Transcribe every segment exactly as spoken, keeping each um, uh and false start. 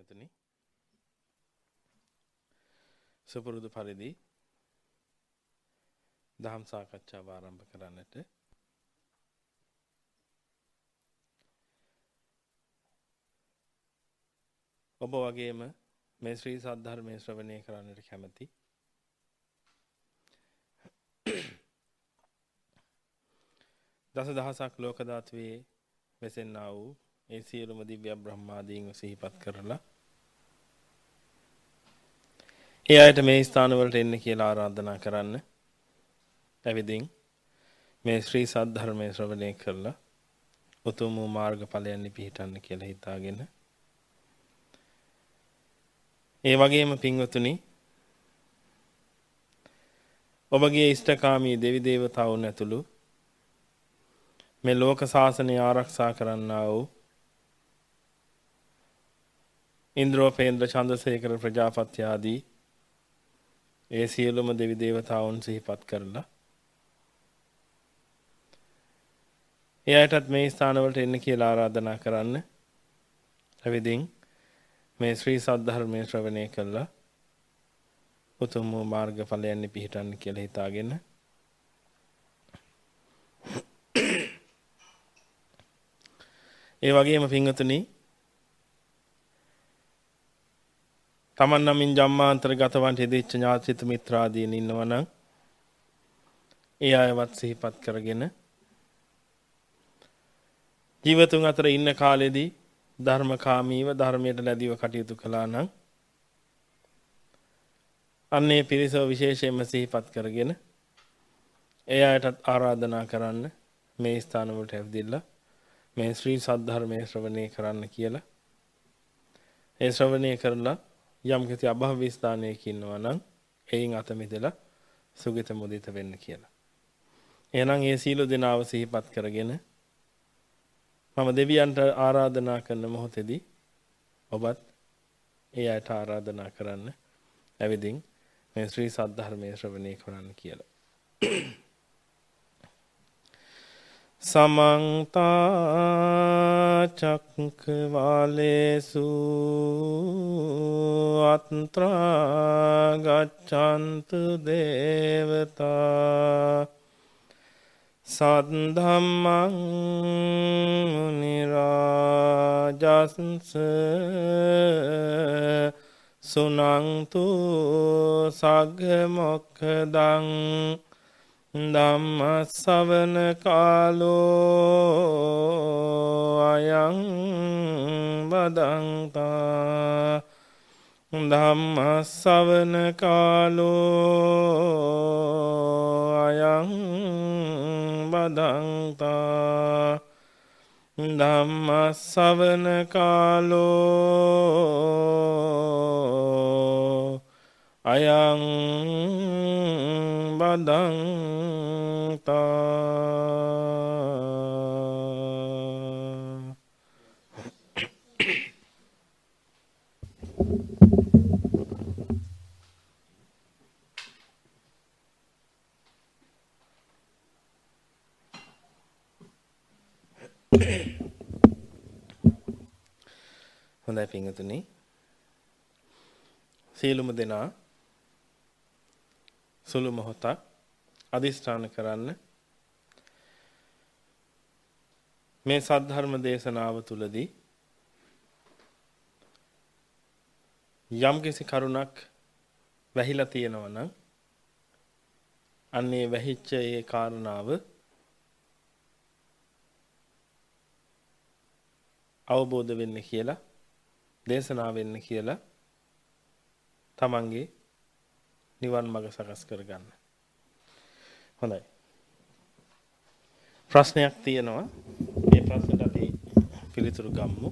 පින්වතුනි සුපුරුදු පරිදි දහම් සාකච්ඡාව ආරම්භ කරන්නට ඔබ වගේම මේ ශ්‍රී සද්ධර්මයේ ශ්‍රවණය කරන්නට කැමැති දස දහසක් ලෝක ධාතුවේ වෙසෙන්නා වූ ඒ සියලුම දිව්‍ය බ්‍රහ්මාදීන්ව සිහිපත් කරලා ඒ අයට මේ ස්ථාන වලට එන්න කියලා ආරාධනා කරන්න. එවිදින් මේ ශ්‍රී සද්ධර්මයේ ශ්‍රවණය කරලා උතුම් වූ මාර්ගඵලයන් පිහිටන්න කියලා හිතාගෙන ඒ වගේම පින්වතුනි ඔබගේ ඉෂ්ඨකාමී දෙවි දේවතාවුන් ඇතුළු මේ ලෝක ශාසනය ආරක්ෂා කරන්නා වූ ඉන්ද්‍රෝපේන්ද්‍ර චන්ද්‍රසේකර ප්‍රජාපති ආදී ඒ සියලුම දෙවි දේවතාවුන් සිහිපත් කරලා එයාටත් මේ ස්ථානවලට එන්න කියලා ආරාධනා කරන්න. එවිදින් මේ ශ්‍රී සද්ධර්මයේ ශ්‍රවණය කළා උතුම් වූ මාර්ගඵලයන් පිහිටන්න කියලා හිතාගෙන ඒ වගේම පින්වතුනි තමන් නමින් ජම්මාන්තරගතවන්ට යෙදිච්ච ඥාතිත මිත්‍රාදීන් ඉන්නවා නම් ඒ අයවත් සිහිපත් කරගෙන ජීවතුන් අතර ඉන්න කාලෙදී ධර්මකාමීව ධර්මයට ලැබීව කටයුතු කළා නම් අන්නේ පිරිසව විශේෂයෙන්ම සිහිපත් කරගෙන ඒ අයටත් ආරාධනා කරන්න මේ ස්ථාන වලට ඇවිදilla මේ ශ්‍රී සද්ධර්මයේ ශ්‍රවණය කරන්න කියලා. ඒ ශ්‍රවණය කරලා යම් කිසි අභව්‍ය ස්ථානයක ඉන්නවා නම් එයින් අත මිදලා සුගත මුදිත වෙන්න කියලා. එහෙනම් ඒ සීල දෙනාව සිහිපත් කරගෙන මම දෙවියන්ට ආරාධනා කරන මොහොතේදී ඔබත් ඒ අයට ආරාධනා කරන්න ඇවිදින් මේ ශ්‍රී සද්ධර්මයේ ශ්‍රවණය කරන්න කියලා. සමන්ත චක්කවාලේසු අත්‍රා ගච්ඡන්තු දේවතා සද්ධම්මං මුනි රාජස්ස සුනන්තු සග්ග මොක්ඛදං ධම්ම ශ්‍රවණ කාලෝ අයං බදන්තා ධම්ම ශ්‍රවණ කාලෝ අයං බදන්තා ධම්ම ශ්‍රවණ කාලෝ අයං බදන්තා. හොඳයි පින්වතුනි සියලුම දෙනා සුළු මොහොතක් අදිස්ථාන කරන්න මේ සද්ධර්ම දේශනාව තුළදී යම් කිසි කරුණක් වැහිලා තියෙනවා නම් අන්නේ වැහිච්ච ඒ කාරණාව අවබෝධ වෙන්න කියලා දේශනා වෙන්න කියලා තමන්ගේ නිවන් මඟ සකස් කරගන්න. හොඳයි. ප්‍රශ්නයක් තියෙනවා. මේ ප්‍රශ්නට අපි පිළිතුරු ගමු.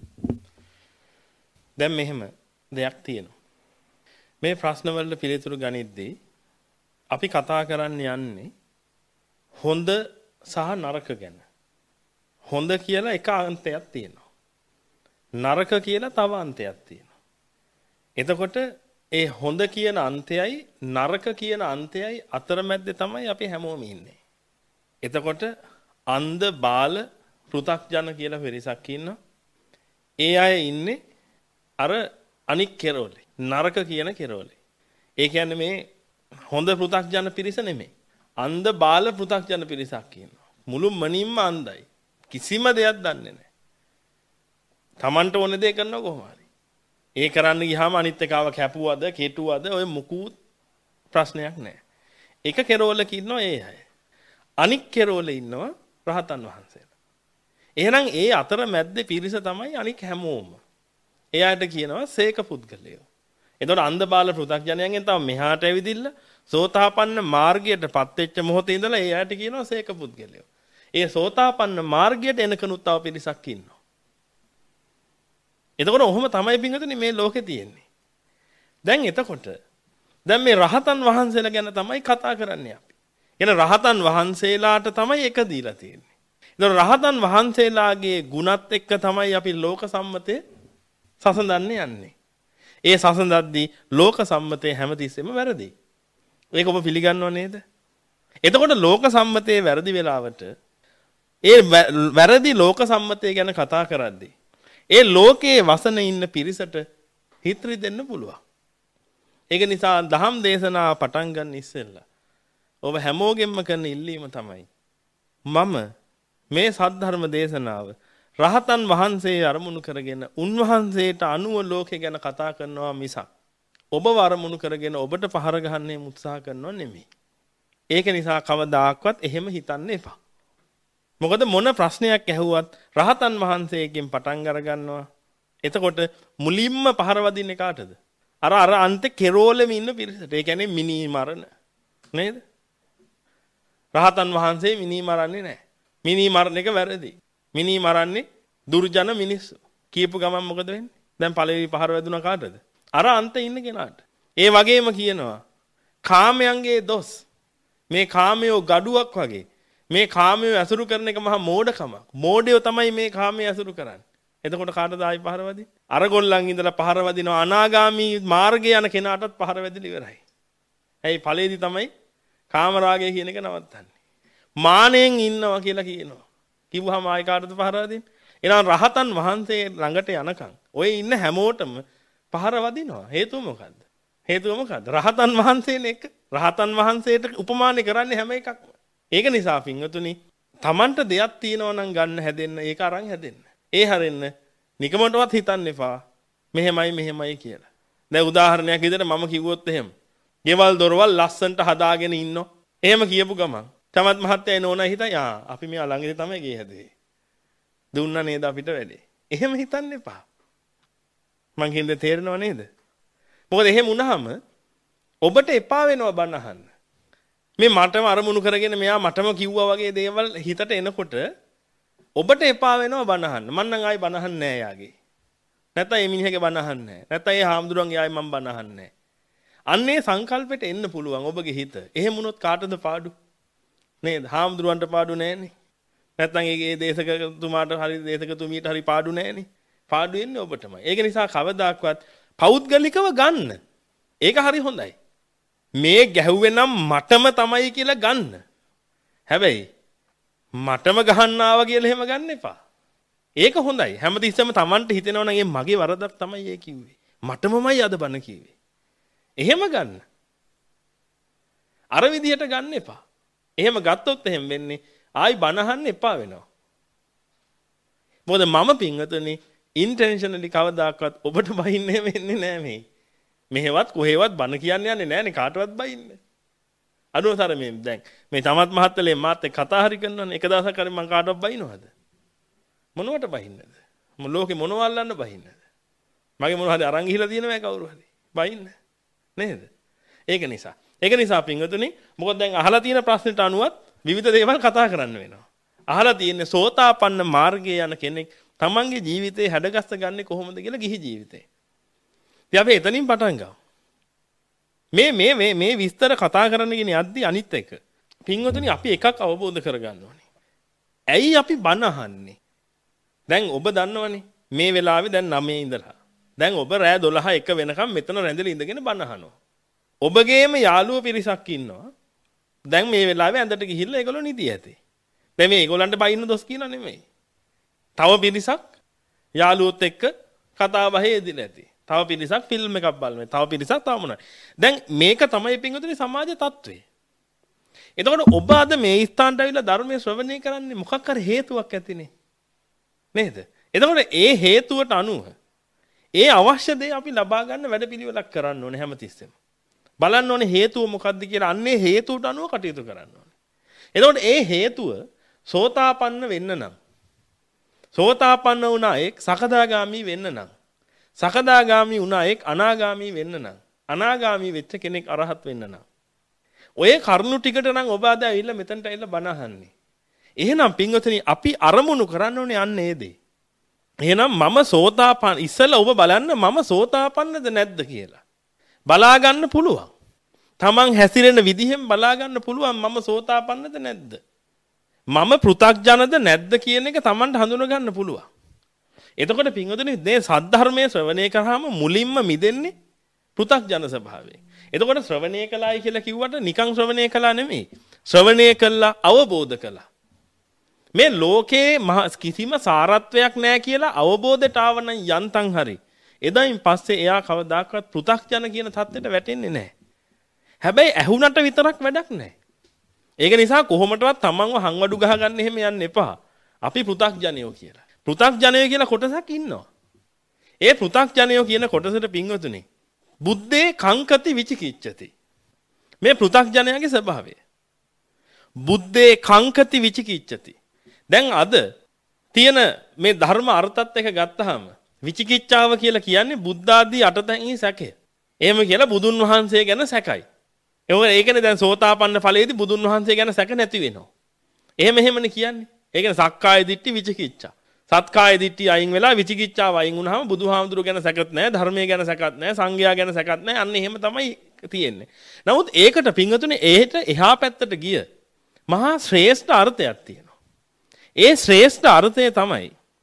දැන් මෙහෙම දෙයක් තියෙනවා. මේ ප්‍රශ්න වලට පිළිතුරු ගනිද්දී අපි කතා කරන්න යන්නේ හොඳ සහ නරක ගැන. හොඳ කියලා එක අන්තයක් තියෙනවා. නරක කියලා තව අන්තයක් තියෙනවා. එතකොට ඒ හොඳ කියන අන්තයයි නරක කියන අන්තයයි අතරමැද්දේ තමයි අපි හැමෝම ඉන්නේ. එතකොට අන්ධ බාල පෘථග්ජන කියලා පිරිසක් ඉන්නවා. ඒ අය ඉන්නේ අර අනික් කෙරෝලේ. නරක කියන කෙරෝලේ. ඒ කියන්නේ මේ හොඳ පෘථග්ජන පිරිස නෙමෙයි. අන්ධ බාල පෘථග්ජන පිරිසක් කියනවා. මුළු මනින්ම අන්ධයි. කිසිම දෙයක් දන්නේ නැහැ. Tamanට ඕන දේ කරනවා කොහොම හරි. ඒ කරන්න ගියාම අනිත් එකව කැපුවද, කෙටුවද ඔය මුකුත් ප්‍රශ්නයක් නැහැ. එක කෙරෝලක ඉන්නවා ඒ අය. අනික් කෙරෝලේ ඉන්නවා රහතන් වහන්සේලා. එහෙනම් ඒ අතර මැද්දේ පිරිස තමයි අනික් හැමෝම. එයාට කියනවා සේක පුද්ගලයෝ. එතකොට අන්ධ බාල පෘථග්ජනයන්ගෙන් තව මෙහාට ඇවිදින්න සෝතාපන්න මාර්ගයටපත් වෙච්ච මොහොතේ ඉඳලා එයාට කියනවා සේක පුද්ගලයෝ. ඒ සෝතාපන්න මාර්ගයට එනකනුත් තව පිරිසක් ඉන්නවා. එතකොට ඔහොම තමයි පින්වතුනි මේ ලෝකේ තියෙන්නේ. දැන් එතකොට දැන් මේ රහතන් වහන්සේලා ගැන තමයි කතා කරන්නේ අපි. එන රහතන් වහන්සේලාට තමයි එක දීලා තියෙන්නේ. ඒතකොට රහතන් වහන්සේලාගේ ගුණත් එක්ක තමයි අපි ලෝක සම්මතේ සසඳන්නේ යන්නේ. ඒ සසඳද්දී ලෝක සම්මතේ හැමතිස්සෙම වැරදි. ඒක ඔබ පිළිගන්නව නේද? එතකොට ලෝක සම්මතේ වැරදි වෙලාවට ඒ වැරදි ලෝක සම්මතය ගැන කතා කරද්දී ඒ ලෝකයේ වසන ඉන්න පිරිසට හිත්‍රි දෙන්න පුළුවන්. ඒක නිසා දහම් දේශනාව පටන් ගන්න ඉස්සෙල්ලා ඔබ හැමෝගෙම කරන ඉල්ලීම තමයි මම මේ සද්ධර්ම දේශනාව රහතන් වහන්සේ අරමුණු කරගෙන උන්වහන්සේට අනුව ලෝකේ ගැන කතා කරනවා මිසක් ඔබව අරමුණු කරගෙන ඔබට පහර ගහන්නේ උත්සාහ කරනව නෙමෙයි. ඒක නිසා කවදාක්වත් එහෙම හිතන්න එපා. මොකද මොන ප්‍රශ්නයක් ඇහුවත් රහතන් වහන්සේගෙන් පටන් අර ගන්නවා. එතකොට මුලින්ම පහර වදින්නේ කාටද? අර අර අන්තේ කෙරෝලෙම ඉන්න පිරිසට. ඒ කියන්නේ මිනි මරණ නේද? රහතන් වහන්සේ මිනි මරන්නේ නැහැ. මිනි මරණ එක වැරදි. මිනි මරන්නේ දුර්ජන මිනිස්සු. කියපු ගමන් මොකද වෙන්නේ? දැන් පළවෙනි පහර වැදුනා කාටද? අර අන්තේ ඉන්න කෙනාට. ඒ වගේම කියනවා කාමයන්ගේ දොස්. මේ කාමයෝ ගඩුවක් වගේ. මේ කාමයේ ඇසුරු කරන එක මහා මෝඩකමක්. මෝඩයෝ තමයි මේ කාමයේ ඇසුරු කරන්නේ. එතකොට කාටද ආයි පහර වදින්නේ? අර ගොල්ලන් ඉඳලා පහර වදිනවා අනාගාමී මාර්ගේ යන කෙනාටත් පහර වැදිලි ඉවරයි. ඇයි ඵලයේදී තමයි කාමරාගය කියන එක නවත්තන්නේ. මානෙන් ඉන්නවා කියලා කියනවා. කිව්වහම ආයි කාටද පහර වදින්නේ? එහෙනම් රහතන් වහන්සේ ළඟට යනකම් ඔය ඉන්න හැමෝටම පහර වදිනවා. හේතුව මොකද්ද? හේතුව මොකද්ද? රහතන් වහන්සේනේ එක. රහතන් වහන්සේට උපමානේ කරන්නේ හැම එකක්ම. ඒක නිසා පින්වතුනි Tamanට දෙයක් තියෙනවා නම් ගන්න හැදෙන්න ඒක අරන් හැදෙන්න. ඒ හැරෙන්න නිකමටවත් හිතන්න එපා මෙහෙමයි මෙහෙමයි කියලා. දැන් උදාහරණයක් විදිහට මම කිව්වොත් එහෙම. ගෙවල් දොරවල් ලස්සන්ට හදාගෙන ඉන්නෝ. එහෙම කියපු ගමන් තමත් මහත්තයා නෝනා හිතා යා අපි මේ ළඟදී තමයි ගේ හැදුවේ. දුන්නා නේද අපිට වැඩේ. එහෙම හිතන්න එපා. මං කියන්නේ තේරෙනව නේද? මොකද එහෙම වුණාම ඔබට එපා වෙනවා බණ අහන්න. මේ මටම අරමුණු කරගෙන මෙයා මටම කිව්වා වගේ දේවල් හිතට එනකොට ඔබට එපා වෙනවා බණ අහන්න. මං නම් ආයි බණ අහන්නේ නෑ යාගේ. නැත්නම් මේ මිනිහගේ බණ අහන්නේ නෑ. නැත්නම් ඒ හාමුදුරුවන්ගේ ආයි මං බණ අහන්නේ නෑ. අන්නේ සංකල්පෙට එන්න පුළුවන් ඔබගේ හිත. එහෙම වුණොත් කාටද පාඩු? නේද? හාමුදුරුවන්ට පාඩු නෑනේ. නැත්නම් ඒ දේශකතුමාට හරි දේශකතුමියට හරි පාඩු නෑනේ. පාඩු එන්නේ ඔබටමයි. ඒක නිසා කවදාක්වත් පෞද්ගලිකව ගන්න. ඒක හරි හොඳයි. මේ ගැහුවේ නම් මටම තමයි කියලා ගන්න. හැබැයි මටම ගහන්න ආවා කියලා එහෙම ගන්න එපා. ඒක හොඳයි. හැමතිස්සෙම Tamanට හිතෙනවා නම් ඒ මගේ වරදක් තමයි ඒ කිව්වේ. මටමමයි අද බන කිව්වේ. එහෙම ගන්න. අර විදියට ගන්න එපා. එහෙම ගත්තොත් එහෙම වෙන්නේ ආයි බන අහන්න එපා වෙනවා. මොකද මම පින්වතුනි ඉන්ටෙන්ෂනලි කවදාකවත් ඔබට බයින්නේ වෙන්නේ නෑ මේ. මෙහෙවත් කොහෙවත් බන කියන්නේ යන්නේ නෑනේ කාටවත් බයින්න. අනුතර මේ දැන් මේ තමත් මහත්තයලේ මාත් එක්ක කතා හරි කරනවනේ එක දවසක් හරි මං කාටවත් බයින්නවද? මොනවට බයින්නද? මො ලෝකේ මොනව අල්ලන්න බයින්නද? මගේ මොනව හරි අරන් ගිහිලා තියෙනවද කවුරු හරි? බයින්න නේද? ඒක නිසා. ඒක නිසා පින්වතුනි මොකද දැන් අහලා තියෙන ප්‍රශ්නෙට අනුවත් විවිධ දේවල් කතා කරන්න වෙනවා. අහලා තියෙන්නේ සෝතාපන්න මාර්ගයේ යන කෙනෙක් තමන්ගේ ජීවිතේ හැඩගස්ස ගන්නේ කොහොමද කියලා ගිහි ජීවිතේ. ඉතින් අපි එතනින් පටන් ගමු. මේ මේ මේ මේ විස්තර කතා කරන්න කියන යද්දි අනිත් එක. පින්වතුනි අපි එකක් අවබෝධ කරගන්න ඕනේ. ඇයි අපි බණ අහන්නේ? දැන් ඔබ දන්නවනේ මේ වෙලාවේ දැන් නවයේ ඉඳලා. දැන් ඔබ රෑ දොළහ එක වෙනකම් මෙතන රැඳිලා ඉඳගෙන බණ අහනවා. ඔබගේම යාළුවෝ පිරිසක් ඉන්නවා. දැන් මේ වෙලාවේ ඇඳට ගිහිල්ලා ඒගොල්ලෝ නිදි ඇති. දැන් මේ ඒගොල්ලන්ට බයින්න දොස් කියලා නෙමෙයි. තව පිරිසක් යාළුවොත් එක්ක කතා බහේ යෙදිලා ඇති. තව පිරිසක් ෆිල්ම් එකක් බලනවා. තව පිරිසක් තව මොනවද. දැන් මේක තමයි පින්වතුනි සමාජ තත්ත්වය. එතකොට ඔබ අද මේ ස්ථානට ඇවිල්ලා ධර්මයේ ශ්‍රවණය කරන්නේ මොකක් හරි හේතුවක් ඇතිනේ. නේද? එතකොට ඒ හේතුවට අනුව ඒ අවශ්‍ය දේ අපි ලබා ගන්න වැඩපිළිවෙලක් කරන්න ඕනේ හැමතිස්සෙම. බලන්න ඕනේ හේතුව මොකක්ද කියලා. අන්නේ හේතුවට අනුව කටයුතු කරන්න ඕනේ. එතකොට ඒ හේතුව සෝතාපන්න වෙන්න නම් සෝතාපන්න වුණා එක් සකදාගාමි වෙන්න නම් සකදාගාමි වුණා එක් අනාගාමි වෙන්න නම් අනාගාමි වෙච්ච කෙනෙක් අරහත් වෙන්න නම් ඔය කරුණු ටිකට නම් ඔබ අද ඇවිල්ලා මෙතනට ඇවිල්ලා බණ අහන්නේ. එහෙනම් පින්වතුනි අපි අරමුණු කරන්න ඕනේ අන්න ඒ දේ. එහෙනම් මම සෝතාපන්න ඉස්සෙල්ලා ඔබ බලන්න මම සෝතාපන්නද නැද්ද කියලා. බලා ගන්න පුළුවන්. තමන් හැසිරෙන විදිහෙන් බලා ගන්න පුළුවන් මම සෝතාපන්නද නැද්ද? මම පෘථග්ජනද නැද්ද කියන එක තමන්ට හඳුනා ගන්න පුළුවන්. එතකොට පින්වතුනි මේ සද්ධර්මයේ ශ්‍රවණය කරාම මුලින්ම මිදෙන්නේ පෘථග්ජන ස්වභාවයෙන්. එතකොට ශ්‍රවණය කළායි කියලා කිව්වට නිකං ශ්‍රවණය කළා නෙමෙයි. ශ්‍රවණය කළා අවබෝධ කළා. මේ ලෝකේ කිසිම සාරත්වයක් නැහැ කියලා අවබෝධයට ආවනම් යන්තම් හරි. එදායින් පස්සේ එයා කවදාකවත් පෘථග්ජන කියන தත්ත්වයට වැටෙන්නේ නැහැ. හැබැයි ඇහුණට විතරක් වැඩක් නැහැ. ඒක නිසා කොහොමදවත් තමන්ව හංවඩු ගහගන්න එහෙම යන්න එපා. අපි පෘථග්ජනයෝ කියලා. පෘථග්ජනයෝ කියලා කොටසක් ඉන්නවා. ඒ පෘථග්ජනයෝ කියන කොටසට පින්වතුනි බුද්දේ කංකති විචිකිච්ඡති. මේ පෘථග්ජනයාගේ ස්වභාවය. බුද්දේ කංකති විචිකිච්ඡති. දැන් අද තියෙන මේ ධර්ම අර්ථත් එක ගත්තාම විචිකිච්ඡාව කියලා කියන්නේ බුද්ධ ආදී අටතැන්හි සැකය. එහෙම කියලා බුදුන් වහන්සේ ගැන සැකයි. ඒකනේ දැන් සෝතාපන්න ඵලයේදී බුදුන් වහන්සේ ගැන සැක නැති වෙනවා. එහෙම එහෙමනේ කියන්නේ. ඒ කියන්නේ සක්කාය දිට්ඨි විචිකිච්ඡා. සත්කාය දිට්ඨි අයින් වෙලා විචිකිච්ඡාව අයින් වුණාම බුදුහාමුදුරුවෝ ගැන සැකත් නැහැ, ධර්මයේ ගැන සැකත් නැහැ, සංඝයා ගැන සැකත් නැහැ. අන්න එහෙම තමයි තියෙන්නේ. නමුත් ඒකට පින්වතුනේ ඒහෙට එහා පැත්තට ගිය මහා ශ්‍රේෂ්ඨ අර්ථයක් තියෙනවා. ඒ ශ්‍රේෂ්ඨ අර්ථය තමයි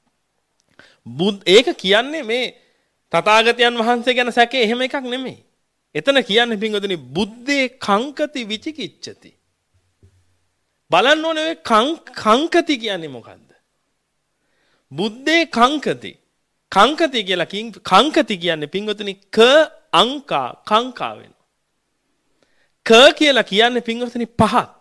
ඒක කියන්නේ මේ තථාගතයන් වහන්සේ ගැන සැකේ එහෙම එකක් නෙමෙයි. එතන කියන්නේ පින්වතුනි බුද්දේ කංකති විචිකිච්ඡති. බලන්න ඕනේ ඔය කංකති කියන්නේ මොකද්ද? බුද්දේ කංකති. කංකති කියලා කංකති කියන්නේ පින්වතුනි ක අංකා කංකා වෙනවා. ක කියලා කියන්නේ පින්වතුනි පහත්.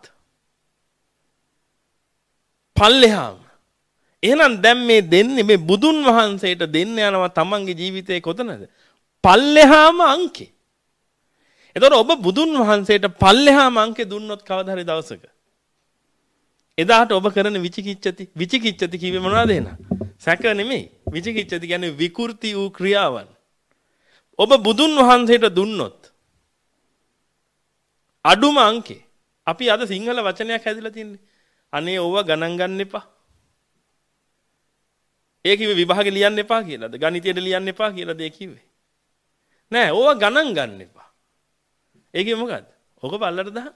පල්ලෙහාම. එහෙනම් දැන් මේ දෙන්නේ මේ බුදුන් වහන්සේට දෙන්න යනවා තමන්ගේ ජීවිතේ කොතනද? පල්ලෙහාම අංකේ. එතකොට ඔබ බුදුන් වහන්සේට පල්ලෙහාම අංකේ දුන්නොත් කවදා හරි දවසක එදාට ඔබ කරන විචිකිච්ඡති විචිකිච්ඡති කිව්වේ මොනවද එන? සැක නෙමෙයි. විචිකිච්ඡති කියන්නේ විකෘති වූ ක්‍රියාවන්. ඔබ බුදුන් වහන්සේට දුන්නොත් අඩුම අංකේ අපි අද සිංහල වචනයක් හැදිලා තින්නේ. අනේ ඕව ගණන් ගන්න එපා. ඒ කිව්වේ විභාගෙ ලියන්න එපා කියලාද? ගණිතයට ලියන්න එපා කියලාද ඒ කිව්වේ? නෑ ඕව ගණන් ගන්න එපා. ඒ කිව්වේ මොකද්ද? ඔක පල්ලට දාන්න.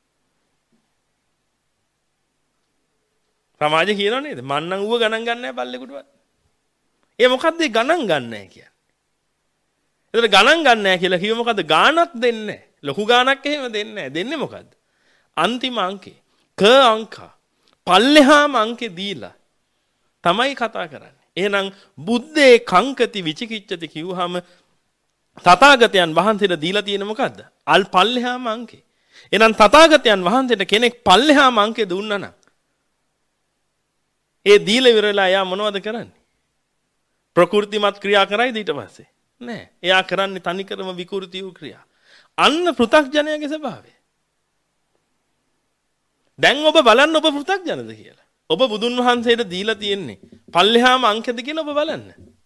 සමාජය කියනවා නේද? මන්නම් ඌව ගණන් ගන්න නැහැ බල්ලෙකුටවත්. ඒ මොකද්ද ඒ ගණන් ගන්න නැහැ කියන්නේ? ඒතර ගණන් ගන්න නැහැ කියලා කිව්ව මොකද්ද? ගාණක් දෙන්නේ නැහැ. ලොකු ගාණක් එහෙම දෙන්නේ නැහැ. දෙන්නේ මොකද්ද? අන්තිම අංකේ. ක අංකා. පල්ලෙහාම අංකේ දීලා තමයි කතා කරන්නේ. එහෙනම් බුද්දේ කංකති විචිකිච්ඡති කිව්වහම තථාගතයන් වහන්සේට දීලා තියෙන මොකද්ද? අල් පල්ලෙහාම අංකේ. එහෙනම් තථාගතයන් වහන්සේට කෙනෙක් පල්ලෙහාම අංකේ දුන්නා නම් ඒ දීලා ඉවරලා එයා මොනවද කරන්නේ? ප්‍රකෘතිමත් ක්‍රියා කරයිද ඊට පස්සේ? නෑ. එයා කරන්නේ තනිකරම විකෘති වූ ක්‍රියා. අන්න පෘථග්ජනයාගේ ස්වභාවය. දැන් ඔබ බලන්න ඔබ පෘථග්ජනද කියලා. ඔබ බුදුන් වහන්සේට දීලා තියෙන්නේ පල්ලෙහාම අංකද කියලා ඔබ බලන්න.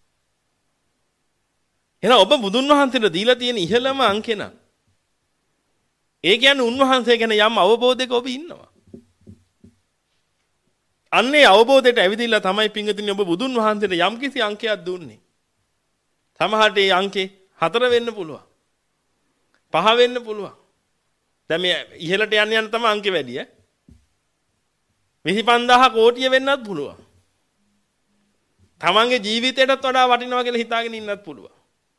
එහෙනම් ඔබ බුදුන් වහන්සේට දීලා තියෙන ඉහළම අංකේ නම් ඒ කියන්නේ උන්වහන්සේ ගැන යම් අවබෝධයක ඔබ ඉන්නවා. අන්නේ අවබෝධයට ඇවිදilla තමයි පිංගුතුනි ඔබ බුදුන් වහන්සේට යම්කිසි අංකයක් දුන්නේ. සමහරට ඒ අංකේ හතර වෙන්න පුළුවන්. පහ වෙන්න පුළුවන්. දැන් මේ ඉහළට යන්න යන තමයි අංකේ වැඩි ඈ. විසි පන්දාහ කෝටිය වෙන්නත් පුළුවන්. තමන්ගේ ජීවිතයටත් වඩා වටිනවා කියලා හිතාගෙන ඉන්නත් පුළුවන්.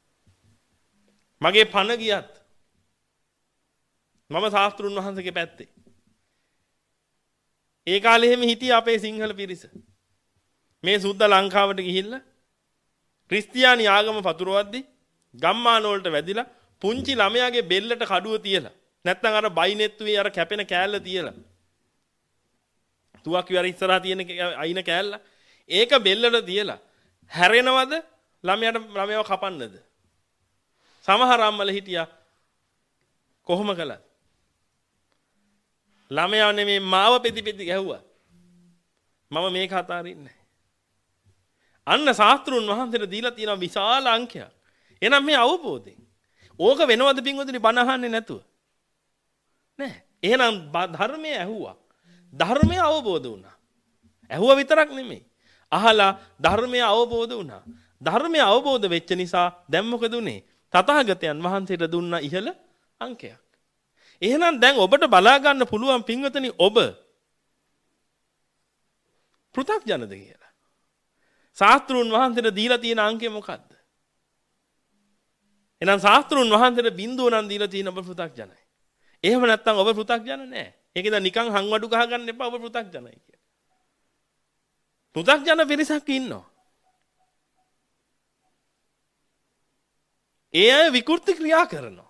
මගේ පණ ගියත් මම ශාස්ත්‍රුන් වහන්සේගේ පැත්තේ. ඒ කාලේ එහෙම හිටිය අපේ සිංහල පිරිස. මේ සුද්ධ ලංකාවට ගිහිල්ලා ක්‍රිස්තියානි ආගම පතුරවද්දි ගම්මාන වලට වැදිලා පුංචි ළමයාගේ බෙල්ලට කඩුව තියලා නැත්නම් අර බයිනෙත්තුවේ අර කැපෙන කෑල්ල තියලා තුවක් විතර ඉස්සරහා තියෙන අයින කෑල්ල ඒක බෙල්ලට තියලා හැරෙනවද ළමයාට ළමයාව කපන්නද සමහර අම්මලා හිටියා කොහොම කළාද ළමයා නෙමේ මාව පෙති පෙති ගැහුවා මම මේක අතාරින්නේ අන්න ශාස්ත්‍රුන් වහන්සේට දීලා තියෙන විශාල අංකයක් එහෙනම් මේ අවබෝධයෙන් ඕක වෙනවද පින්වතුනි බණ අහන්නේ නැතුව නෑ එහෙනම් ධර්මයේ ඇහුවා ධර්මයේ අවබෝධ වුණා ඇහුවා විතරක් නෙමෙයි අහලා ධර්මයේ අවබෝධ වුණා ධර්මයේ අවබෝධ වෙච්ච නිසා දැන් මොකද උනේ තථාගතයන් වහන්සේට දුන්න ඉහළ අංකයක් එහෙනම් දැන් ඔබට බලා ගන්න පුළුවන් පින්වතුනි ඔබ පෘථග්ජනද කියලා ශාස්ත්‍රුන් වහන්සේට දීලා තියෙන අංකය මොකද්ද එහෙනම් ශාස්ත්‍රුන් වහන්සේට බිඳුව නම් දීලා තියෙන ඔබ පෘථග්ජනයි එහෙම නැත්නම් ඔබ පෘථග්ජන නෑ ඒකද නිකන් හංවඩු ගහ ගන්න එපා ඔබ පෘථග්ජනයි කියලා පෘථග්ජන පිරිසක් ඉන්නවා ඒ අය විකෘති ක්‍රියා කරනවා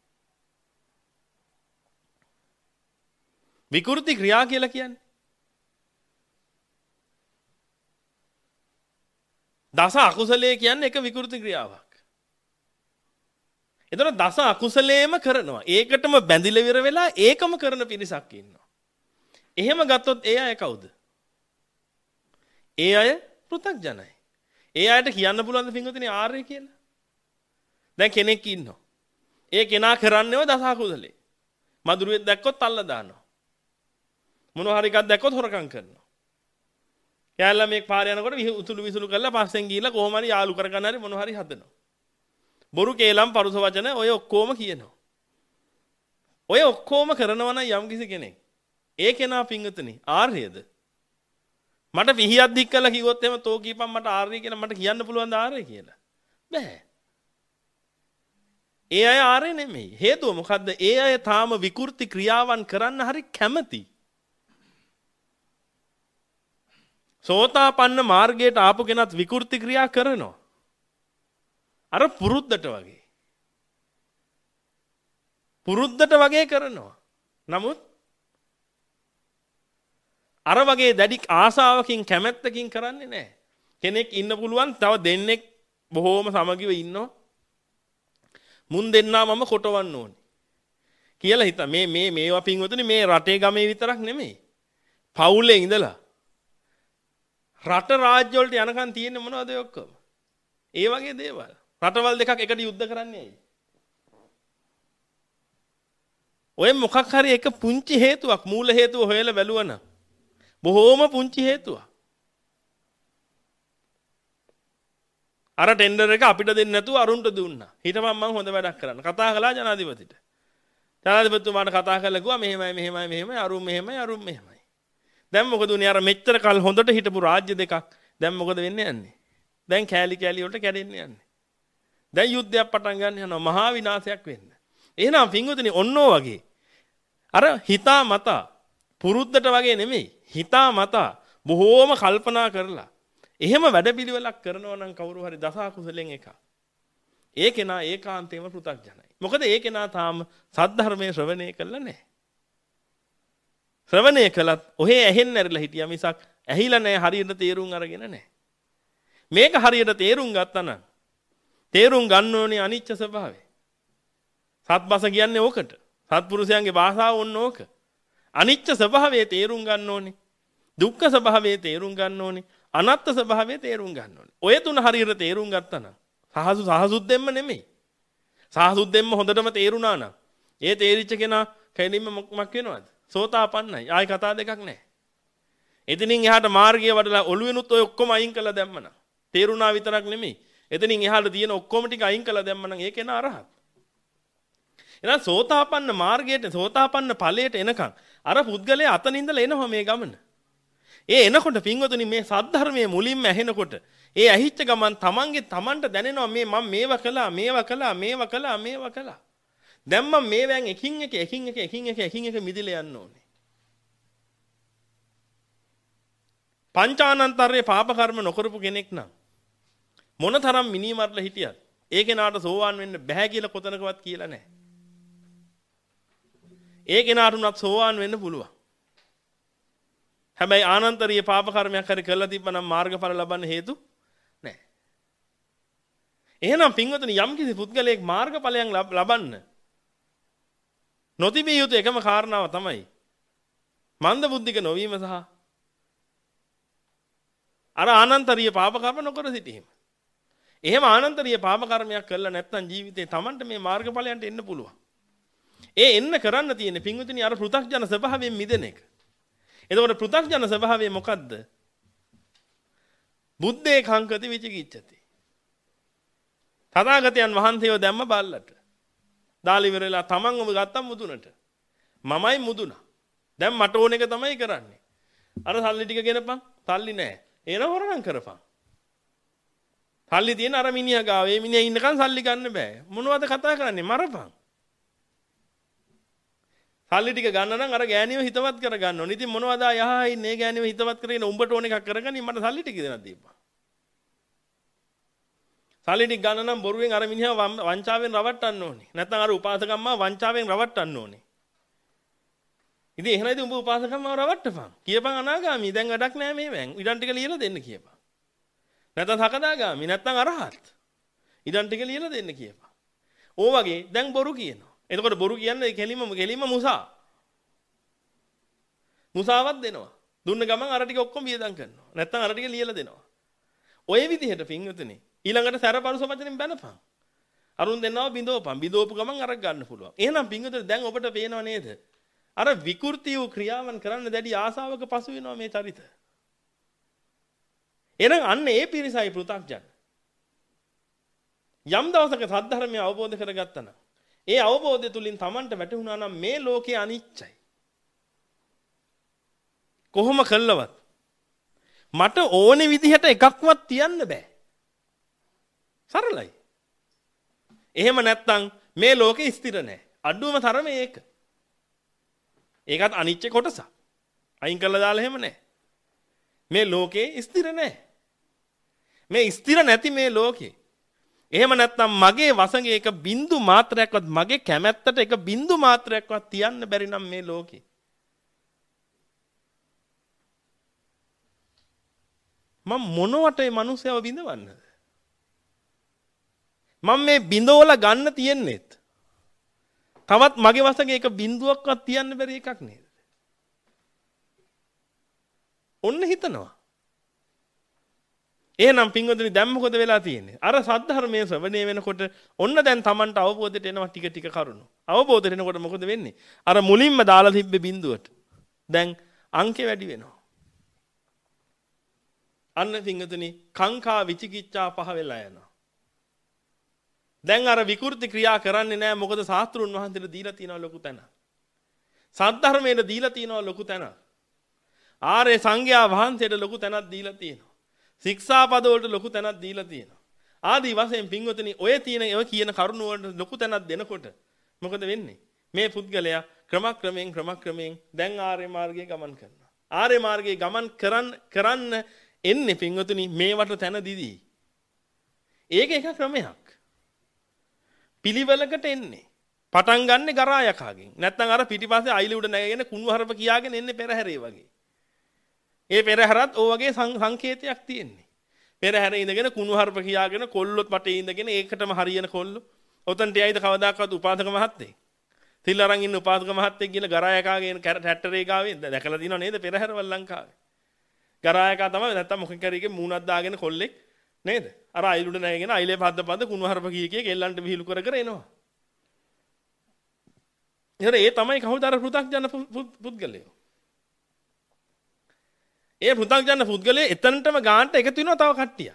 විකෘති ක්‍රියා කියලා කියන්නේ දස අකුසලයේ කියන්නේ එක විකෘති ක්‍රියාවක් එතන දස අකුසලයේම කරනවා. ඒකටම බැඳිලා විර වෙලා ඒකම කරන පිරිසක් ඉන්නවා. එහෙම ගත්තොත් ඒ අය කවුද? ඒ අය පෘථග්ජනයි. ඒ අයට කියන්න පුළුවන් ද පින්වතුනි ආර්ය කියලා? දැන් කෙනෙක් ඉන්නවා. ඒ කෙනා කරන්නේව දස අකුසලේ. මදුරුවෙක් දැක්කොත් අල්ල දානවා. මොනවා හරි එකක් දැක්කොත් හොරකම් කරනවා. කැලලා මේක පාර යනකොට උතුළු විසුළු කරලා පස්සෙන් ගිහිල්ලා කොහොම හරි යාළු කරගන්න හරි මොනවා හරි හදනවා. බොරු කේලම් පරුස වචන ඔය ඔක්කොම කියනවා. ඔය ඔක්කොම කරනවා නම් යම්කිසි කෙනෙක්. ඒ කෙනා පිංගුතුනි ආර්යද? මට පිහියක් දික් කළා කිව්වොත් එහෙම තෝ කීපම් මට ආර්ය කියලා මට කියන්න පුළුවන් ද ආර්ය කියලා? බෑ. ඒ අය ආර්ය නෙමෙයි. හේතුව මොකද්ද? ඒ අය තාම විකෘති ක්‍රියාවන් කරන්න හරි කැමති. සෝතාපන්න මාර්ගයට ආපු කෙනත් විකෘති ක්‍රියා කරනවා. අර පුරුද්දට වගේ. පුරුද්දට වගේ කරනවා. නමුත් අර වගේ දැඩි ආසාවකින් කැමැත්තකින් කරන්නේ නැහැ. කෙනෙක් ඉන්න පුළුවන් තව දෙන්නෙක් බොහෝම සමගිව ඉන්නවා. මුන් දෙන්නා මම කොටවන්න ඕනේ. කියලා හිතා මේ මේ මේවා පින්වතුනි මේ රටේ ගමේ විතරක් නෙමෙයි. පවුලේ ඉඳලා රට රාජ්‍ය වලට යනකම් තියෙන්නේ මොනවද ඒ ඔක්කොම? ඒ වගේ දේවල්. රටවල් දෙකක් එකට යුද්ධ කරන්නේ ඇයි? ඔය මොකක් හරි එක පුංචි හේතුවක් මූල හේතුව හොයලා බැලුවනම් බොහෝම පුංචි හේතුවක්. අර ටෙන්ඩර් එක අපිට දෙන්න නැතුව අරුන්ට දුන්නා. හිටපන් මම හොඳ වැඩක් කරන්න. කතා කළා ජනාධිපතිට. ජනාධිපතිතුමාට කතා කරලා කිව්වා මෙහෙමයි මෙහෙමයි මෙහෙමයි අරුන් මෙහෙමයි අරුන් මෙහෙමයි. දැන් මොකද උනේ අර මෙච්චර කල් හොඳට හිටපු රාජ්‍ය දෙකක් දැන් මොකද වෙන්නේ යන්නේ? දැන් කෑලි කෑලි වලට කැඩෙන්න යන්නේ. දැන් යුද්ධයක් පටන් ගන්න යනවා මහා විනාශයක් වෙන්න. එහෙනම් පින්වතුනි ඔන්නෝ වගේ අර හිතා මතා පුරුද්දට වගේ නෙමෙයි හිතා මතා බොහෝම කල්පනා කරලා එහෙම වැඩපිළිවෙලක් කරනවා නම් කවුරු හරි දස අකුසලෙන් එකක්. ඒ කෙනා ඒකාන්තයෙන්ම පෘථග්ජනයි. මොකද ඒ කෙනා තාම සද්ධර්මයේ ශ්‍රවණය කළා නැහැ. ශ්‍රවණය කළත් ඔහේ ඇහෙන්න ඇරිලා හිටියා මිසක් ඇහිලා නැහැ හරියට තේරුම් අරගෙන නැහැ. මේක හරියට තේරුම් ගත්තා නම් තේරුම් ගන්න ඕනේ අනිච්ච ස්වභාවය. සත්බස කියන්නේ ඕකට. සත්පුරුෂයන්ගේ භාෂාව ඕන ඕක. අනිච්ච ස්වභාවයේ තේරුම් ගන්න ඕනේ. දුක්ඛ ස්වභාවයේ තේරුම් ගන්න ඕනේ. අනාත්ම ස්වභාවයේ තේරුම් ගන්න ඕනේ. ඔය තුන හරියට තේරුම් ගත්තා නම් සහසු සහසුද්දෙම්ම නෙමෙයි. සහසුද්දෙම්ම හොඳටම තේරුණා නම් ඒ තේරිච්ච කෙනා කෙලින්ම මොකක් වෙනවද? සෝතාපන්නයි. ආයි කතා දෙකක් නැහැ. එතනින් එහාට මාර්ගය වඩලා ඔළුවෙනුත් ඔය ඔක්කොම අයින් කළා දැම්මනම් තේරුණා විතරක් නෙමෙයි. එතනින් එහාට තියෙන ඔක්කොම ටික අයින් කළා දැම්මනම් ඒ කෙනා අරහත්. එහෙනම් සෝතාපන්න මාර්ගයට සෝතාපන්න ඵලයට එනකන් අර පුද්ගලයා අතන ඉඳලා එනවා මේ ගමන. ඒ එනකොට පින්වතුනි මේ සද්ධර්මයේ මුලින්ම ඇහෙනකොට ඒ ඇහිච්ච ගමන් තමන්ගේ තමන්ට දැනෙනවා මේ මම මේව කළා මේව කළා මේව කළා මේව කළා. දැන් මම මේවෙන් එකින් එක එකින් එක එකින් එක එකින් එක මිදිලා යන්න ඕනේ. පංචානන්තරේ පාප කර්ම නොකරපු කෙනෙක් නම් මොනතරම් මිනීමරලා හිටියත් ඒ කෙනාට සෝවාන් වෙන්න බෑ කියලා කොතනකවත් කියලා නැහැ. ඒ කෙනාට උනත් සෝවාන් වෙන්න පුළුවන්. හැබැයි ආනන්තරීය පාප කර්මයක් හරි කරලා තිබ්බනම් මාර්ගඵල ලබන්න හේතු නැහැ. එහෙනම් පින්වතුනි යම් කිසි පුද්ගලයෙක් මාර්ගඵලයන් ලබන්න නොතිබිය යුතු එකම කාරණාව තමයි මන්ද බුද්ධික නොවීම සහ අර ආනන්තරීය පාප කර්ම නොකර සිටීම. එහෙම ආනන්තරීය පාප කර්මයක් කළා නැත්නම් ජීවිතේ Tamanට මේ මාර්ගඵලයන්ට එන්න පුළුවන්. ඒ එන්න කරන්න තියෙන්නේ පින්වතුනි අර පෘථග්ජන ස්වභාවයෙන් මිදෙන එක. එතකොට පෘථග්ජන ස්වභාවය මොකද්ද? බුද්දේ කංකති විචිකිච්ඡති. තථාගතයන් වහන්සේව දැම්ම බල්ලට. දාලි ඉවරලා තමන් ඔබ ගත්තා මුදුනට. මමයි මුදුනා. දැන් මට ඕන එක තමයි කරන්නේ. අර සල්ලි ටික ගෙනපන්. සල්ලි නැහැ. එන හොරනම් කරපන්. සල්ලි තියෙන අර මිනිහා ගාව. ඒ මිනිහා ඉන්නකන් සල්ලි ගන්න බෑ. මොනවද කතා කරන්නේ? මරපන්. සල්ලි ටික ගන්න නම් අර ගෑණියව හිතවත් කරගන්න ඕනේ. ඉතින් මොනවද යහයි මේ ගෑණියව හිතවත් කරගෙන උඹට ඕන එකක් කරගනි මට සල්ලි ටික දෙන්න දීපන්. සල්ලි ටික ගන්න නම් බොරුවෙන් අර මිනිහා වංචාවෙන් රවට්ටන්න ඕනේ. නැත්නම් අර උපාසකම්මා වංචාවෙන් රවට්ටන්න ඕනේ. ඉතින් එහෙනම් උඹ උපාසකම්මාව රවට්ටපන්. කියපන් අනාගාමී දැන් වැඩක් නෑ මේ වැන්. ඉඩම් ටික ලියලා දෙන්න කියපන්. නැත්නම් සකදාගාමී නැත්නම් අරහත්. ඉඩම් ටික ලියලා දෙන්න කියපන්. ඕ වගේ දැන් බොරු කියනවා. එතකොට බොරු කියන්නේ කෙලිම කෙලිම මුසා. මුසාවක් දෙනවා. දුන්න ගමන් අර ටික ඔක්කොම වියදම් කරනවා. නැත්නම් අර ටික ලියලා දෙනවා. ඔය විදිහට පින්වතුනි ඊළඟට සැරපරුස වචනෙන් බැනපන්. අරුන් දෙන්නව බිඳෝපන්. බිඳෝපු ගමන් අරක් ගන්න පුළුවන්. එහෙනම් පින්වතුනි දැන් ඔබට පේනව නේද? අර විකෘති වූ ක්‍රියාවන් කරන්න දැඩි ආසාවක පසු වෙනවා මේ චරිත. එහෙනම් අන්න ඒ පිරිසයි පෘථග්ජන. යම් දවසක සද්ධර්මය අවබෝධ කරගත්තා නම් ඒ අවබෝධය තුලින් Tamanට වැටහුණා නම් මේ ලෝකේ අනිච්චයි. කොහොම කළවත් මට ඕනේ විදිහට එකක්වත් තියන්න බෑ. සරලයි. එහෙම නැත්නම් මේ ලෝකේ ස්ථිර නැහැ. අඩුවම තරමේ ඒක. ඒකත් අනිච්ච කොටසක්. අයින් කරලා දාලා එහෙම නැහැ. මේ ලෝකේ ස්ථිර නැහැ. මේ ස්ථිර නැති මේ ලෝකේ. එහෙම නැත්නම් මගේ වසඟේ එක බින්දු මාත්‍රයක්වත් මගේ කැමැත්තට එක බින්දු මාත්‍රයක්වත් තියන්න බැරි නම් මේ ලෝකේ. මම මොනවට මේ මිනිස්සයව බිඳවන්නද? මම මේ බිඳවලා ගන්න තියෙන්නේත් තවත් මගේ වසඟේ එක බින්දුවක්වත් තියන්න බැරි එකක් නේද? ඔන්න හිතනවා. එහෙනම් පින්වතුනි දැන් මොකද වෙලා තියෙන්නේ? අර සද්ධර්මයේ ශ්‍රවණය වෙනකොට ඔන්න දැන් Tamanට අවබෝධයට එනවා ටික ටික කරුණු. අවබෝධයට එනකොට මොකද වෙන්නේ? අර මුලින්ම දාලා තිබ්බේ බින්දුවට දැන් අංකේ වැඩි වෙනවා. අන්න පින්වතුනි කාංකා විචිකිච්ඡා පහ වෙලා යනවා. දැන් අර විකෘති ක්‍රියා කරන්නේ නැහැ. මොකද ශාස්ත්‍රුන් වහන්සේට දීලා තියෙනවා ලොකු තැන. සද්ධර්මයට දීලා තියෙනවා ලොකු තැන. ආර්ය සංඝයා වහන්සේට ලොකු තැනක් දීලා තියෙනවා. ශික්ෂාපද වලට ලොකු තැනක් දීලා තියෙනවා. ආදී වශයෙන් පින්වතුනි ඔය තියෙන ඒව කියන කරුණ වලට ලොකු තැනක් දෙනකොට මොකද වෙන්නේ? මේ පුද්ගලයා ක්‍රමක්‍රමයෙන් ක්‍රමක්‍රමයෙන් දැන් ආර්ය මාර්ගයේ ගමන් කරනවා. ආර්ය මාර්ගයේ ගමන් කරන්න කරන්න එන්නේ පින්වතුනි මේවට තැන දීදී. ඒක එක ක්‍රමයක්. පිළිවෙලකට එන්නේ. පටන් ගන්නෙ ගරා යකාගෙන්. නැත්නම් අර පිටිපස්සේ අයිලි උඩ නැගගෙන කුණු හරප කියාගෙන එන්නේ පෙරහැරේ වගේ. ඒ පෙරහැරත් ඕ වගේ සංකේතයක් තියෙන්නේ. පෙරහැරේ ඉඳගෙන කුණු හරප කියාගෙන කොල්ලොත් වටේ ඉඳගෙන ඒකටම හරියන කොල්ලෝ. ඔතනට යයිද කවදාකවත් උපාසක මහත්තයෙක්. තිල් අරන් ඉන්න උපාසක මහත්තයෙක් කියලා ගරා යකාගෙන ට්‍රැක්ටරේ ගාවේ දැකලා තියෙනව නේද පෙරහැරවල ලංකාවේ. ගරා යකා තමයි නැත්නම් මොකක් හරි එකේ මූණක් දාගෙන කොල්ලෙක් නේද? අර අයිලුඩ නැගගෙන අයිලේ පද්ද පද්ද කුණු හරප කී කී කෙල්ලන්ට විහිළු කර කර එනවා. ඉතින් ඒ තමයි කවුද අර පෘථග්ජන පුද්ගලයෝ. ඒ පෘථග්ජන පුද්ගලයා එතනටම ගානට එකතු වෙනවා තව කට්ටිය.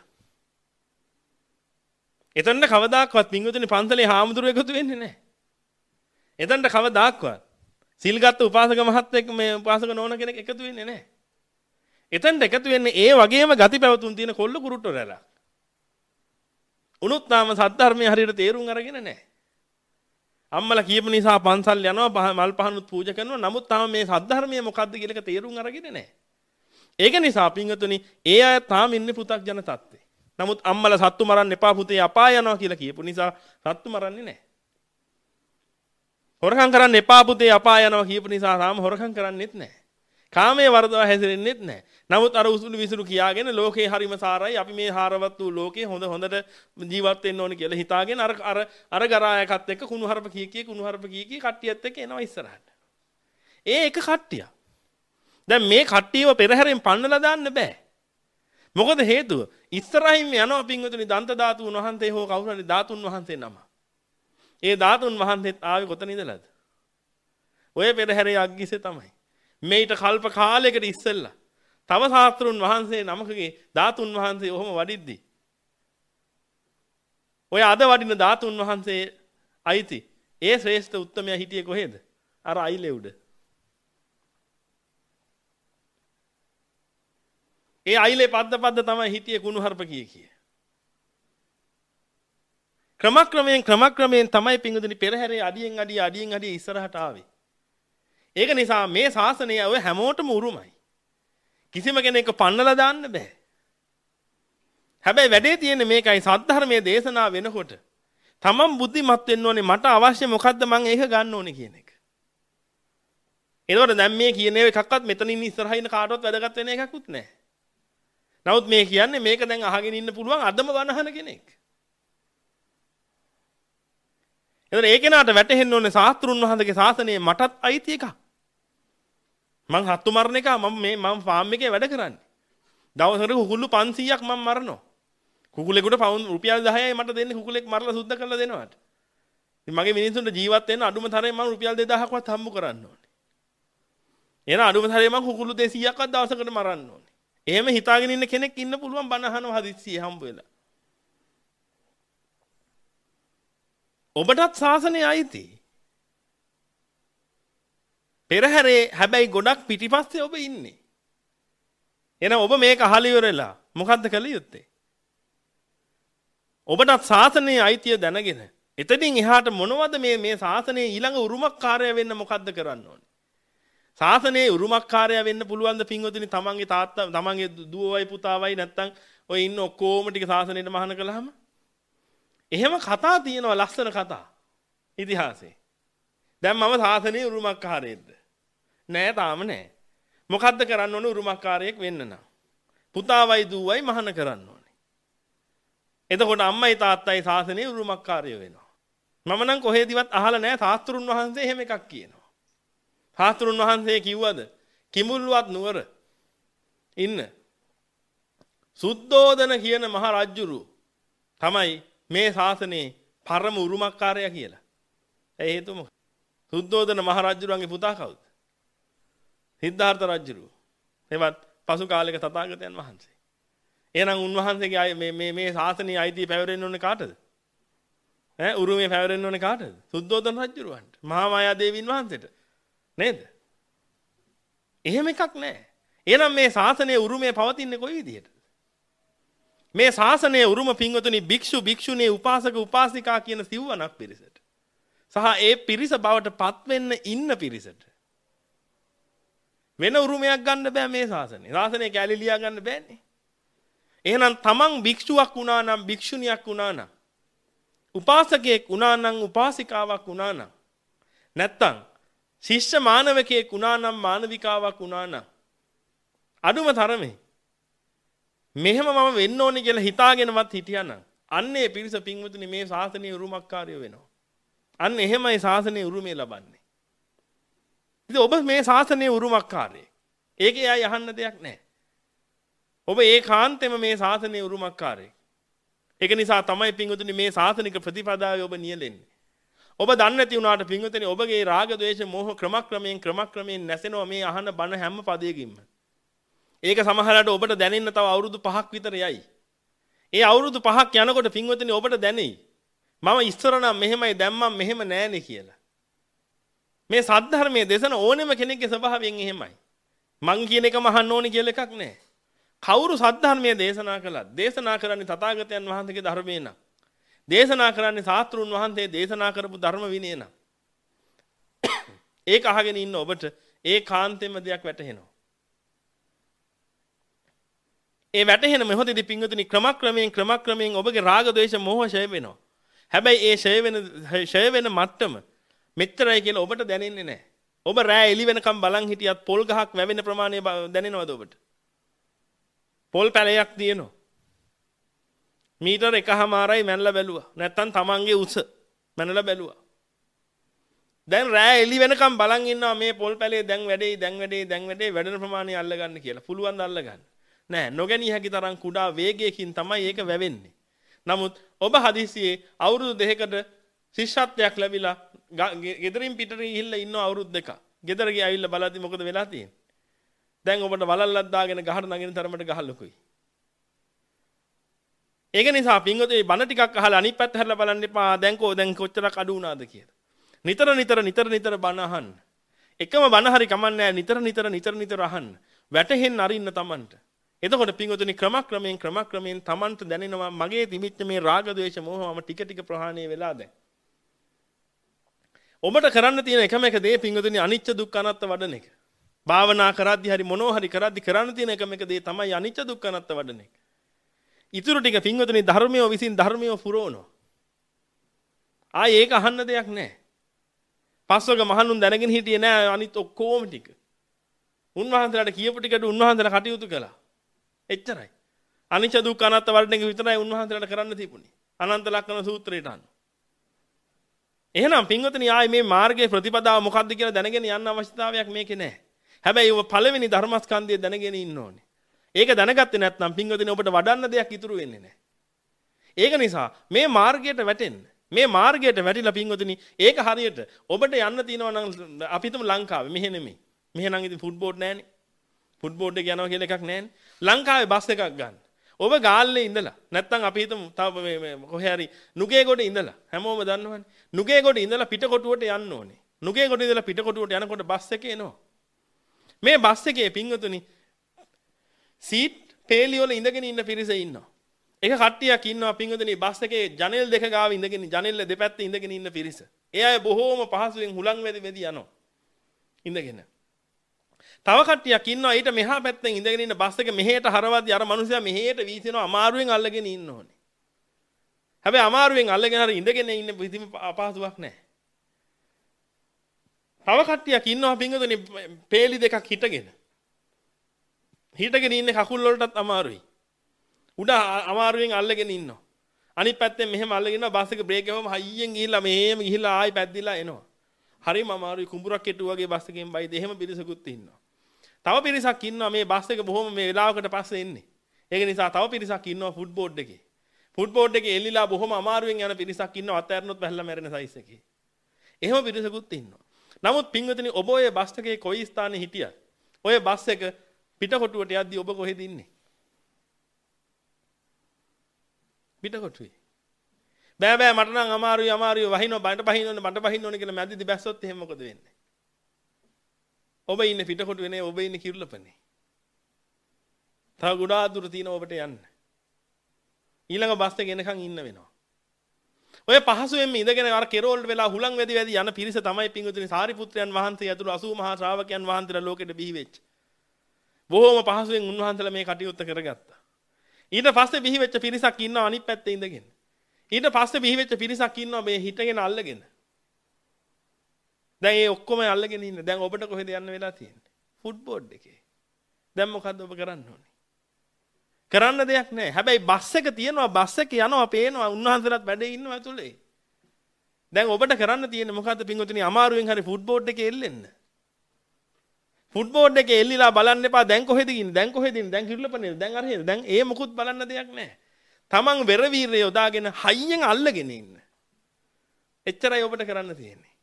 එතනට කවදාක්වත් පින්වතුනි පන්සලේ හාමුදුරුවෝ එකතු වෙන්නේ නැහැ. එතනට කවදාක්වත් සිල් ගත්ත උපාසක මහත්තයෙක් මේ උපාසක නෝන කෙනෙක් එකතු වෙන්නේ නැහැ. එතනට එකතු වෙන්නේ ඒ වගේම ගති පැවතුම් තියෙන කොල්ල කුරුට්ටෝ රැලක්. උනුත් තාම සද්ධර්මයේ හරියට තේරුම් අරගෙන නැහැ. අම්මලා කියපු නිසා පන්සල් යනවා මල් පහනුත් පූජා කරනවා. නමුත් තාම මේ සද්ධර්මයේ මොකද්ද කියලා තේරුම් අරගෙන නැහැ. ඒක නිසා පින්වතුනි ඒ අය තාම ඉන්නේ පෘථග්ජන තත්ත්වේ. නමුත් අම්මලා සත්තු මරන්න එපා පුතේ අපාය යනවා කියලා කියපු නිසා සත්තු මරන්නේ නැහැ. හොරකම් කරන්න එපා පුතේ අපාය යනවා කියපු නිසා තාම හොරකම් කරන්නේත් නැහැ. කාමයේ වර්ධව හැසිරෙන්නෙත් නැහැ. නමුත් අර උසුළු විසුළු කියාගෙන ලෝකේ හරිම සාරයි අපි මේ හාරවත් වූ ලෝකේ හොඳ හොඳට ජීවත් වෙන්න ඕනේ කියලා හිතාගෙන අර අර අර ගරායකත් එක්ක කුණුහරුප කී කී කුණුහරුප කී කී කට්ටියත් එක්ක එනවා ඉස්සරහට. ඒ එක කට්ටිය. දැන් මේ කට්ටියව පෙරහැරෙන් පන්නලා දාන්න බෑ. මොකද හේතුව ඉස්සරහින් යනවා පින්වතුනි දන්ත ධාතුන් වහන්සේ හෝ කවුරු හරි ධාතුන් වහන්සේ නම. ඒ ධාතුන් වහන්සේත් ආවේ කොතන ඉඳලාද? ඔය පෙරහැරේ අග්ගිසේ තමයි. මේිට කල්ප කාලයකට ඉස්සෙල්ලා තව ශාස්ත්‍රුන් වහන්සේ නමකගේ ධාතුන් වහන්සේ ඔහොම වඩිද්දි ඔය අද වඩින ධාතුන් වහන්සේ අයිති ඒ ශ්‍රේෂ්ඨ උත්තමයා හිටියේ කොහෙද? අර අයිලේ උඩ. ඒ අයිලේ පද්ද පද්ද තමයි හිටියේ කුණුහරුප කිය කිය. ක්‍රමක්‍රමයෙන් ක්‍රමක්‍රමයෙන් තමයි පිංගුදුනි පෙරහැරේ අඩියෙන් අඩිය අඩියෙන් අඩිය ඉස්සරහට ආවේ. ඒක නිසා මේ ශාසනය ඔය හැමෝටම උරුමයි. කිසිම කෙනෙක් පන්නලා දාන්න බෑ. හැබැයි වැඩේ තියෙන්නේ මේකයි සද්ධර්මයේ දේශනා වෙනකොට තමන් බුද්ධිමත් වෙන්න ඕනේ මට අවශ්‍ය මොකද්ද මම ඒක ගන්න ඕනේ කියන එක. ඒනොර දැන් මේ කියන එකක්වත් මෙතනින් ඉස්සරහින් කාටවත් වැදගත් වෙන එකක්වත් නැහැ. නමුත් මේ කියන්නේ මේක දැන් අහගෙන ඉන්න පුළුවන් අදම වනහන කෙනෙක්. එතන ඒ කෙනාට වැටහෙන්න ඕනේ ශාස්ත්‍රුන් වහන්සේගේ ශාසනයේ මටත් අයිති එකක්. මං හත්තු මරණ එක මම මේ මම ෆාම් එකේ වැඩ කරන්නේ. දවසකට කුකුළු පන්සීයක් මම මරනවා. කුකුලෙකුට පවුන් රුපියල් දහයයි මට දෙන්නේ කුකුලෙක් මරලා සුද්ධ කරලා දෙනවට. ඉතින් මගේ මිනිස්සුන්ට ජීවත් වෙන්න අඩුම තරමේ මම රුපියල් දෙදාහක්වත් හම්බ කරන්න ඕනේ. එහෙනම් අඩුම තරමේ මම කුකුළු දෙසීයක්වත් දවසකට මරන්න ඕනේ. එහෙම හිතාගෙන ඉන්න කෙනෙක් ඉන්න පුළුවන් බණ අහනවා හදිස්සිය හම්බ වෙලා. ඔබටත් ශාසනය අයිති. පෙරහැරේ හැබැයි ගොඩක් පිටිපස්සේ ඔබ ඉන්නේ. එහෙනම් ඔබ මේක අහලා ඉවරලා මොකද්ද කළ යුත්තේ? ඔබටත් ශාසනයේ අයිතිය දැනගෙන එතනින් එහාට මොනවද මේ මේ ශාසනයේ ඊළඟ උරුමකාරය වෙන්න මොකද්ද කරන්න ඕනේ? ශාසනයේ උරුමකාරය වෙන්න පුළුවන් ද පින්වතුනි තමන්ගේ තාත්තා තමන්ගේ දුවවයි පුතාවයි නැත්තම් ඔය ඉන්න ඔක්කොම ටික ශාසනයට මහාන කළාම එහෙම කතා තියෙනවා ලස්සන කතා ඉතිහාසයේ. දැන් මම ශාසනයේ උරුමකාරයෙක්ද? නෑ තාම නෑ. මොකද්ද කරන්න ඕනේ උරුමකාරයෙක් වෙන්න නම්? පුතාවයි දුවවයි මහාන කරන්න ඕනේ. එතකොට අම්මයි තාත්තයි ශාසනයේ උරුමකාරයෝ වෙනවා. මම නම් කොහෙදිවත් අහලා නෑ ශාස්ත්‍රුන් වහන්සේ එහෙම එකක් කියනවා. ශාස්ත්‍රුන් වහන්සේ කිව්වද කිඹුල්වත් නුවර ඉන්න සුද්ධෝදන කියන මහ රජුරු තමයි මේ ශාසනයේ පරම උරුමකාරයා කියලා. ඒ හේතුව මොකක්ද? සුද්ධෝදන මහ රජුරුවන්ගේ පුතා කවුද? සිද්ධාර්ථ රජුරු. එවත් පසු කාලයක තථාගතයන් වහන්සේ. එහෙනම් උන්වහන්සේගේ මේ මේ මේ ශාසනයේ අයිතිය පැවරෙන්න ඕනේ කාටද? ඈ උරුමේ පැවරෙන්න ඕනේ කාටද? සුද්ධෝදන රජුරුවන්ට. මහා මායා දේවීන් වහන්සේට. නේද? එහෙම එකක් නැහැ. එහෙනම් මේ ශාසනයේ උරුමේ පවතින්නේ කොයි විදිහටද? මේ ශාසනයේ උරුම පින්වතුනි භික්ෂු භික්ෂුණී උපාසක උපාසිකා කියන සිව්වනක් පිරිසට. සහ ඒ පිරිස බවට පත් වෙන්න ඉන්න පිරිසට. වෙන උරුමයක් ගන්න බෑ මේ ශාසනය. ශාසනය කැලි ලියා ගන්න බෑනේ. එහෙනම් තමන් භික්ෂුවක් වුණා නම් භික්ෂුණියක් වුණා නම් උපාසකයෙක් වුණා නම් උපාසිකාවක් වුණා නම් නැත්තම් ශිෂ්‍ය මානවකයෙක් වුණා නම් මානවිකාවක් වුණා නම් අඩුම තරමේ මෙහෙම මම වෙන්න ඕනේ කියලා හිතාගෙනවත් හිටියානම් අන්නේ පිරිස පින්වතුනි මේ ශාසනයේ උරුමකාරයෝ වෙනවා. අන්න එහෙමයි ශාසනයේ උරුමය ලබන්නේ. ඉතින් ඔබ මේ ශාසනයේ උරුමකාරයෙක්. ඒකේ ආය අහන්න දෙයක් නැහැ. ඔබ ඒකාන්තෙම මේ ශාසනයේ උරුමකාරයෙක්. ඒක නිසා තමයි පින්වතුනි මේ ශාසනික ප්‍රතිපදාවේ ඔබ නියැලෙන්නේ. ඔබ දන්නේ නැති වුණාට පින්වතුනි ඔබගේ රාග ద్వේෂ මෝහ ක්‍රමක්‍රමයෙන් ක්‍රමක්‍රමයෙන් නැසෙනවා මේ අහන බණ හැම පදයකින්ම. ඒක සමහරවිට ඔබට දැනෙන්න තව අවුරුදු පහක් විතර යයි. ඒ අවුරුදු පහක් යනකොට පින්වතුනි ඔබට දැනෙයි. මම ඉස්සර නම් මෙහෙමයි දැන් මම මෙහෙම නෑනේ කියලා. මේ සද්ධර්මයේ දේශන ඕනෙම කෙනෙක්ගේ ස්වභාවයෙන් එහෙමයි. මං කියන එකම අහන්න ඕනේ කියලා එකක් නෑ. කවුරු සද්ධර්මයේ දේශනා කළත් දේශනා කරන්නේ තථාගතයන් වහන්සේගේ ධර්මයේ නම්. දේශනා කරන්නේ ශාස්ත්‍රුන් වහන්සේ දේශනා කරපු ධර්ම විනය නම්. ඒක අහගෙන ඉන්න ඔබට ඒ කාන්තෙම දෙයක් වැටහෙනවා. ඒ වැටහෙන මොහොතේදී පිංගුතුනි ක්‍රමක්‍රමයෙන් ක්‍රමක්‍රමයෙන් ඔබගේ රාග ද්වේෂ මෝහ ඡය වෙනවා. හැබැයි ඒ ඡය වෙන ඡය වෙන මට්ටම මෙච්චරයි කියලා ඔබට දැනෙන්නේ නැහැ. ඔබ රෑ එළි වෙනකම් බලන් හිටියත් පොල් ගහක් වැවෙන ප්‍රමාණය දැනෙනවද ඔබට? පොල් පැලයක් තියෙනවා. මීටර එකහමාරයි මැනලා බැලුවා. නැත්තම් තමන්ගේ උස මැනලා බැලුවා. දැන් රෑ එළි වෙනකම් බලන් ඉන්නවා මේ පොල් පැලේ දැන් වැඩේ දැන් වැඩේ දැන් වැඩේ වැඩෙන ප්‍රමාණය අල්ලගන්න කියලා. පුළුවන් ද අල්ලගන්න? නෑ. නොගැනී හැකි තරම් කුඩා වේගයකින් තමයි ඒක වැවෙන්නේ. නමුත් ඔබ හදිසියේ අවුරුදු දෙකකට ශිෂ්‍යත්වයක් ලැබිලා ගෙදරින් පිටට ගිහිල්ලා ඉන්න අවුරුදු දෙකක්. ගෙදර ගියා ඇවිල්ලා බලද්දි මොකද වෙලා තියෙන්නේ? දැන් ඔබට වලල්ලක් දාගෙන ගහට නගින තරමට ගහලුකුයි. ඒක නිසා පින්වතුනි බණ ටිකක් අහලා අනිත් පැත්ත හැරලා බලන්න එපා. දැන් කෝ දැන් කොච්චරක් අඩු වුණාද කියලා. නිතර නිතර නිතර නිතර බණ අහන්න. එකම බණ හරි කමන්නේ නිතර නිතර නිතර නිතර අහන්න. වැටහෙන්න අරින්න Tamanට. එතකොට පින්වතුනි ක්‍රමක්‍රමයෙන් ක්‍රමක්‍රමයෙන් Tamanට දැනෙනවා මගේ තිබිච්ච මේ රාග ද්වේෂ මෝහම ටික ටික ප්‍රහාණය වෙලා දැන්. ඔබට කරන්න තියෙන එකම එක දේ පින්වතුනි අනිච්ච දුක්ඛ අනාත්ම වඩන එක. භාවනා කරද්දී හරි මොනවා හරි කරද්දී කරන්න තියෙන එකම එක දේ තමයි අනිච්ච දුක්ඛ අනාත්ම වඩන එක. ඊටු ටික පින්වතුනි ධර්මයේ විසින් ධර්මයේ පුරවනවා. ආයේ ඒක අහන්න දෙයක් නැහැ. පස්වග මහණුන් දැනගෙන හිටියේ නෑ අනිත් ඔක්කොම ටික. උන්වහන්සේලාට කියපු ටිකට උන්වහන්සේලා කටයුතු කළා. එච්චරයි. අනිච්ච දුක්ඛ අනාත්ම වඩන එක විතරයි උන්වහන්සේලාට කරන්න තිබුණේ. අනන්ත ලක්ෂණ සූත්‍රයට අනුව. එහෙනම් පින්වතුනි ආයේ මේ මාර්ගයේ ප්‍රතිපදාව මොකක්ද කියලා දැනගෙන යන්න අවශ්‍යතාවයක් මේකේ නැහැ. හැබැයි ඔබ පළවෙනි ධර්මස්කන්ධය දැනගෙන ඉන්න ඕනේ. ඒක දැනගත්තේ නැත්නම් පින්වතුනි ඔබට වඩන්න දෙයක් ඉතුරු වෙන්නේ නැහැ. ඒක නිසා මේ මාර්ගයට වැටෙන්න. මේ මාර්ගයට වැටිලා පින්වතුනි ඒක හරියට ඔබට යන්න තියෙනවා නම් අපි හිතමු ලංකාවේ මෙහෙ නෙමෙයි. මෙහෙ නම් ඉතින් ෆුට් බෝඩ් නැහැනේ. ෆුට් බෝඩ් එක යනවා කියලා එකක් නැහැනේ. ලංකාවේ බස් එකක් ගන්න. ඔබ ගාල්ලේ ඉඳලා නැත්නම් අපි හිතමු තව මේ කොහේ හරි නුගේගොඩේ ඉඳලා හැමෝම දන්නවනේ. නුගේගොඩේ ඉඳලා පිටකොටුවට යන්න ඕනේ. නුගේගොඩේ ඉඳලා පිටකොටුවට යනකොට බස් එකේ එනවා. මේ බස් එකේ පින්වතුනි සීට් පේලි වල ඉඳගෙන ඉන්න පිරිස ඉන්නවා. එක කට්ටියක් ඉන්නවා පින්වතුනි බස් එකේ ජනෙල් දෙක ගාව ඉඳගෙන ජනෙල් දෙපැත්තේ ඉඳගෙන ඉන්න පිරිස. ඒ අය බොහෝම පහසුවෙන් හුලං වෙදි වෙදි යනවා. ඉඳගෙන. තව කට්ටියක් ඉන්නවා ඊට මෙහා පැත්තෙන් ඉඳගෙන ඉන්න බස් එක මෙහෙට හරවද්දී අර මිනිස්සයා මෙහෙට වීසිනවා අමාරුවෙන් අල්ලගෙන ඉන්න ඕනේ. හැබැයි අමාරුවෙන් අල්ලගෙන හරි ඉඳගෙන ඉන්න කිසිම අපහසුයක් නැහැ. තව කට්ටියක් ඉන්නවා පින්වතුනි පේලි දෙකක් හිටගෙන. හිටගෙන ඉන්නේ කකුල් වලටත් අමාරුයි. උඩ අමාරුවෙන් අල්ලගෙන ඉන්නවා. අනිත් පැත්තෙන් මෙහෙම අල්ලගෙන ඉන්නවා බස් එක බ්‍රේක් එකවම හයියෙන් ගිහිල්ලා මෙහෙම ගිහිල්ලා ආයි පැද්දිලා එනවා. හරිම අමාරුයි කුඹුරක් කෙටු වගේ බස් එකෙන් බයිද එහෙම පිරිසකුත් ඉන්නවා. තව පිරිසක් ඉන්නවා මේ බස් එක බොහොම මේ වෙලාවකට පස්සේ එන්නේ. ඒක නිසා තව පිරිසක් ඉන්නවා ෆුට් බෝඩ් එකේ. ෆුට් බෝඩ් එකේ එල්ලිලා බොහොම අමාරුවෙන් යන පිරිසක් ඉන්නවා අතහැරනොත් බැහැලා මැරෙන සයිස් එකේ. එහෙම පිරිසකුත් ඉන්නවා. නමුත් පින්වතුනි ඔබ ඔය බස් එකේ කොයි ස්ථානේ හිටියත් ඔය බස් එක පිටකොටුවට යද්දී ඔබ කොහෙද ඉන්නේ? පිටකොටුවේ. බෑ බෑ මට නම් අමාරුයි අමාරුයි වහිනවා බඩට බහින්න ඕනේ බඩට බහින්න ඕනේ කියලා මැදිදි බැස්සොත් එහෙම මොකද වෙන්නේ? ඔබ ඉන්නේ පිටකොටුවේ නේ ඔබ ඉන්නේ කිරුළපනේ. තව ගොඩාක් දුර තියෙනවා ඔබට යන්න. ඊළඟ බස් එක එනකන් ඉන්න වෙනවා. ඔය පහසුවෙන්ම ඉඳගෙන අර කෙරෝල් වෙලා හුලං වෙදි වෙදි යන පිරිස තමයි පින්වතුනි සාරිපුත්‍රයන් වහන්සේ ඇතුළු අසූ මහා ශ්‍රාවකයන් වහන්සේලා ලෝකෙට බිහි වෙච්ච. බොහොම පහසුවෙන් උන්වහන්සේලා මේ කටයුත්ත කරගත්තා. ඊට පස්සේ බිහි වෙච්ච පිරිසක් ඉන්නවා අනිත් පැත්තේ ඉඳගෙන. ඊට පස්සේ බිහි වෙච්ච පිරිසක් ඉන්නවා මේ හිටගෙන අල්ලගෙන. දැන් ඒ ඔක්කොම අල්ලගෙන ඉන්නේ. දැන් ඔබට කොහෙද යන්න වෙලා තියෙන්නේ? ෆුට් බෝඩ් එකේ. දැන් මොකද්ද ඔබ කරන්න ඕනේ? කරන්න දෙයක් නැහැ. හැබැයි බස් එක තියෙනවා බස් එක යනවා පේනවා උන්වහන්සේලාත් වැඩේ ඉන්නවා ඇතුලේ. දැන් ඔබට කරන්න තියෙන්නේ මොකද්ද පින්වතුනි අමාරුවෙන් හරි ෆුට් බෝඩ් එකේ එල්ලෙන්න. ෆුට් බෝඩ් එකේ එල්ලිලා බලන්න එපා දැන් කොහෙද ඉන්නේ දැන් කොහෙද ඉන්නේ දැන් කිරුළපනේ දැන් අර හේද දැන් ඒ මොකුත් බලන්න දෙයක් නැහැ. තමන් වෙර වීරය යොදාගෙන හයියෙන් අල්ලගෙන ඉන්න. එච්චරයි ඔබට කරන්න තියෙන්නේ.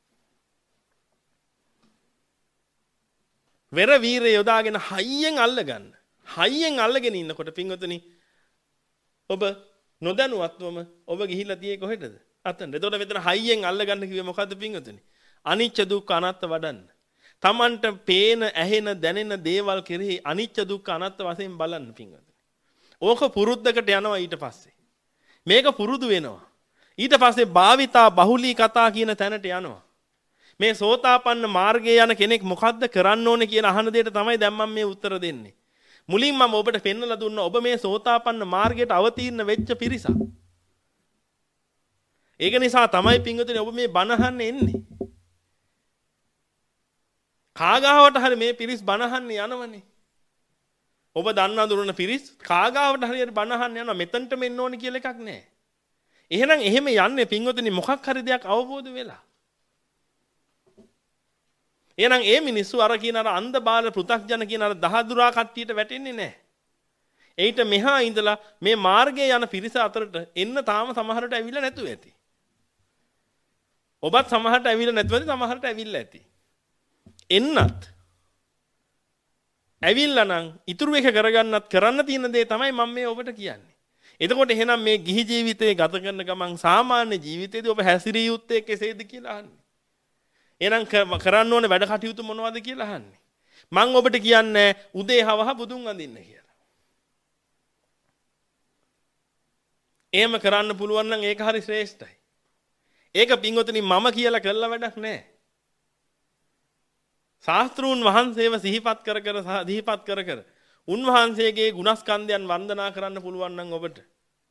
වෙර වීරය යොදාගෙන හයියෙන් අල්ලගන්න. හයියෙන් අල්ලගෙන ඉන්නකොට පින්වතුනි ඔබ නොදැනුවත්වම ඔබ ගිහිල්ලා තියේ කොහෙටද? අතන. එතකොට මෙතන හයියෙන් අල්ලගන්න කිව්වේ මොකද්ද පින්වතුනි? අනිච්ච දුක්ඛ අනාත්ම වඩන්න. තමන්ට පේන ඇහෙන දැනෙන දේවල් කෙරෙහි අනිච්ච දුක්ඛ අනාත්ම වශයෙන් බලන්න පින්වතුනි. ඕක පුරුද්දකට යනවා ඊට පස්සේ. මේක පුරුදු වෙනවා. ඊට පස්සේ භාවිතා බහුලී කතා කියන තැනට යනවා. මේ සෝතාපන්න මාර්ගයේ යන කෙනෙක් මොකද්ද කරන්න ඕනේ කියන අහන දෙයට තමයි දැන් මම මේ උත්තර දෙන්නේ. මුලින් මම ඔබට පෙන්වලා දුන්නා ඔබ මේ සෝතාපන්න මාර්ගයට අවතීර්ණ වෙච්ච පිරිසක්. ඒක නිසා තමයි පින්වතුනි ඔබ මේ බණ අහන්න එන්නේ. කාගාවට හරි මේ පිරිස් බණ අහන්න යනවනේ. ඔබ දන්න දුරන පිරිස් කාගාවට හරි බණ අහන්න යනවා. මෙතනට මෙන්න ඕනේ කියලා එකක් නැහැ. එහෙනම් එහෙම යන්නේ පින්වතුනි මොකක් හරි දෙයක් අවබෝධ වෙලා. එහෙනම් ඒ මිනිස්සු අර කියන අර අන්ධ බාල පෘථග්ජන කියන අර දහදුරා කට්ටියට වැටෙන්නේ නැහැ. ඒිට මෙහා ඉඳලා මේ මාර්ගයේ යන පිරිස අතරට එන්න තාම සමහරට ඇවිල්ලා නැතුව ඇති. ඔබත් සමහරට ඇවිල්ලා නැතුව ඇති සමහරට ඇවිල්ලා ඇති. එන්නත් ඇවිල්ලා නම් ඉතුරු එක කරගන්නත් කරන්න තියෙන දේ තමයි මම මේ ඔබට කියන්නේ. එතකොට එහෙනම් මේ ගිහි ජීවිතේ ගත කරන ගමන් සාමාන්‍ය ජීවිතේදී ඔබ හැසිරිය යුත්තේ කෙසේද කියලා අහන්නේ. එහෙනම් කරන්න ඕනේ වැඩ කටයුතු මොනවද කියලා අහන්නේ. මම ඔබට කියන්නේ උදේ හවහ බුදුන් වඳින්න කියලා. එහෙම කරන්න පුළුවන් නම් ඒක හරි ශ්‍රේෂ්ඨයි. ඒක පින්වතුනි මම කියලා කළා වැඩක් නැහැ. ශාස්ත්‍රූන් වහන්සේව සිහිපත් කර කර සිහිපත් කර කර උන්වහන්සේගේ ගුණස්කන්ධයන් වන්දනා කරන්න පුළුවන් නම් ඔබට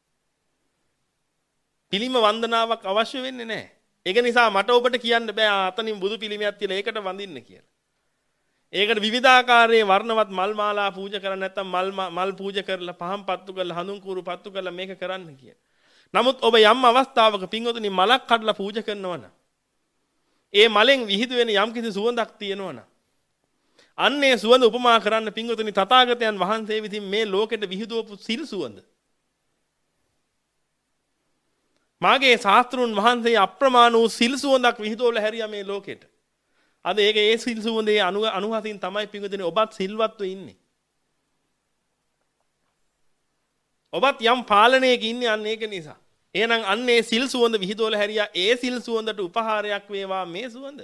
පිළිම වන්දනාවක් අවශ්‍ය වෙන්නේ නැහැ. ඒක නිසා මට ඔබට කියන්න බෑ අතනින් බුදු පිළිමයක් තියලා ඒකට වඳින්න කියලා. ඒකට විවිධාකාරයේ වර්ණවත් මල් මාලා පූජා කරන්න නැත්නම් මල් මල් පූජා කරලා පහන් පත්තු කරලා හඳුන් කුරු පත්තු කරලා මේක කරන්න කියලා. නමුත් ඔබ යම් අවස්ථාවක පින්වතුනි මලක් කඩලා පූජා කරනවා නම් ඒ මලෙන් විහිදු වෙන යම් කිසි සුවඳක් තියෙනවා නම් අන්නේ සුවඳ උපමා කරන්න පින්වතුනි තථාගතයන් වහන්සේ විසින් මේ ලෝකෙට විහිදුවපු සිල් සුවඳ. මාගේ ශාස්ත්‍රුන් වහන්සේ අප්‍රමාණ වූ සිල් සුවඳක් විහිදුවලා හැරියා මේ ලෝකෙට. අද ඒක ඒ සිල් සුවඳේ අනු අනුහසින් තමයි පින්වතුනි ඔබත් සිල්වත්ව ඉන්නේ. ඔබත් යම් පාලනයක ඉන්නේ අන්න ඒක නිසා. එහෙනම් අන්නේ සිල් සුවඳ විහිදුවලා හැරියා ඒ සිල් සුවඳට උපහාරයක් වේවා මේ සුවඳ.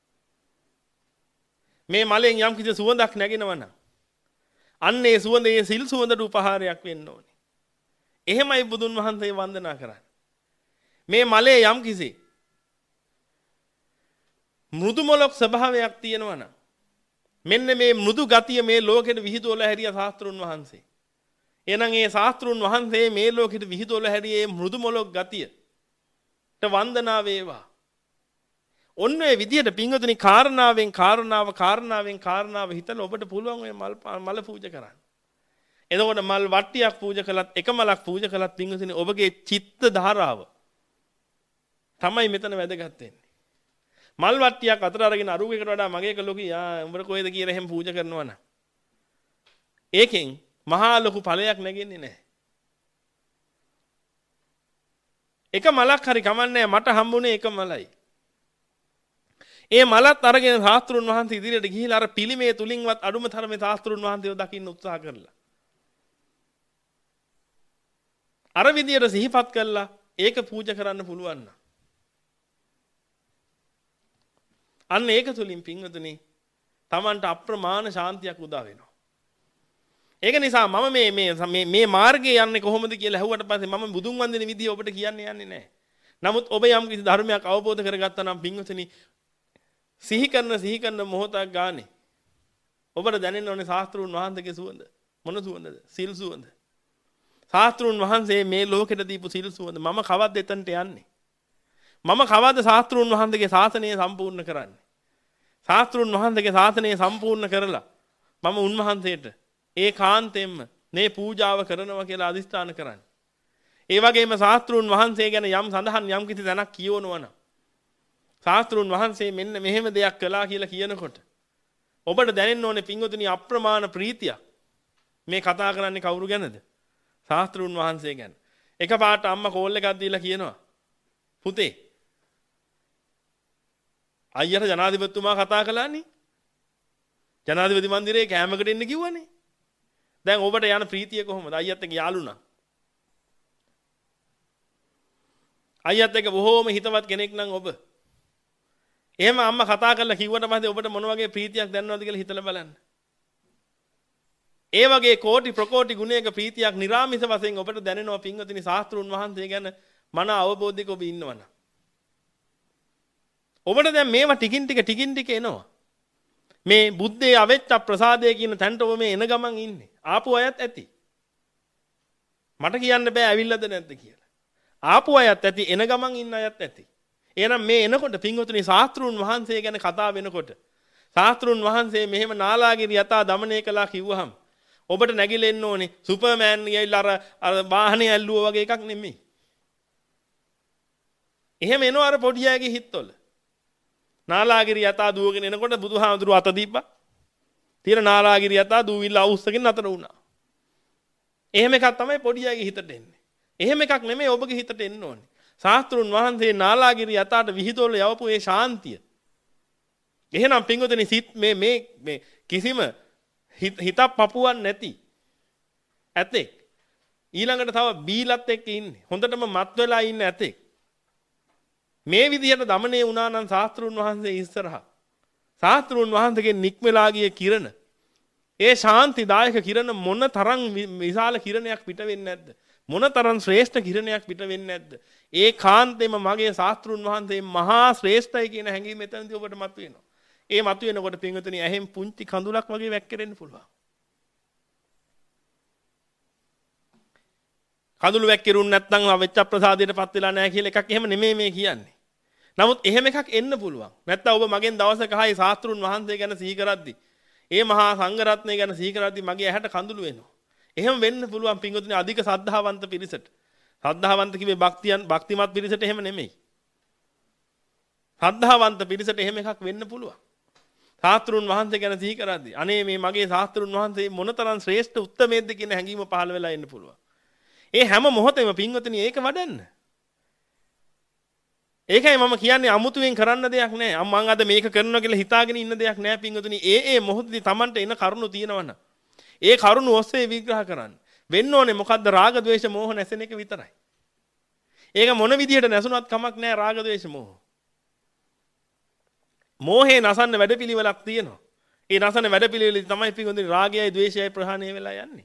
මේ මලෙන් යම් කිසි සුවඳක් නැගෙනවා නම් අන්නේ සුවඳේ සිල් සුවඳට උපහාරයක් වෙන්න ඕනේ. එහෙමයි බුදුන් වහන්සේ වන්දනා කරන්නේ. මේ මලේ යම් කිසි මෘදු මොලොක් ස්වභාවයක් තියෙනවා නම් මෙන්න මේ මෘදු ගතිය මේ ලෝකෙට විහිදුවලා හැරියා ශාස්ත්‍රුන් වහන්සේ. එහෙනම් ඒ ශාස්ත්‍රුන් වහන්සේ මේ ලෝකෙට විහිදුවලා හැරියේ මෘදු මොලොක් ගතියට වන්දනා වේවා. ඔන්න ඔය විදිහට පින්වතුනි කාරණාවෙන් කාරණාව කාරණාවෙන් කාරණාව හිතලා ඔබට පුළුවන් ඔය මල් මල පූජා කරන්න. එතකොට මල් වට්ටියක් පූජා කළත් එක මලක් පූජා කළත් පින්වතුනි ඔබගේ චිත්ත ධාරාව තමයි මෙතන වැදගත් වෙන්නේ. මල් වට්ටියක් අතර අරගෙන අරුවකට වඩා මගේ කලෝකී ආ උඹට කොහෙද කියලා එහෙම පූජා කරනවා නම් ඒකෙන් මහා ලොකු ඵලයක් නැගෙන්නේ නැහැ. එක මලක් හරි කමන්නේ මට හම්බුනේ එක මලයි. ඒ මලත් අරගෙන ශාස්ත්‍රුන් වහන්සේ ඉදිරියට ගිහිලා අර පිළිමේ තුලින්වත් අඩුම තරමේ ශාස්ත්‍රුන් වහන්සේව දකින්න උත්සාහ කරලා. අර විදියට සිහිපත් කළා ඒක පූජා කරන්න පුළුවන් නම්. අන්න ඒක තුලින් පින්වතුනි Tamanට අප්‍රමාණ ශාන්තියක් උදා වෙනවා. ඒක නිසා මම මේ මේ මේ මාර්ගයේ යන්නේ කොහොමද කියලා ඇහුවට පස්සේ මම බුදුන් වන්දින විදිය ඔබට කියන්න යන්නේ නැහැ. නමුත් ඔබ යම් කිසි ධර්මයක් අවබෝධ කරගත්තා නම් පින්වතුනි සිහි කරන සිහි කරන මොහොතක් ගානේ ඔබට දැනෙන්න ඕනේ ශාස්ත්‍රුන් වහන්සේගේ සුවඳ. මොන සුවඳද? සිල් සුවඳ. ශාස්ත්‍රුන් වහන්සේ මේ ලෝකෙට දීපු සිල් සුවඳ. මම කවද්ද එතනට යන්නේ? මම කවද්ද ශාස්ත්‍රුන් වහන්සේගේ ශාසනය සම්පූර්ණ කරන්නේ? ශාස්ත්‍රුන් වහන්සේගේ ශාසනය සම්පූර්ණ කරලා මම උන්වහන්සේට ඒකාන්තයෙන්ම මේ පූජාව කරනවා කියලා අදිස්ථාන කරන්නේ. ඒ වගේම ශාස්ත්‍රුන් වහන්සේ ගැන යම් සඳහන් යම් කිසි තැනක් කියවනවා නම් ශාස්ත්‍රුන් වහන්සේ මෙන්න මෙහෙම දෙයක් කළා කියලා කියනකොට ඔබට දැනෙන්න ඕනේ පින්වතුනි අප්‍රමාණ ප්‍රීතියක්. මේ කතා කරන්නේ කවුරු ගැනද? ශාස්ත්‍රුන් වහන්සේ ගැන. එකපාරට අම්මා කෝල් එකක් දීලා කියනවා පුතේ අයියට ජනාධිපතිතුමා කතා කළානේ. ජනාධිපති මන්දිරේ කෑමකට එන්න කිව්වනේ. දැන් ඔබට යන ප්‍රීතිය කොහොමද? අයියත් එක්ක යාළුණා. අයියත් එක්ක බොහෝම හිතවත් කෙනෙක් නම් ඔබ. එහෙම අම්මා කතා කරලා කිව්වට පස්සේ ඔබට මොන වගේ ප්‍රීතියක් දැනනවද කියලා හිතලා බලන්න. ඒ වගේ කෝටි ප්‍රකෝටි ගුණයක ප්‍රීතියක් නිරාමිස වශයෙන් ඔබට දැනෙනවා පින්වතුනි ශාස්ත්‍රුන් වහන්සේ ගැන මන අවබෝධයක ඔබ ඉන්නවනම්. ඔබට දැන් මේවා ටිකින් ටික ටිකින් ටික එනවා. මේ බුද්ධයේ අවෙච්ච ප්‍රසාදය කියන තැනට ඔබ මේ එන ගමන් ඉන්නේ. ආපු අයත් ඇති. මට කියන්න බෑ ඇවිල්ලාද නැද්ද කියලා. ආපු අයත් ඇති, එන ගමන් ඉන්න අයත් ඇති. එහෙනම් මේ එනකොට පින්වතුනි ශාස්ත්‍රුන් වහන්සේ ගැන කතා වෙනකොට ශාස්ත්‍රුන් වහන්සේ මෙහෙම නාලාගිරි යතා দমনය කළා කිව්වහම ඔබට නැගිලෙන්න ඕනේ සුපර්මෑන් ගියලා අර අර වාහනේ ඇල්ලුවා වගේ එකක් නෙමෙයි. එහෙම එනවා අර පොඩි අයගේ හිතවල. නාලාගිරි යතා දුවගෙන එනකොට බුදුහාමුදුරුවෝ අත දීප්පා. තියෙන නාලාගිරි යතා දූවිල්ල අවුස්සගෙන නතර වුණා. එහෙම එකක් තමයි පොඩි අයගේ හිතට එන්නේ. එහෙම එකක් නෙමෙයි ඔබගේ හිතට එන්න ඕනේ. ශාස්ත්‍රුන් වහන්සේ නාලාගිරි යතාට විහිදෝල යවපු ඒ ශාන්තිය. එහෙනම් පින්වතුනි සිත් මේ මේ මේ කිසිම හිතක් පපුවක් නැති ඇතෙක් ඊළඟට තව බීලත් එක්ක ඉන්නේ. හොඳටම මත් වෙලා ඉන්න ඇතෙක්. මේ විදිහට দমনය වුණා නම් ශාස්ත්‍රුන් වහන්සේ ඉස්සරහා ශාස්ත්‍රුන් වහන්සේගේ නික්මලා ගිය කිරණ ඒ ශාන්තිදායක කිරණ මොන තරම් විශාල කිරණයක් පිට වෙන්නේ නැද්ද? මොන තරම් ශ්‍රේෂ්ඨ කිරණයක් පිට වෙන්නේ නැද්ද? ඒ කාන්තේම මගේ ශාස්ත්‍රුන් වහන්සේ මහා ශ්‍රේෂ්ඨයි කියන හැඟීම මෙතනදී ඔබට මතුවෙනවා. ඒ මතුවෙනකොට පින්වතුනි ඇහෙන් පුංචි කඳුලක් වගේ වැක්කිරෙන්න පුළුවන්. කඳුළු වැක්කිරුන් නැත්නම් වෙච්ච ප්‍රසාදයටපත් වෙලා නැහැ කියලා එකක් එහෙම නෙමෙයි මේ කියන්නේ. නමුත් එහෙම එකක් එන්න පුළුවන්. නැත්නම් ඔබ මගෙන් දවසක හයි ශාස්ත්‍රුන් වහන්සේ ගැන සිහි කරද්දි, ඒ මහා සංඝ රත්නය ගැන සිහි කරද්දි මගේ ඇහැට කඳුළු එනවා. එහෙම වෙන්න පුළුවන් පින්වතුනි අධික සද්ධාවන්ත පිරිසට. සද්ධාවන්ත කිව්වේ භක්තියන් භක්තිමත් පිරිසට එහෙම නෙමෙයි. සද්ධාවන්ත පිරිසට එහෙම එකක් වෙන්න පුළුවන්. ශාස්ත්‍රුන් වහන්සේ ගැන සිහි කරද්දී අනේ මේ මගේ ශාස්ත්‍රුන් වහන්සේ මොනතරම් ශ්‍රේෂ්ඨ උත්තමයේද කියන හැඟීම පහළ වෙලා එන්න පුළුවන්. ඒ හැම මොහොතෙම පින්වතුනි ඒක වඩන්න. ඒකයි මම කියන්නේ අමුතුවෙන් කරන්න දෙයක් නැහැ. මම අද මේක කරනවා කියලා හිතාගෙන ඉන්න දෙයක් නැහැ පින්වතුනි. ඒ ඒ මොහොතදී Tamanට එන කරුණු තියෙනවනම් ඒ කරුණු ඔස්සේ විග්‍රහ කරන්න. වෙන්න ඕනේ මොකද්ද? රාග ద్వේෂ මෝහ නැසෙන එක විතරයි. ඒක මොන විදියට නැසුණත් කමක් නැහැ රාග ద్వේෂ මෝහ. මෝහේ නසන්න වැඩපිළිවෙලක් තියෙනවා. ඒ නසන වැඩපිළිවෙලෙදි තමයි පින්වතුනි රාගයයි ద్వේෂයයි ප්‍රහාණය වෙලා යන්නේ.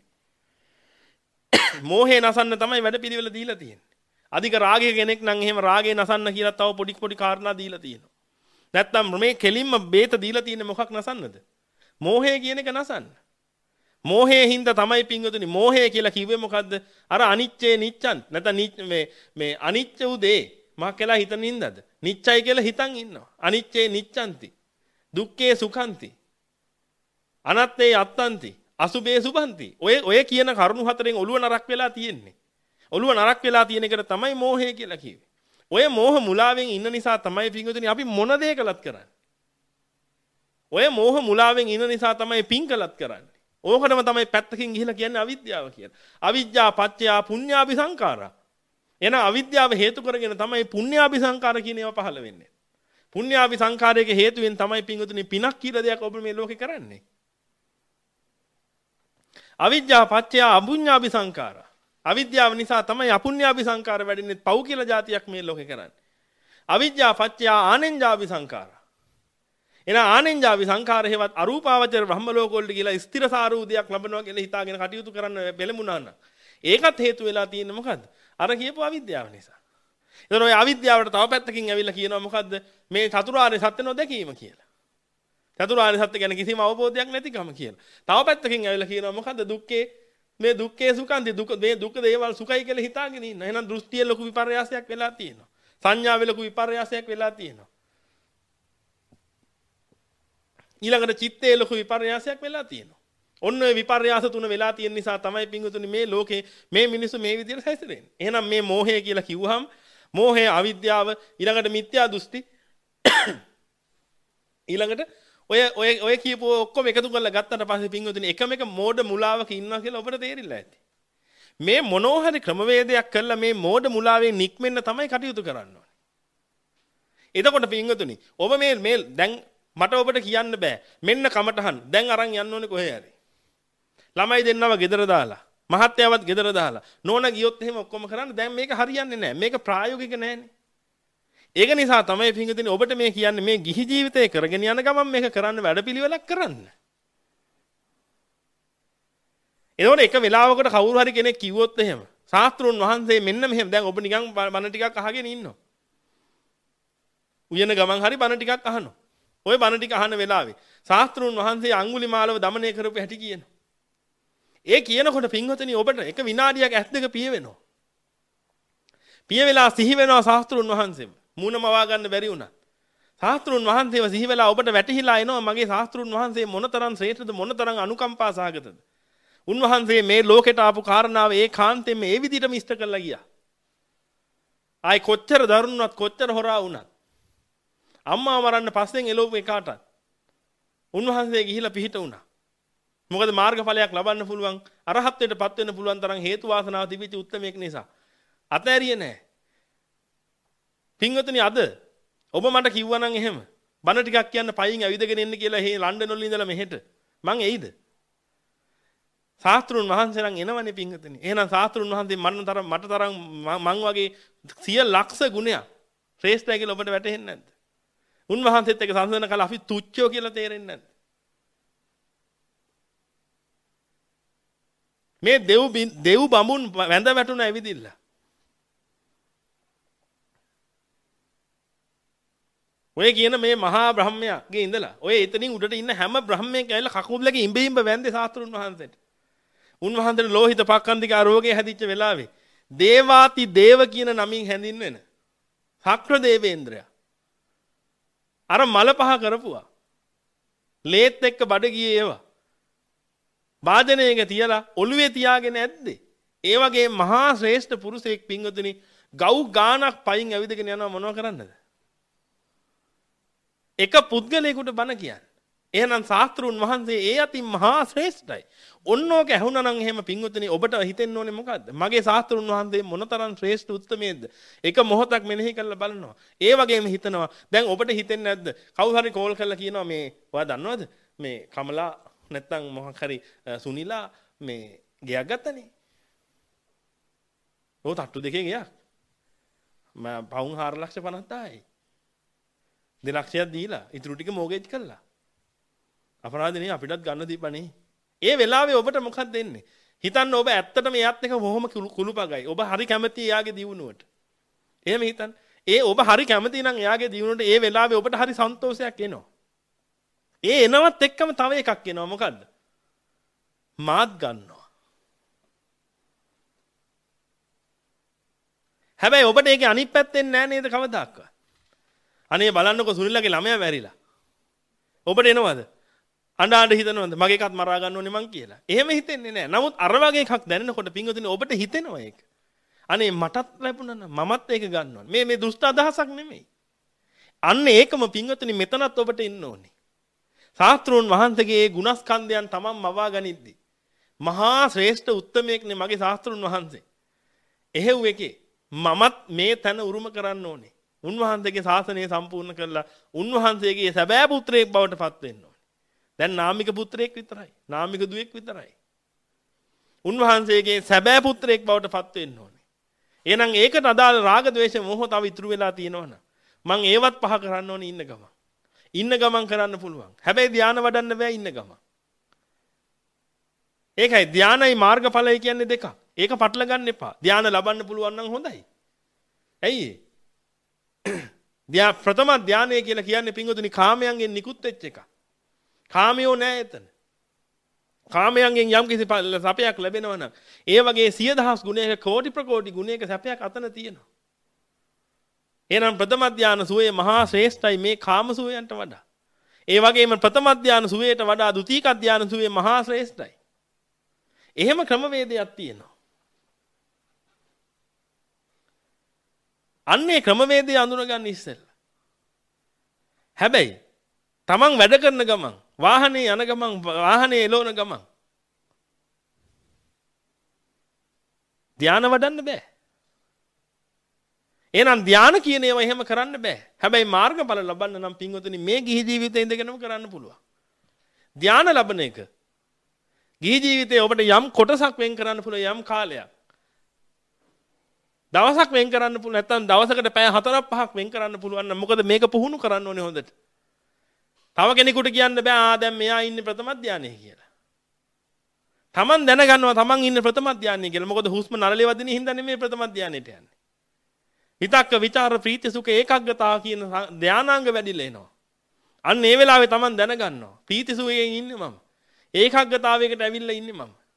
මෝහේ නසන්න තමයි වැඩපිළිවෙල දීලා තියෙන්නේ. අධික රාගය කෙනෙක් නම් එහෙම රාගේ නසන්න කියලා තව පොඩි පොඩි කාරණා දීලා තියෙනවා. නැත්තම් මේ කෙලින්ම බේත දීලා තියෙන්නේ මොකක් නසන්නද? මෝහය කියන එක නසන්න. මෝහයේ හින්දා තමයි පින්වතුනි මෝහය කියලා කිව්වේ මොකද්ද? අර අනිච්චේ නිච්ඡන් නැත්නම් මේ මේ අනිච්ච උදේ මා කියලා හිතන හින්දාද? නිච්චයි කියලා හිතන් ඉන්නවා. අනිච්චේ නිච්ඡන්ති. දුක්ඛේ සුඛන්ති. අනත්තේ අත්තන්ති. අසුභේ සුභන්ති. ඔය ඔය කියන කරුණු හතරෙන් ඔළුව නරක් වෙලා තියෙන්නේ. ඔළුව නරක් වෙලා තියෙන එකට තමයි මෝහය කියලා කිව්වේ. ඔය මෝහ මුලාවෙන් ඉන්න නිසා තමයි පින්වතුනි අපි මොන දේ කළත් කරන්නේ. ඔය මෝහ මුලාවෙන් ඉන්න නිසා තමයි පින් කළත් කරන්නේ. ඕකටම තමයි පැත්තකින් ගිහිලා කියන්නේ අවිද්‍යාව කියලා. අවිජ්ජා පත්‍යා පුඤ්ඤාභි සංඛාරා. එන අවිද්‍යාව හේතු කරගෙන තමයි පුඤ්ඤාභි සංඛාර කියන ඒවා පහළ වෙන්නේ. පුඤ්ඤාභි සංඛාරයේ හේතුවෙන් තමයි පින්වතුනි පිනක් කියලා දෙයක් ඔබ මේ ලෝකේ කරන්නේ. අවිජ්ජා පත්‍යා අභුඤ්ඤාභි සංඛාරා. අවිද්‍යාව නිසා තමයි අපුඤ්ඤාභි සංඛාර වැඩින්නේ පව් කියලා જાතියක් මේ ලෝකේ කරන්නේ. අවිජ්ජා පත්‍යා ආනෙන්ජාභි සංඛාරා. එන ආනෙන්ජාභි සංඛාර හේවත් අරූපාවචර බ්‍රහ්ම ලෝක වලට කියලා ස්ථිරසාරූදයක් ලැබනවා කියලා හිතාගෙන කටයුතු කරන්න බැලමුණා නම් ඒකත් හේතු වෙලා තියෙන්නේ මොකද්ද? අර කියපු අවිද්‍යාව නිසා. එතන ඔය අවිද්‍යාවට තව පැත්තකින් ඇවිල්ලා කියනවා මොකද්ද? මේ චතුරාර්ය සත්‍ය නොදැකීම කියලා. චතුරාර්ය සත්‍ය ගැන කිසිම අවබෝධයක් නැතිකම කියලා. තව පැත්තකින් ඇවිල්ලා කියනවා මොකද්ද? දුක්ඛේ මේ දුක්ඛේ සුඛන්ති දුක මේ දුක දේවල් සුඛයි කියලා හිතාගෙන ඉන්න. එහෙනම් දෘෂ්ටිය ලොකු විපර්යාසයක් වෙලා තියෙනවා. සංඥාවේ ලොකු විපර්යාසයක් වෙලා තියෙනවා. ඊළඟට චිත්තේ ලොකු විපර්යාසයක් වෙලා තියෙනවා. ඔන්න ඔය විපර්යාස තුන වෙලා තියෙන නිසා තමයි පින්වතුනි මේ ලෝකේ මේ මිනිස්සු මේ විදිහට හැසිරෙන්නේ. එහෙනම් මේ මෝහය කියලා කිව්වහම මෝහය අවිද්‍යාව ඊළඟට මිත්‍යා දෘෂ්ටි ඊළඟට ඔය ඔය ඔය කියපු ඔක්කොම එකතු කරලා ගත්තට පස්සේ පින්වතුනි එකම එක මෝඩ මුලාවක ඉන්නවා කියලා ඔබට තේරිලා ඇති. මේ මොනෝහරි ක්‍රමවේදයක් කළා මේ මෝඩ මුලාවෙන් නික්මෙන්න තමයි කටයුතු කරන්න ඕනේ. එතකොට පින්වතුනි ඔබ මේ මේ දැන් මට ඔබට කියන්න බෑ. මෙන්න කමටහන් දැන් අරන් යන්න ඕනේ කොහේ හරි. ළමයි දෙන්නව ගෙදර දාලා, මහත්තයාවත් ගෙදර දාලා. නෝනා ගියොත් එහෙම ඔක්කොම කරන්න. දැන් මේක හරියන්නේ නැහැ. මේක ප්‍රායෝගික නැහැනේ. ඒක නිසා තමයි පින්වතුනි ඔබට මේ කියන්නේ මේ ගිහි ජීවිතේ කරගෙන යන ගමන් මේක කරන්න වැඩපිළිවෙලක් කරන්න. එතකොට එක වෙලාවකට කවුරු හරි කෙනෙක් කිව්වොත් එහෙම ශාස්ත්‍රුන් වහන්සේ මෙන්න මෙහෙම දැන් ඔබ නිකන් බණ ටිකක් අහගෙන ඉන්නවා. උයන ගමන් හරි බණ ටිකක් අහනවා. ওই බණ ටික අහන වෙලාවේ ශාස්ත්‍රුන් වහන්සේ අඟුලිමාලව দমনය කරපු හැටි කියනවා. ඒ කියනකොට පින්වතුනි ඔබට එක විනාඩියක් ඇස් දෙක පිය වෙනවා. පිය වෙලා සිහි වෙනවා ශාස්ත්‍රුන් වහන්සේව. මූණ මවා ගන්න බැරි වුණා. ශාස්ත්‍රුන් වහන්සේව සිහි වෙලා ඔබට වැටහිලා එනවා මගේ ශාස්ත්‍රුන් වහන්සේ මොනතරම් ශ්‍රේෂ්ඨද මොනතරම් අනුකම්පා සහගතද. උන්වහන්සේ මේ ලෝකෙට ආපු කාරණාව ඒ කාන්තෙන් මේ විදිහටම ඉෂ්ට කරලා ගියා. ආයි කොච්චර දරුණුවත් කොච්චර හොරා වුණත් අම්මා මරන්න පස්සෙන් එළවපු එකාටත් උන්වහන්සේ ගිහිලා පිහිට වුණා. මොකද මාර්ගඵලයක් ලබන්න පුළුවන් අරහත්ත්වයටපත් වෙන්න පුළුවන් තරම් හේතු වාසනාව තිබිච්ච උත්මයෙක් නිසා. අතෑරියේ නැහැ. පින්වතුනි අද ඔබ මට කිව්වනම් එහෙම බණ ටිකක් කියන්න පයින් ඇවිදගෙන එන්න කියලා හේ ලන්ඩන් වල ඉඳලා මෙහෙට මං එයිද? ශාස්ත්‍රුන් වහන්සේලා එනවනේ පින්වතුනි. එහෙනම් ශාස්ත්‍රුන් වහන්සේ මන්න තරම් මට තරම් මං වගේ සිය ලක්ෂ ගුණයක් ශ්‍රේෂ්ඨයි කියලා ඔබට වැටහෙන්නේ නැද්ද? උන්වහන්සේත් එක්ක සංසන්දන කළා අපි තුච්චෝ කියලා තේරෙන්නේ නැද්ද? මේ දෙව් දෙව් බඹුන් වැඳ වැටුණ ඇවිදින්න. ඔය කියන මේ මහා බ්‍රහ්මයාගේ ඉඳලා ඔය එතනින් උඩට ඉන්න හැම බ්‍රහ්මයෙක් ඇවිල්ලා කකුලගේ ඉඹ ඉඹ වැන්දේ ශාස්ත්‍රුන් වහන්සේට. උන්වහන්සේට ලෝහිත පක්ඛන්දික රෝගය හැදිච්ච වෙලාවේ දේවාති දේව කියන නමින් හැඳින්වෙන සක්‍ර දේවේන්ද්‍රයා අර මල පහ කරපුවා. ලේත් එක්ක බඩ ගියේ ඒවා. වාදනයක තියලා ඔළුවේ තියාගෙන ඇද්දේ. ඒ වගේ මහා ශ්‍රේෂ්ඨ පුරුෂයෙක් පින්වතුනි ගව් ගානක් පයින් ඇවිදගෙන යනවා මොනව කරන්නද? එක පුද්ගලයෙකුට බණ කියන්නේ. එහෙනම් ශාස්ත්‍රුන් වහන්සේ ඒ අතින් මහා ශ්‍රේෂ්ඨයි. ඔන්නෝක ඇහුණා නම් එහෙම පින්වතුනි ඔබට හිතෙන්න ඕනේ මොකද්ද? මගේ ශාස්ත්‍රුන් වහන්සේ මොනතරම් ශ්‍රේෂ්ඨ උත්තමයේද? එක මොහොතක් මෙනෙහි කරලා බලනවා. ඒ වගේම හිතනවා. දැන් ඔබට හිතෙන්නේ නැද්ද? කවුරු හරි කෝල් කරලා කියනවා මේ ඔයා දන්නවද? මේ කමලා නැත්තම් මොකක් හරි සුනිලා මේ ගයක් ගත්තනේ. ඔය තට්ටු දෙකේ ගයක්. මම පවුන් හාර ලක්ෂ පනහදායි. දෙලක්ෂයක් දීලා ඉතුරු ටික මෝගේජ් කළා. අපරාධනේ අපිටත් ගන්න දීපනේ. ඒ වෙලාවේ ඔබට මොකක්ද දෙන්නේ? හිතන්න ඔබ ඇත්තටම එයාත් එක බොහොම කුළුපගයි. ඔබ හරි කැමති එයාගේ දියුණුවට. එහෙම හිතන්න. ඒ ඔබ හරි කැමති නම් එයාගේ දියුණුවට ඒ වෙලාවේ ඔබට හරි සන්තෝෂයක් එනවා. ඒ එනවත් එක්කම තව එකක් එනවා. මොකද්ද? මාත් ගන්නවා. හැබැයි ඔබට ඒකේ අනිත් පැත්තෙන් නෑ නේද කවදාවත්. අනේ බලන්නකො සුනිල්ලගේ ළමයා මැරිලා. ඔබට එනවද? අඬ අඬ හිතනවද මගේ එකත් මරා ගන්න ඕනේ මං කියලා. එහෙම හිතෙන්නේ නැහැ. නමුත් අර වගේ එකක් දැනෙනකොට පින්වතුනි ඔබට හිතෙනවා ඒක. අනේ මටත් ලැබුණා නම් මමත් ඒක ගන්න ඕනේ. මේ මේ දුෂ්ට අදහසක් නෙමෙයි. අන්න ඒකම පින්වතුනි මෙතනත් ඔබට ඉන්න ඕනේ. ශාස්ත්‍රෝන් වහන්සේගේ ඒ ගුණස්කන්ධයන් තමන් මවා ගනිද්දී මහා ශ්‍රේෂ්ඨ උත්තමයෙක්නේ මගේ ශාස්ත්‍රෝන් වහන්සේ. එහෙව් එකේ මමත් මේ තන උරුම කරන්න ඕනේ. උන්වහන්සේගේ ශාසනය සම්පූර්ණ කරලා උන්වහන්සේගේ සැබෑ පුත්‍රයෙක් බවට පත් වෙන්න ඕනේ. දැන් නාමික පුත්‍රයෙක් විතරයි. නාමික දුවෙක් විතරයි. උන්වහන්සේගේ සැබෑ පුත්‍රයෙක් බවට පත් වෙන්න ඕනේ. එහෙනම් ඒකට අදාළ රාග ద్వේෂ මොහ තව ඉතුරු වෙලා තියෙනවනම් මං ඒවත් පහ කරන්න ඕනේ ඉන්න ගමන්. ඉන්න ගමන් කරන්න පුළුවන්. හැබැයි ධානය වඩන්න බෑ ඉන්න ගමන්. ඒකයි ධානයයි මාර්ගඵලයි කියන්නේ දෙකක්. ඒක පටල ගන්න එපා. ධානය ලබන්න පුළුවන් නම් හොඳයි. ඇයි ධ්‍යා ප්‍රථම ධානය කියලා කියන්නේ පින්වතුනි කාමයන්ගෙන් නිකුත් වෙච්ච එක. කාමයෝ නෑ එතන. කාමයන්ගෙන් යම් කිසි සැපයක් ලැබෙනවා නම් ඒ වගේ සිය දහස් ගුණයක කෝටි ප්‍රකෝටි ගුණයක සැපයක් අතන තියෙනවා. එහෙනම් ප්‍රථම ධාන සුවේ මහා ශ්‍රේෂ්ඨයි මේ කාම සුවයන්ට වඩා. ඒ වගේම ප්‍රථම ධාන සුවේට වඩා ද්විතීක ධාන සුවේ මහා ශ්‍රේෂ්ඨයි. එහෙම ක්‍රමවේදයක් තියෙනවා. අන්නේ ක්‍රමවේදය අඳුනගන්න ඉස්සෙල්ලා. හැබැයි තමන් වැඩ කරන ගමන් වාහනේ යන ගමන් වාහනේ එලවන ගමන් ධානය වඩන්න බෑ. එහෙනම් ධානය කියන ඒවා එහෙම කරන්න බෑ. හැබැයි මාර්ගඵල ලබන්න නම් පින්වතුනි මේ ගිහි ජීවිතේ ඉඳගෙනම කරන්න පුළුවන්. ධානය ලබන එක ගිහි ජීවිතේ ඔබට යම් කොටසක් වෙන් කරන්න පුළුවන් යම් කාලයක්. දවසක් වෙන් කරන්න පුළුවන් නැත්නම් දවසකට පැය හතරක් පහක් වෙන් කරන්න පුළුවන් නම් මොකද මේක පුහුණු කරන්න ඕනේ හොඳට. තව කෙනෙකුට කියන්න බෑ ආ දැන් මෙයා ඉන්නේ ප්‍රථම ධානයේ කියලා. Taman දැනගන්නවා Taman ඉන්නේ ප්‍රථම ධානයේ කියලා. මොකද හුස්ම නරලේ වදින හින්දා නෙමෙයි ප්‍රථම ධානයට යන්නේ. විතක්ක විචාර ප්‍රීති සුඛ ඒකග්ගතාව කියන ධානාංග වැඩිලා එනවා. අන්න ඒ වෙලාවේ Taman දැනගන්නවා ප්‍රීති සුඛයෙන් ඉන්නේ මම. ඒකග්ගතාවයකට ඇවිල්ලා ඉන්නේ මම.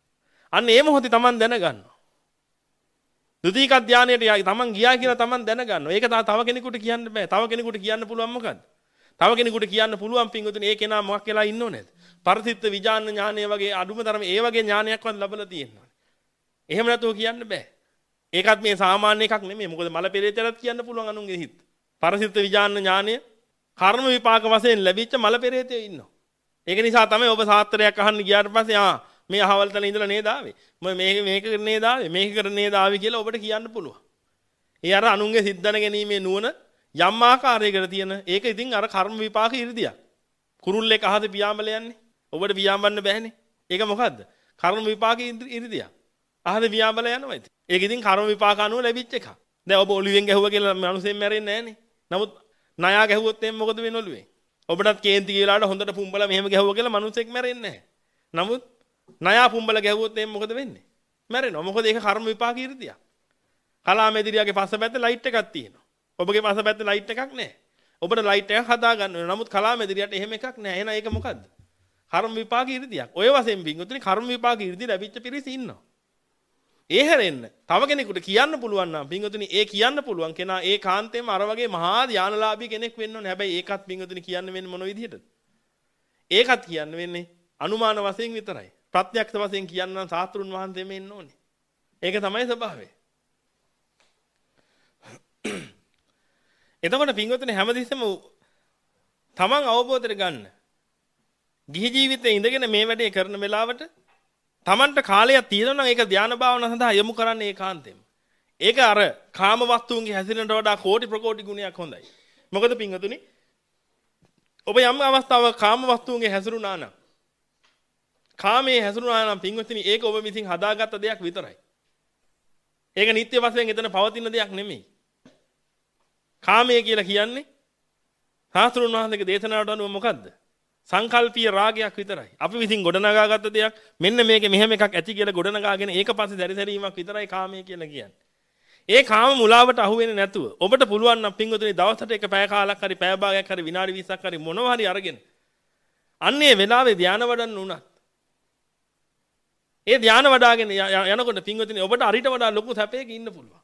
අන්න ඒ මොහොතේ Taman දැනගන්නවා. ද්විතීක ධානයට Taman ගියා කියලා Taman දැනගන්නවා. ඒක තව කෙනෙකුට කියන්න බෑ. තව කෙනෙකුට කියන්න පුළුවන් මොකද්ද? තව කෙනෙකුට කියන්න පුළුවන් පින්වතුනි ඒ කෙනා මොකක් වෙලා ඉන්නව නේද? පරිසිද්ධ විඥාන ඥානය වගේ අඩුම තරම ඒ වගේ ඥානයක්වත් ලැබලා තියෙනවා. එහෙම නැතුව කියන්න බෑ. ඒකත් මේ සාමාන්‍ය එකක් නෙමෙයි. මොකද මල පෙරේතයලත් කියන්න පුළුවන් අනුන්ගේ හිත. පරිසිද්ධ විඥාන ඥානය කර්ම විපාක වශයෙන් ලැබිච්ච මල පෙරේතයෝ ඉන්නවා. ඒක නිසා තමයි ඔබ සාත්‍රයක් අහන්න ගියාට පස්සේ ආ මේ අහවල් තැන ඉඳලා නේද ආවේ. මම මේක මේක නේද ආවේ. මේක කර නේද ආවේ කියලා ඔබට කියන්න පුළුවන්. ඒ අර අනුන්ගේ සිද්දන ගැනීමේ නුවණ යම් ආකාරයකට තියෙන ඒක ඉතින් අර කර්ම විපාක 이르දියක්. කුරුල්ලෙක් අහද පියාඹල යන්නේ. ඔබට පියාඹන්න බෑනේ. ඒක මොකද්ද? කර්ම විපාක 이르දියක්. අහද පියාඹල යනවා ඉතින්. ඒක ඉතින් කර්ම විපාක අනුව ලැබිච්ච එකක්. දැන් ඔබ ඔළුවෙන් ගැහුවා කියලා මිනිස්සෙන් මැරෙන්නේ නැහනේ. නමුත් ණයා ගැහුවොත් එම් මොකද වෙන්නේ ඔළුවෙන්? ඔබටත් කේන්ති කියලාට හොඳට පුම්බලා මෙහෙම ගැහුවා කියලා මිනිස්සෙක් මැරෙන්නේ නැහැ. නමුත් ණයා පුම්බලා ගැහුවොත් එම් මොකද වෙන්නේ? මැරෙනවා. මොකද ඒක කර්ම විපාක 이르දියක්. කලාමෙදිරියාගේ පස්ස පැත්තේ ලයිට් එකක් තියෙනවා. ඔබගේ පස්ස පැත්තේ ලයිට් එකක් නැහැ. ඔබට ලයිට් එකක් හදා ගන්න වෙනවා. නමුත් කලාමෙදිරියට එහෙම එකක් නැහැ. එහෙනම් ඒක මොකද්ද? කර්ම විපාක 이르දියක්. ඔය වශයෙන් පින්වතුනි කර්ම විපාක 이르දි ලැබිච්ච පිරිස ඉන්නවා. ඒ හැරෙන්න තව කෙනෙකුට කියන්න පුළුවන් නම් පින්වතුනි ඒ කියන්න පුළුවන් කෙනා ඒ කාන්තේම අර වගේ මහා ධානලාභී කෙනෙක් වෙන්න ඕනේ. හැබැයි ඒකත් පින්වතුනි කියන්න වෙන්නේ මොන විදිහටද? ඒකත් කියන්න වෙන්නේ අනුමාන වශයෙන් විතරයි. ප්‍රත්‍යක්ෂ වශයෙන් කියන්න නම් සාස්ත්‍රුන් වහන්සේම එන්න ඕනේ. ඒක තමයි ස්වභාවය. එතකොට පින්වතුනි හැමතිස්සෙම තමන් අවබෝධයට ගන්න. ගිහි ජීවිතේ ඉඳගෙන මේ වැඩේ කරන වෙලාවට තමන්ට කාලයක් තියෙනවා නම් ඒක ධානා භාවනාව සඳහා යොමු කරන්න ඒකාන්තයෙන්ම. ඒක අර කාම වස්තුන්ගේ හැසිරෙනට වඩා කෝටි ප්‍රකෝටි ගුණයක් හොඳයි. මොකද පින්වතුනි ඔබ යම් අවස්ථාවක කාම වස්තුන්ගේ හැසිරුණා නම් කාමයේ හැසිරුණා නම් පින්වතුනි ඒක ඔබ විසින් හදාගත්ත දෙයක් විතරයි. ඒක නිත්‍ය වශයෙන් එතන පවතින දෙයක් නෙමෙයි. කාමය කියලා කියන්නේ සාස්ත්‍රුන් වහන්සේගේ දේශනාවට අනුව මොකද්ද? සංකල්පීය රාගයක් විතරයි. අපි විසින් ගොඩනගාගත්ත දෙයක් මෙන්න මේකේ මෙහෙම එකක් ඇති කියලා ගොඩනගාගෙන ඒක පස්සේ දැරිසැරීමක් විතරයි කාමය කියලා කියන්නේ. ඒ කාම මුලාවට අහු වෙන්නේ නැතුව ඔබට පුළුවන් නම් පින්වතුනි දවසට එක පැය කාලක් හරි පැය භාගයක් හරි විනාඩි විස්සක් හරි මොනවා හරි අරගෙන අන්නේ වෙලාවේ ධානය වඩන්න උනත් ඒ ධානය වඩාගෙන යනකොට පින්වතුනි ඔබට අරිට වඩා ලොකු සැපයක ඉන්න පුළුවන්.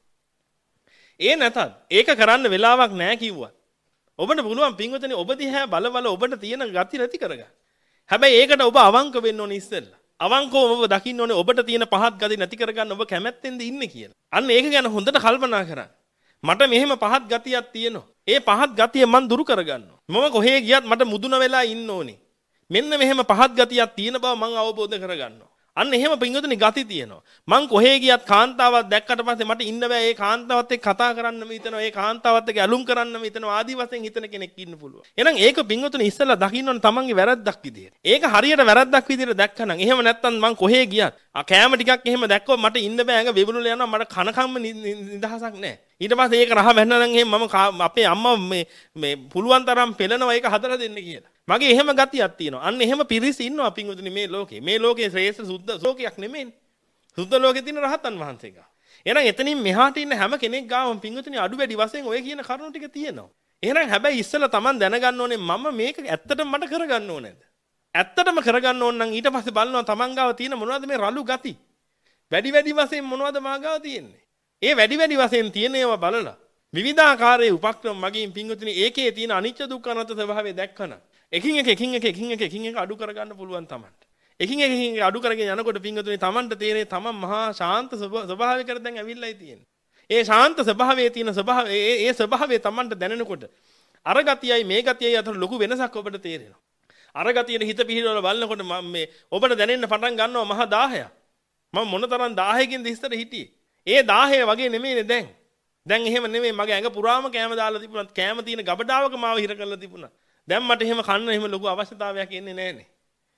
ඒ නැතත් ඒක කරන්න වෙලාවක් නැහැ කිව්වා. ඔබට පුළුවන් පින්වතුනි ඔබ දිහා බල බල ඔබට තියෙන gati නැති කරගන්න. හැබැයි ඒකට ඔබ අවංක වෙන්න ඕනේ ඉස්සෙල්ලා. අවංකවම ඔබ දකින්න ඕනේ ඔබට තියෙන පහත් gati නැති කරගන්න ඔබ කැමැත්තෙන්ද ඉන්නේ කියලා. අන්න ඒක ගැන හොඳට කල්පනා කරන්න. මට මෙහෙම පහත් gatiයක් තියෙනවා. ඒ පහත් gatiය මන් දුරු කරගන්නවා. මම කොහේ ගියත් මට මුදුන වෙලා ඉන්න ඕනේ. මෙන්න මෙහෙම පහත් gatiයක් තියෙන බව මම අවබෝධ කරගන්නවා. අන්න එහෙම පින්වතුනි gati තියෙනවා. මං කොහේ ගියත් කාන්තාවක් දැක්කට පස්සේ මට ඉන්න බෑ. ඒ කාන්තාවත් එක්ක කතා කරන්නම හිතනවා. ඒ කාන්තාවත් එක්ක ඇලුම් කරන්නම හිතනවා. ආදි වශයෙන් හිතන කෙනෙක් ඉන්න පුළුවන්. එහෙනම් ඒක පින්වතුනි ඉස්සෙල්ලා දකින්න ඕන තමන්ගේ වැරද්දක් විදියට. ඒක හරියට වැරද්දක් විදියට දැක්කනම් එහෙම නැත්තම් මං කොහේ ගියත් ආ කෑම ටිකක් එහෙම දැක්කොත් මට ඉන්න බෑ. ඇඟ වෙබුණුල යනවා. මට කනකම්ම නිදහසක් නැහැ. ඊට පස්සේ ඒක රහ වැන්නනම් එහෙම මම අපේ අම්මා මේ මේ පුළුවන් තරම් පෙළනවා ඒක හදලා දෙන්න කියලා. මගේ එහෙම ගතියක් තියෙනවා. අන්න එහෙම පිරිස ඉන්නවා පින්වතුනි මේ ලෝකේ. මේ ලෝකේ ශ්‍රේෂ්ඨ සුද්ධ ලෝකයක් නෙමෙයිනේ. සුද්ධ ලෝකේ තියෙන රහතන් වහන්සේ ගා. එහෙනම් එතනින් මෙහාට ඉන්න හැම කෙනෙක් ගාවම පින්වතුනි අඩු වැඩි වශයෙන් ඔය කියන කරුණු ටික තියෙනවා. එහෙනම් හැබැයි ඉස්සෙල්ලා Taman දැනගන්න ඕනේ මම මේක ඇත්තටම මට කරගන්න ඕනේද? ඇත්තටම කරගන්න ඕන නම් ඊට පස්සේ බලනවා Taman ගාව තියෙන මොනවද මේ රළු ගති? වැඩි වැඩි වශයෙන් මොනවද මා ගාව තියෙන්නේ? ඒ වැඩි වැඩි වශයෙන් තියෙන ඒවා බලලා විවිධාකාරයේ උපක්‍රම මගින් පින්වතුනි ඒකේ තියෙන අනිත්‍ය දුක්ඛ අනාත්ම ස්වභාවය දැක්කන එකින් එක එකින් එක එකින් එක එකින් එක අඩු කරගන්න පුළුවන් Tamanට. එකින් එක එකින් අඩු කරගෙන යනකොට පින්වතුනි Tamanට තේරෙන්නේ Taman මහා ශාන්ත ස්වභාවයකට දැන් ඇවිල්ලායි තියෙන්නේ. ඒ ශාන්ත ස්වභාවයේ තියෙන ස්වභාවය ඒ ඒ ස්වභාවය Tamanට දැනෙනකොට අර ගතියයි මේ ගතියයි අතර ලොකු වෙනසක් ඔබට තේරෙනවා. අර ගතියේ හිත පිහිටවල බලනකොට මම මේ ඔබට දැනෙන්න පටන් ගන්නවා මහා දාහයක්. මම මොනතරම් දාහයකින්ද ඉස්සර හිටියේ. ඒ දාහය වගේ නෙමෙයිනේ දැන්. දැන් එහෙම නෙමෙයි මගේ ඇඟ පුරාම කෑම දාලා තිබුණත් කෑම තියෙන ගබඩාවක මාව හිර කරලා තිබුණා. දැන් මට එහෙම කන්න එහෙම ලොකු අවශ්‍යතාවයක් එන්නේ නැහනේ.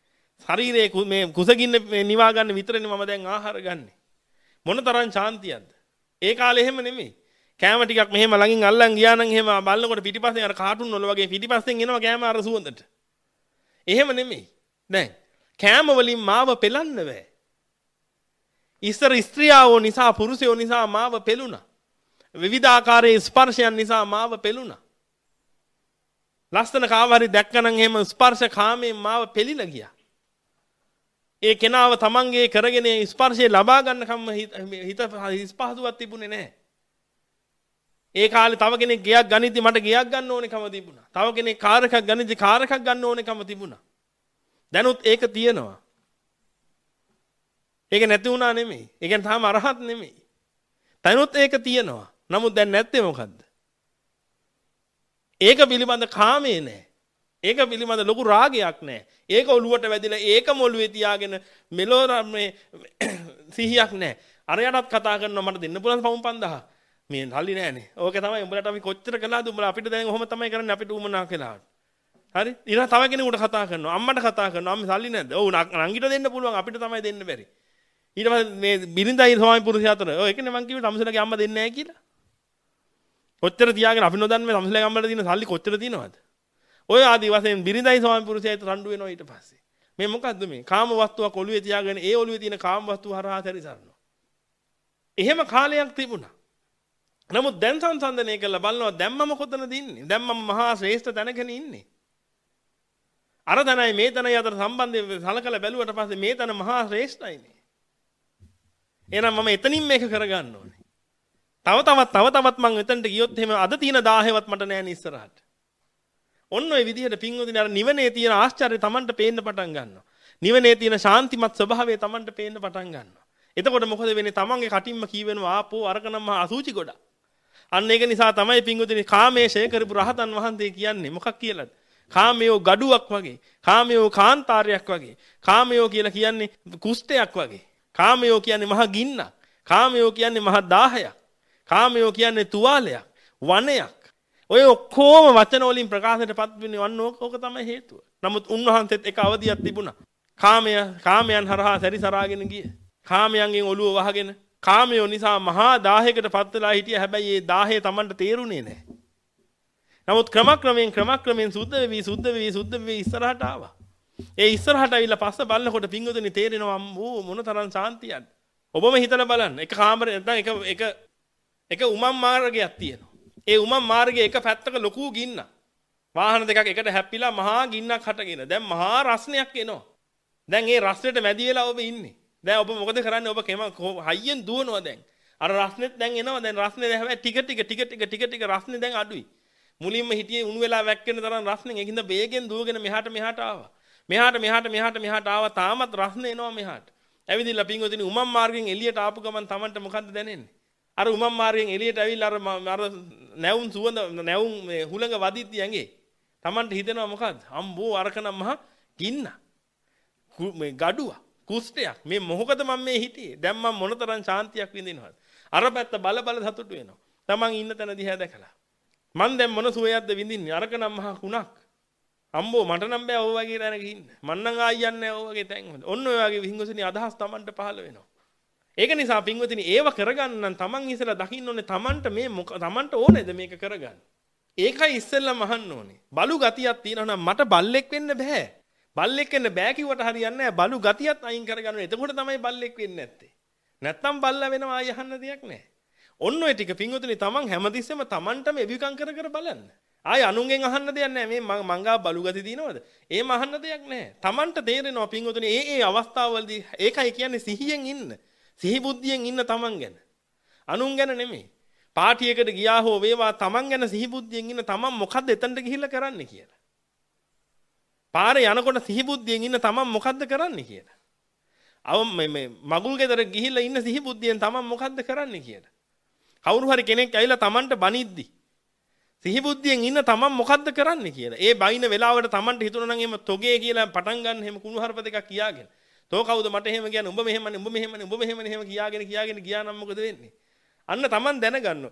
ශරීරයේ මේ කුසගින්න නිවා ගන්න විතරනේ මම දැන් ආහාර ගන්නෙ. මොනතරම් ශාන්තියක්ද? ඒ කාලේ එහෙම නෙමෙයි. කෑම ටිකක් මෙහෙම ළඟින් අල්ලන් ගියා නම් එහෙම බලනකොට පිටිපස්සෙන් අර කාටුන් වල වගේ පිටිපස්සෙන් එනවා කෑම අර සුවඳට. එහෙම නෙමෙයි. දැන් කෑම වලින් මාව පෙලන්න බෑ. ඉස්සර ස්ත්‍රියෝ නිසා පුරුෂයෝ නිසා මාව පෙළුණා. විවිධාකාරයේ ස්පර්ශයන් නිසා මාව පෙළුණා. ලස්සන කාව හරි දැක්කනම් එහෙම ස්පර්ශ කාමයෙන් මාව පෙලිලා ගියා. ඒ කෙනාව තමන්ගේ කරගෙන ස්පර්ශය ලබා ගන්නකම් හිත හිස්පහසුවක් තිබුණේ නැහැ. ඒ කාලේ තව කෙනෙක් ගයක් ගනිද්දි මට ගයක් ගන්න ඕනකම තිබුණා. තව කෙනෙක් කාර් එකක් ගනිද්දි කාර් එකක් ගන්න ඕනකම තිබුණා. දැනුත් ඒක තියෙනවා. ඒක නැති වුණා නෙමෙයි. ඒ කියන්නේ තාම අරහත් නෙමෙයි. දැනුත් ඒක තියෙනවා. නමුත් දැන් නැත්තේ මොකද්ද? ඒක පිළිබඳ කාමේ නැහැ. ඒක පිළිබඳ ලොකු රාගයක් නැහැ. ඒක ඔළුවට වැදිලා ඒකම ඔළුවේ තියාගෙන මෙලෝ මේ සිහියක් නැහැ. අරයටත් කතා කරනවා මට දෙන්න පුළුවන් පවුම් පන්දහ. මේ හල්ලි නෑනේ. ඕක තමයි උඹලට අපි කොච්චර කළාද උඹලා අපිට දැන් ඔහොම තමයි කරන්නේ අපිට උමනා කළාට. හරි? ඊට තව කෙනෙකුට කතා කරනවා. අම්මට කතා කරනවා. අම්මේ සල්ලි නැද්ද? ඔව් නංගිට දෙන්න පුළුවන් අපිට තමයි දෙන්න බැරි. ඊට පස්සේ මේ බිරිඳයි ස්වාමි පුරුෂයා අතර ඔය එකනේ මං කිව්වේ තමසලගේ අම්මා දෙන්නේ නැහැ කියලා. කොච්චර තියාගෙන අපි නොදන්නේ මේ තමසලගේ අම්මලා තියෙන සල්ලි කොච්චර තියෙනවද? ඔය ආදි වශයෙන් බිරිඳයි ස්වාමි පුරුෂයාට රණ්ඩු වෙනවා ඊට පස්සේ. මේ මොකද්ද මේ? කාම වස්තුවක් ඔළුවේ තියාගෙන ඒ ඔළුවේ තියෙන කාම වස්තුව හරහා සැරිසරනවා. එහෙම කාලයක් තිබුණා. නමුත් දැන් සංසන්දනය කළා බලනවා දැන් මම කොතනද ඉන්නේ? දැන් මම මහා ශ්‍රේෂ්ඨ තැනකනේ ඉන්නේ. අර තැනයි මේ තැනයි අතර සම්බන්ධය සලකලා බැලුවට පස්සේ මේ තැන මහා ශ්‍රේෂ්ඨයිනේ. එහෙනම් මම එතනින් මේක කරගන්න ඕනේ. තව තවත් තව තවත් මම එතනට ගියොත් එහෙම අද තියෙන දාහේවත් මට නෑනේ ඉස්සරහට. ඔන්න ඔය විදිහට පින්වතුනි අර නිවනේ තියෙන ආශ්චර්යය Tamanට පේන්න පටන් ගන්නවා. නිවනේ තියෙන ශාන්තිමත් ස්වභාවය Tamanට පේන්න පටන් ගන්නවා. එතකොට මොකද වෙන්නේ? Tamanගේ කටින්ම කියවෙනවා ආපෝ අරකනම් මහා අසුචි ගොඩක්. අන්න ඒක නිසා තමයි පින්වතුනි කාමයේ ෂේ කරපු රහතන් වහන්සේ කියන්නේ මොකක් කියලාද? කාමයෝ gaduwak වගේ, කාමයෝ කාන්තාරයක් වගේ, කාමයෝ කියලා කියන්නේ කුෂ්ඨයක් වගේ. කාමයෝ කියන්නේ මහා ගින්නක්. කාමයෝ කියන්නේ මහා දාහයක්. කාමයෝ කියන්නේ තුවාලයක්, වනයක්. ඔය ඔක්කොම වචන වලින් ප්‍රකාශයටපත් වෙන්නේ වන්න ඕක තමයි හේතුව. නමුත් උන්වහන්සේත් එක අවදියක් තිබුණා. කාමය කාමයන් හරහා සැරිසරාගෙන ගිය. කාමයන්ගෙන් ඔළුව වහගෙන කාමයෝ නිසා මහා දාහයකට පත් වෙලා හිටිය. හැබැයි ඒ දාහය Tamanට තේරුනේ නැහැ. නමුත් ක්‍රමක්‍රමයෙන් ක්‍රමක්‍රමයෙන් සුද්ධ වෙවි සුද්ධ වෙවි සුද්ධ වෙවි ඉස්සරහට ආවා. ඒ ඉස්සරහට ආවිල්ලා පස්ස බලනකොට පිංගුතුනි තේරෙනවා අම්මෝ මොන තරම් ශාන්තියක්ද. ඔබම හිතලා බලන්න. එක කාමරේ නැත්නම් එක එක එක උමම් මාර්ගයක් තියෙනවා. ඒ උමම් මාර්ගයේ එක පැත්තක ලොකු ගින්නක්. වාහන දෙකක් එකට හැප්පිලා මහා ගින්නක් හටගෙන. දැන් මහා රස්නයක් එනවා. දැන් ඒ රස්නෙට මැදි වෙලා ඔබ ඉන්නේ. දැන් ඔබ මොකද කරන්නේ? ඔබ කෙම හයියෙන් දුවනවා දැන්. අර රස්නෙත් දැන් එනවා. දැන් රස්නේ දැන් හැබැයි ටික ටික ටික ටික ටික ටික රස්නේ දැන් අඩුයි. මුලින්ම හිටියේ උණු වෙලා වැක්කෙන තරම් රස්නෙන් ඒකින්ද වේගෙන් දුවගෙන මෙහාට මෙහාට ආවා. මෙහාට මෙහාට මෙහාට මෙහාට ආවා. තාමත් රස්නේ එනවා මෙහාට. ඇවිදින්න පිංගොතිනි උමම් මාර්ගෙන් එළියට ආපු ගමන් Tamanට මොකද්ද දැනෙන්නේ? අර උමම් මාර්ගෙන් එළියට ඇවිල්ලා අර අර නැවුම් සුවඳ නැවුම් මේ හුළඟ වදිද්දී ඇඟේ Tamanට හිතෙනවා මොකද්ද? අම්බෝ අරකනම් මහ ගින්න. මේ gaduwa කුෂ්ඨයක්. මේ මොකද මම මේ හිටියේ? දැන් මම මොනතරම් ශාන්තියක් විඳිනවද? අර පැත්ත බල බල සතුටු වෙනවා. Taman ඉන්න තැන දිහා දැකලා. මං දැන් මොන සුවයක්ද විඳින්නේ? අරකනම් මහ කුණක්. අම්බෝ මට නම් බෑ ඔය වගේ තැනක ඉන්න. මං නම් ආයි යන්නේ ඔය වගේ තැන් වල. ඔන්න ඔය වගේ විහිංගසනේ අදහස් Tamanට පහළ වෙනවා. ඒක නිසා පින්වතුනි ඒව කරගන්න නම් Taman ඉස්සලා දකින්න ඕනේ Tamanට මේ Tamanට ඕනේද මේක කරගන්න. ඒකයි ඉස්සෙල්ලාම අහන්න ඕනේ. බලු ගතියක් තියෙනවා නම් මට බල්ලෙක් වෙන්න බෑ. බල්ලෙක් වෙන්න බෑ කිව්වට හරියන්නේ නැහැ. බලු ගතියත් අයින් කරගන්න ඕනේ. එතකොට තමයි බල්ලෙක් වෙන්නේ නැත්තේ. නැත්තම් බල්ලා වෙනවා ආයි අහන්න දෙයක් නැහැ. ඔන්න ඔය ටික පින්වතුනි Taman හැමතිස්සෙම Tamanටම එවිකම් කර කර බලන්න. ආයි අනුන්ගෙන් අහන්න දෙයක් නැහැ. මේ මංගා බලු ගති දිනවද? ඒම අහන්න දෙයක් නැහැ. Tamanට තේරෙනවා පින්වතුනි ඒ ඒ අවස්ථාවවලදී ඒකයි කියන්නේ සිහියෙන් ඉන්න. සිහි බුද්ධියෙන් ඉන්න Taman ගැන. අනුන් ගැන නෙමෙයි. පාටියකට ගියා හෝ වේවා Taman ගැන සිහි බුද්ධියෙන් ඉන්න Taman මොකද්ද එතනට ගිහිල්ලා කරන්නේ කියලා. පාරේ යනකොට සිහි බුද්ධියෙන් ඉන්න Taman මොකද්ද කරන්නේ කියලා. අව මේ මේ මගුල් ගෙදර ගිහිල්ලා ඉන්න සිහි බුද්ධියෙන් Taman මොකද්ද කරන්නේ කියලා. කවුරු හරි කෙනෙක් ඇවිල්ලා Tamanට බනිද්දි සිහි බුද්ධියෙන් ඉන්න Taman මොකද්ද කරන්නේ කියලා. ඒ බයින වෙලාවට Tamanට හිතුණා නම් එහෙම තොගේ කියලා පටන් ගන්න එහෙම කුණු හරප දෙකක් කියාගෙන තෝ කවුද මට එහෙම කියන්නේ උඹ මෙහෙමනේ උඹ මෙහෙමනේ උඹ මෙහෙමනේ එහෙම කියාගෙන කියාගෙන ගියා නම් මොකද වෙන්නේ? අන්න Taman දැනගන්න.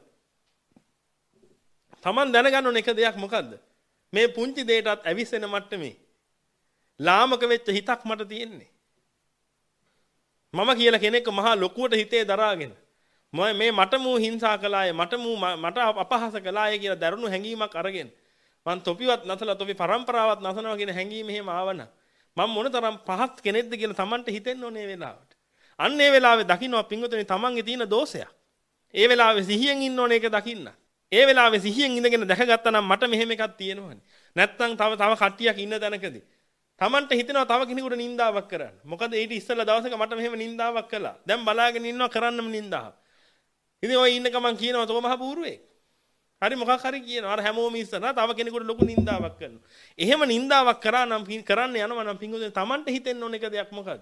Taman දැනගන්න ඕන එක දෙයක් මොකද්ද? මේ පුංචි දෙයටත් ඇවිස්සෙන මට්ටමේ ලාමක වෙච්ච හිතක් මට තියෙන්නේ. මම කියලා කෙනෙක් මහා ලොකුවට හිතේ දරාගෙන මම මේ මට මූ හිංසා කළාය මට මූ මට අපහාස කළාය කියලා දරුණු හැඟීමක් අරගෙන මං තොපිවත් නැසලා තොපි පරම්පරාවත් නැසනවා කියන හැඟීම එහෙම ආවනම් මම මොනතරම් පහත් කෙනෙක්ද කියලා Tamanට හිතෙන්න ඕනේ මේ වෙලාවට. අන්න ඒ වෙලාවේ දකින්නවා පින්වතුනි Tamanගේ තියෙන දෝෂයක්. ඒ වෙලාවේ සිහියෙන් ඉන්න ඕනේ ඒක දකින්න. ඒ වෙලාවේ සිහියෙන් ඉඳගෙන දැකගත්තා නම් මට මෙහෙම එකක් තියෙනවනේ. නැත්තම් තව තව කට්ටියක් ඉන්න තැනකදී Tamanට හිතෙනවා තව කෙනෙකුට නින්දාවක් කරන්න. මොකද ඊට ඉස්සෙල්ලා දවසක මට මෙහෙම නින්දාවක් කළා. දැන් බලාගෙන ඉන්නවා කරන්නම නින්දාව. ඉතින් ඔය ඉන්න ගමන් කියනවා තෝ මහ බූරුවෙක්. හරි මොකක් හරි කියනවා. අර හැමෝම ඉස්සරහා තව කෙනෙකුට ලොකු නින්දාවක් කරනවා. එහෙම නින්දාවක් කරා නම් කරන්න යනවා නම් පිංගුතුනි Tamanට හිතෙන්න ඕන එක දෙයක් මොකද්ද?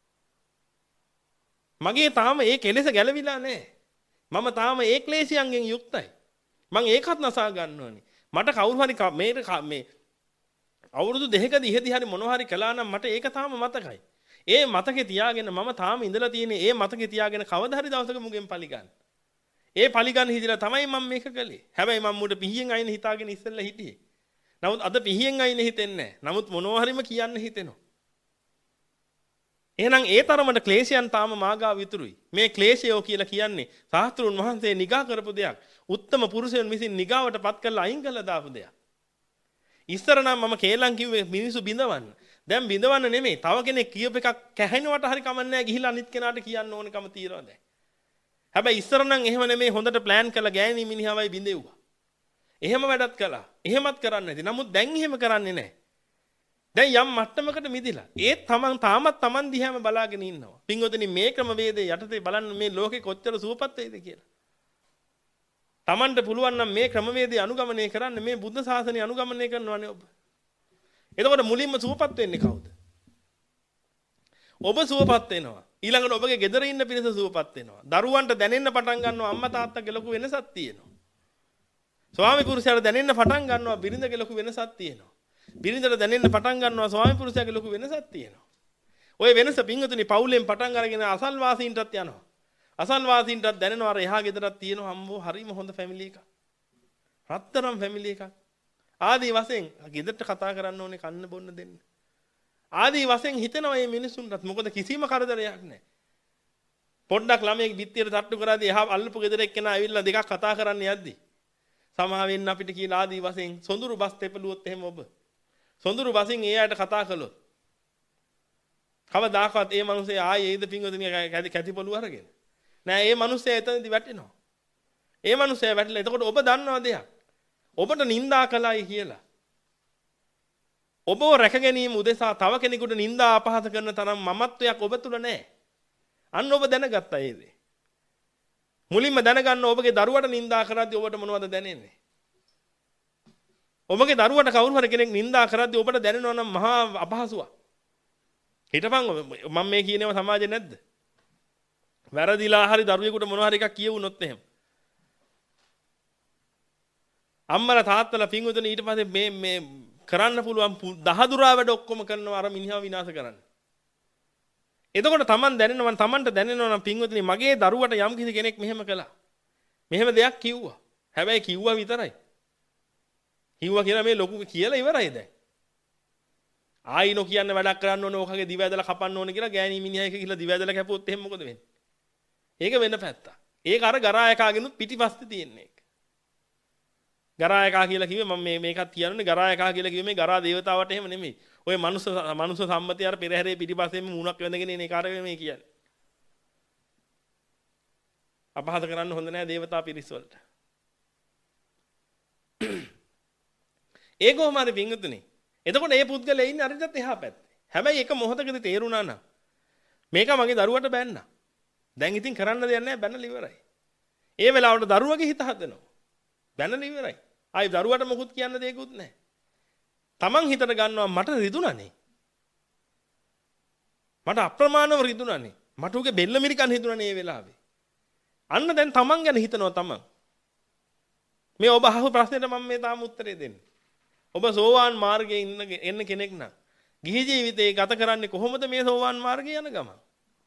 මගේ තාම ඒ කෙලෙස ගැලවිලා නැහැ. මම තාම ඒ ක්ලේශයන්ගෙන් යුක්තයි. මං ඒකත් නසා ගන්න ඕනේ. මට කවුරු හරි මේ මේ අවුරුදු දෙකකදී ඉහෙදි හරි මොනවා හරි කළා නම් මට ඒක තාම මතකයි. ඒ මතකේ තියාගෙන මම තාම ඉඳලා තියෙන්නේ ඒ මතකේ තියාගෙන කවදා හරි දවසක මුගෙන් පලි ගන්න. ඒ පලි ගන්න හිතලා තමයි මම මේක කළේ. හැබැයි මම මුඩ පිහියෙන් අයින හිතාගෙන ඉස්සෙල්ලා හිටියේ. නමුත් අද පිහියෙන් අයින හිතෙන්නේ නැහැ. නමුත් මොනවා හරිම කියන්න හිතෙනවා. එහෙනම් ඒ තරමට ක්ලේශයන් තාම මාගාව විතුරුයි. මේ ක්ලේශයෝ කියලා කියන්නේ සාස්ත්‍රුන් වහන්සේ නිගා කරපු දෙයක්. උත්තම පුරුෂයන් විසින් නිගාවටපත් කරලා අයින් කළා දාපු දෙයක්. ඉස්සර නම් මම කේලම් කිව්වේ මිනිස්සු බිඳවන්න. දැන් බිඳවන්න නෙමෙයි. තව කෙනෙක් කියප එකක් කැහෙනවට හරි කමන්නේ නැහැ ගිහිල්ලා අනිත් කෙනාට කියන්න ඕනකම තියනවා දැන්. හැබැයි ඉස්සර නම් එහෙම නෙමෙයි හොඳට ප්ලෑන් කරලා ගෑණි මිනිහවයි බිඳෙව්වා. එහෙම වැඩක් කළා. එහෙමත් කරන්නේ නැති. නමුත් දැන් එහෙම කරන්නේ නැහැ. දැන් යම් මට්ටමකට මිදිලා. ඒත් තමන් තාමත් තමන් දිහාම බලාගෙන ඉන්නවා. පින්වතුනි මේ ක්‍රම වේදේ යටතේ බලන්න මේ ලෝකේ කොච්චර සුවපත් වෙයිද කියලා. තමන්ට පුළුවන් නම් මේ ක්‍රමවේදය අනුගමනය කරන්න මේ බුද්ධ ශාසනය අනුගමනය කරනවානේ ඔබ. එතකොට මුලින්ම සුවපත් වෙන්නේ කවුද? ඔබ සුවපත් වෙනවා. ඊළඟට ඔබගේ ගෙදර ඉන්න පිරිස සුවපත් වෙනවා. දරුවන්ට දැනෙන්න පටන් ගන්නවා අම්මා තාත්තගේ ලොකු වෙනසක් තියෙනවා. ස්වාමි පුරුෂයාට දැනෙන්න පටන් ගන්නවා බිරිඳගේ ලොකු වෙනසක් තියෙනවා. බිරිඳට දැනෙන්න පටන් ගන්නවා ස්වාමි පුරුෂයාගේ ලොකු වෙනසක් තියෙනවා. ওই වෙනස පින්වතුනි පවුලෙන් පටන් අරගෙන අසල්වාසීන්ටත් යනවා. අසල්වාසීන්ටත් දැනෙනවා අර එහා ගෙදරක් තියෙනවා අම්මෝ හරිම හොඳ ෆැමිලි එකක්. රත්තරන් ෆැමිලි එකක්. ආදී වශයෙන් ගෙදරට කතා කරන්න ඕනේ කන්න බොන්න දෙන්න. ආදී වශයෙන් හිතනවා මේ මිනිසුන්ටත් මොකද කිසිම කරදරයක් නැහැ. පොඩ්ඩක් ළමයෙක් බිත්තියට තට්ටු කරාදී එහා අල්ලපු ගෙදර එක්කෙනා ඇවිල්ලා දෙකක් කතා කරන්න යද්දී සමා වෙන්න අපිට කියලා ආදී වශයෙන් සොඳුරු බස් තෙපලුවොත් එහෙම ඔබ සොඳුරු බසින් ඒ අයට කතා කළොත් කවදාකවත් ඒ මිනිස්සේ ආයේ ඒද පින්වතුනි කැටි පොළු අරගෙන නෑ ඒ මිනිස්සේ එතනදී වැටෙනවා. ඒ මිනිස්සේ වැටලා එතකොට ඔබ දන්නවා දෙයක්. ඔබට නිඳා කළයි කියලා. ඔබව රැක ගැනීම උදෙසා තව කෙනෙකුට නිඳා අපහාස කරන තරම් මමත්වයක් ඔබ තුල නෑ. අන්න ඔබ දැනගත්තා ඒ දේ. මුලින්ම දැනගන්න ඔබගේ දරුවට නිඳා කරද්දී ඔබට මොනවද දැනෙන්නේ? ඔබගේ දරුවට කවුරු හරි කෙනෙක් නිඳා කරද්දී ඔබට දැනෙනවා නම් මහා අපහසුවක්. හිතපන් මම මේ කියනේව සමාජේ නැද්ද? වැරදිලා හරි දරුවෙකුට මොනවා හරි එකක් කියවුනොත් එහෙම. අම්මලා තාත්තලා පින්වතුනි ඊට පස්සේ මේ මේ කරන්න පුළුවන් දහදුරා වැඩ ඔක්කොම කරනවා අර මිනිහා විනාශ කරන්න. එතකොට Taman දැනෙනවා Tamanට දැනෙනවා නම් පින්වතුනි මගේ දරුවට යම් කිසි කෙනෙක් මෙහෙම කළා. මෙහෙම දෙයක් කිව්වා. හැබැයි කිව්වා විතරයි. කිව්වා කියලා මේ ලොකු කියලා ඉවරයි දැන්. ආයි නෝ කියන්න වැඩක් කරන්න ඕනේ ඕකගේ දිව ඇදලා කපන්න ඕනේ කියලා ගෑණි මිනිහා එක ගිහලා දිව ඇදලා කැපුවොත් එහෙම මොකද වෙන්නේ? ඒක වෙන පැත්තක්. ඒක අර ගරා එකාගෙනුත් පිටිපස්සේ තියෙන එක. ගරා එකා කියලා කිව්වේ මම මේ මේකත් කියන්නේ ගරා එකා කියලා කිව්වේ මේ ගරා දේවතාවට එහෙම නෙමෙයි. ඔය මනුස්ස මනුස්ස සම්මතිය අර පෙරහැරේ පිටිපස්සෙම මූණක් වැඳගෙන ඉන්නේ කාට මේ කියන්නේ. අපහාස කරන්න හොඳ නැහැ දේවතා පිරිස් වලට. ඒක කොහොමද පින්වතුනි? එතකොට මේ පුද්ගලයා ඉන්නේ අරිටත් එහා පැත්තේ. හැබැයි එක මොහොතකදී තේරුණා නම් මේක මගේ දරුවට බැන්නා. දැන් ඉතින් කරන්න දෙයක් නැහැ බැනලා ඉවරයි. ඒ වෙලාවට දරුවගේ හිත හදනවා. බැනලා ඉවරයි. ආයි දරුවට මොකුත් කියන්න දෙයක්වත් නැහැ. Taman හිතට ගන්නවා මට රිදුණානේ. මට අප්‍රමාණව රිදුණානේ. මට උගේ බෙල්ල මිරිකන් හිතුණානේ මේ වෙලාවේ. අන්න දැන් Taman ගැන හිතනවා Taman. මේ ඔබ අහපු ප්‍රශ්නෙට මම මේ තාම උත්තරේ දෙන්නේ. ඔබ සෝවාන් මාර්ගයේ ඉන්න එන්න කෙනෙක් නම් ගිහි ජීවිතේ ගත කරන්නේ කොහොමද මේ සෝවාන් මාර්ගයේ යන ගමන්?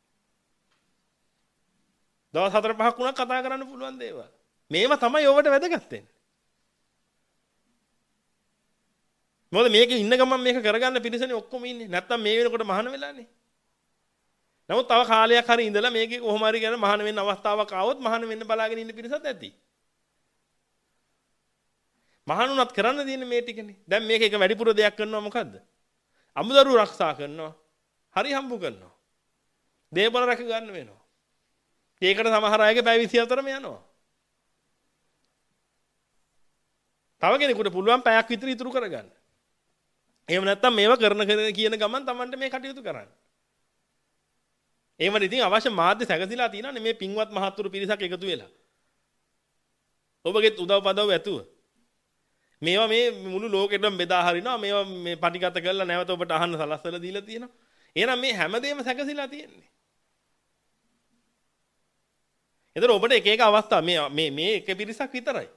දවස් හතර පහක් වුණා කතා කරන්න පුළුවන් දේවල්. මේවා තමයි ඔබට වැදගත් වෙන්නේ. මොකද මේකේ ඉන්න ගමන් මේක කරගන්න පිරිසනේ ඔක්කොම ඉන්නේ. නැත්තම් මේ වෙනකොට මහාන වෙලානේ. නමුත් තව කාලයක් හරි ඉඳලා මේකේ කොහොම හරි කරන මහාන වෙන්න අවස්ථාවක් ආවොත් මහාන වෙන්න බලාගෙන ඉන්න පිරිසත් ඇති. මහානුනත් කරන්න දෙන්නේ මේ ටිකනේ. දැන් මේක එක වැඩිපුර දෙයක් කරනවා මොකද්ද? අමුදරු ආරක්ෂා කරනවා. හරි හම්බු කරනවා. දේපල රැක ගන්න වෙනවා. ඒකට සමහර අයගේ පැය විසිහතරම යනවා. තව කෙනෙකුට පුළුවන් පැයක් විතර ඉතුරු කරගන්න. එහෙම නැත්නම් මේවා කරන කියන ගමන් Tamanට මේ කටයුතු කරන්න. එහෙම ඉතින් අවශ්‍ය මාධ්‍ය සැකසීලා තියෙනවානේ මේ පින්වත් මහත්තුරු පිරිසක් එකතු වෙලා. ඔබගෙත් උදව් පදව් ඇතුව. මේවා මේ මුළු ලෝකෙටම බෙදා හරිනවා. මේවා මේ පටිගත කරලා නැවත ඔබට අහන්න සලස්සලා දීලා තියෙනවා. එහෙනම් මේ හැමදේම සැකසීලා තියෙන්නේ. එතකොට ඔබට එක එක අවස්ථා මේ මේ මේ එක පිරිසක් විතරයි.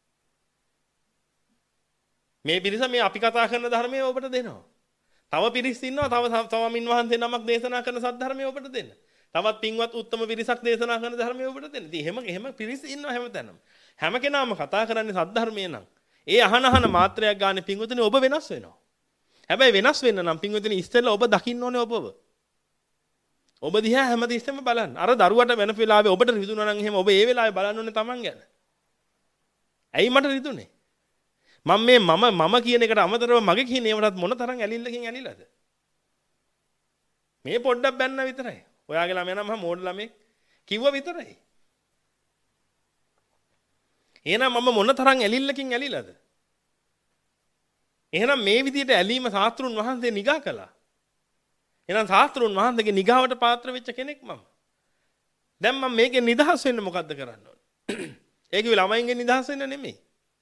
මේ පිරිස මේ අපි කතා කරන ධර්මයේ ඔබට දෙනවා. තව පිරිස් ඉන්නවා තව ස්වාමින් වහන්සේ නමක් දේශනා කරන සද්ධර්මයේ ඔබට දෙන්න. තවත් පින්වත් උත්තම පිරිසක් දේශනා කරන ධර්මයේ ඔබට දෙන්න. ඉතින් එහෙම එහෙම පිරිස් ඉන්නවා හැමතැනම. හැම කෙනාම කතා කරන්නේ සද්ධර්මයේ නම්. ඒ අහන අහන මාත්‍රයක් ගන්න පින්වතුනි ඔබ වෙනස් වෙනවා. හැබැයි වෙනස් වෙන්න නම් පින්වතුනි ඉස්සෙල්ලා ඔබ දකින්න ඕනේ ඔබව. ඔබ දිහා හැමතිස්සෙම බලන්න. අර දරුවට වෙන වෙලාවේ ඔබට රිදුනා නම් එහෙම ඔබ ඒ වෙලාවේ බලන්න ඕනේ Taman ගැන. ඇයි මට රිදුනේ? මම මේ මම මම කියන එකට අමතරව මගේ කියන ඒවටත් මොන තරම් ඇලිල්ලකින් ඇලිලාද? මේ පොඩ්ඩක් බැන්න විතරයි. ඔයාගේ ළමයා නම් මම මෝඩ ළමෙක් කිව්ව විතරයි. එහෙනම් මම මොන තරම් ඇලිල්ලකින් ඇලිලාද? එහෙනම් මේ විදිහට ඇලීම ශාස්ත්‍රුන් වහන්සේ නිගා කළා. එහෙනම් ශාස්ත්‍රුන් වහන්සේගේ නිගාවට පාත්‍ර වෙච්ච කෙනෙක් මම. දැන් මම මේකෙන් නිදහස් වෙන්න මොකද්ද කරන්න ඕනේ? ඒක වි ළමයින්ගෙන් නිදහස් වෙන්න නෙමෙයි.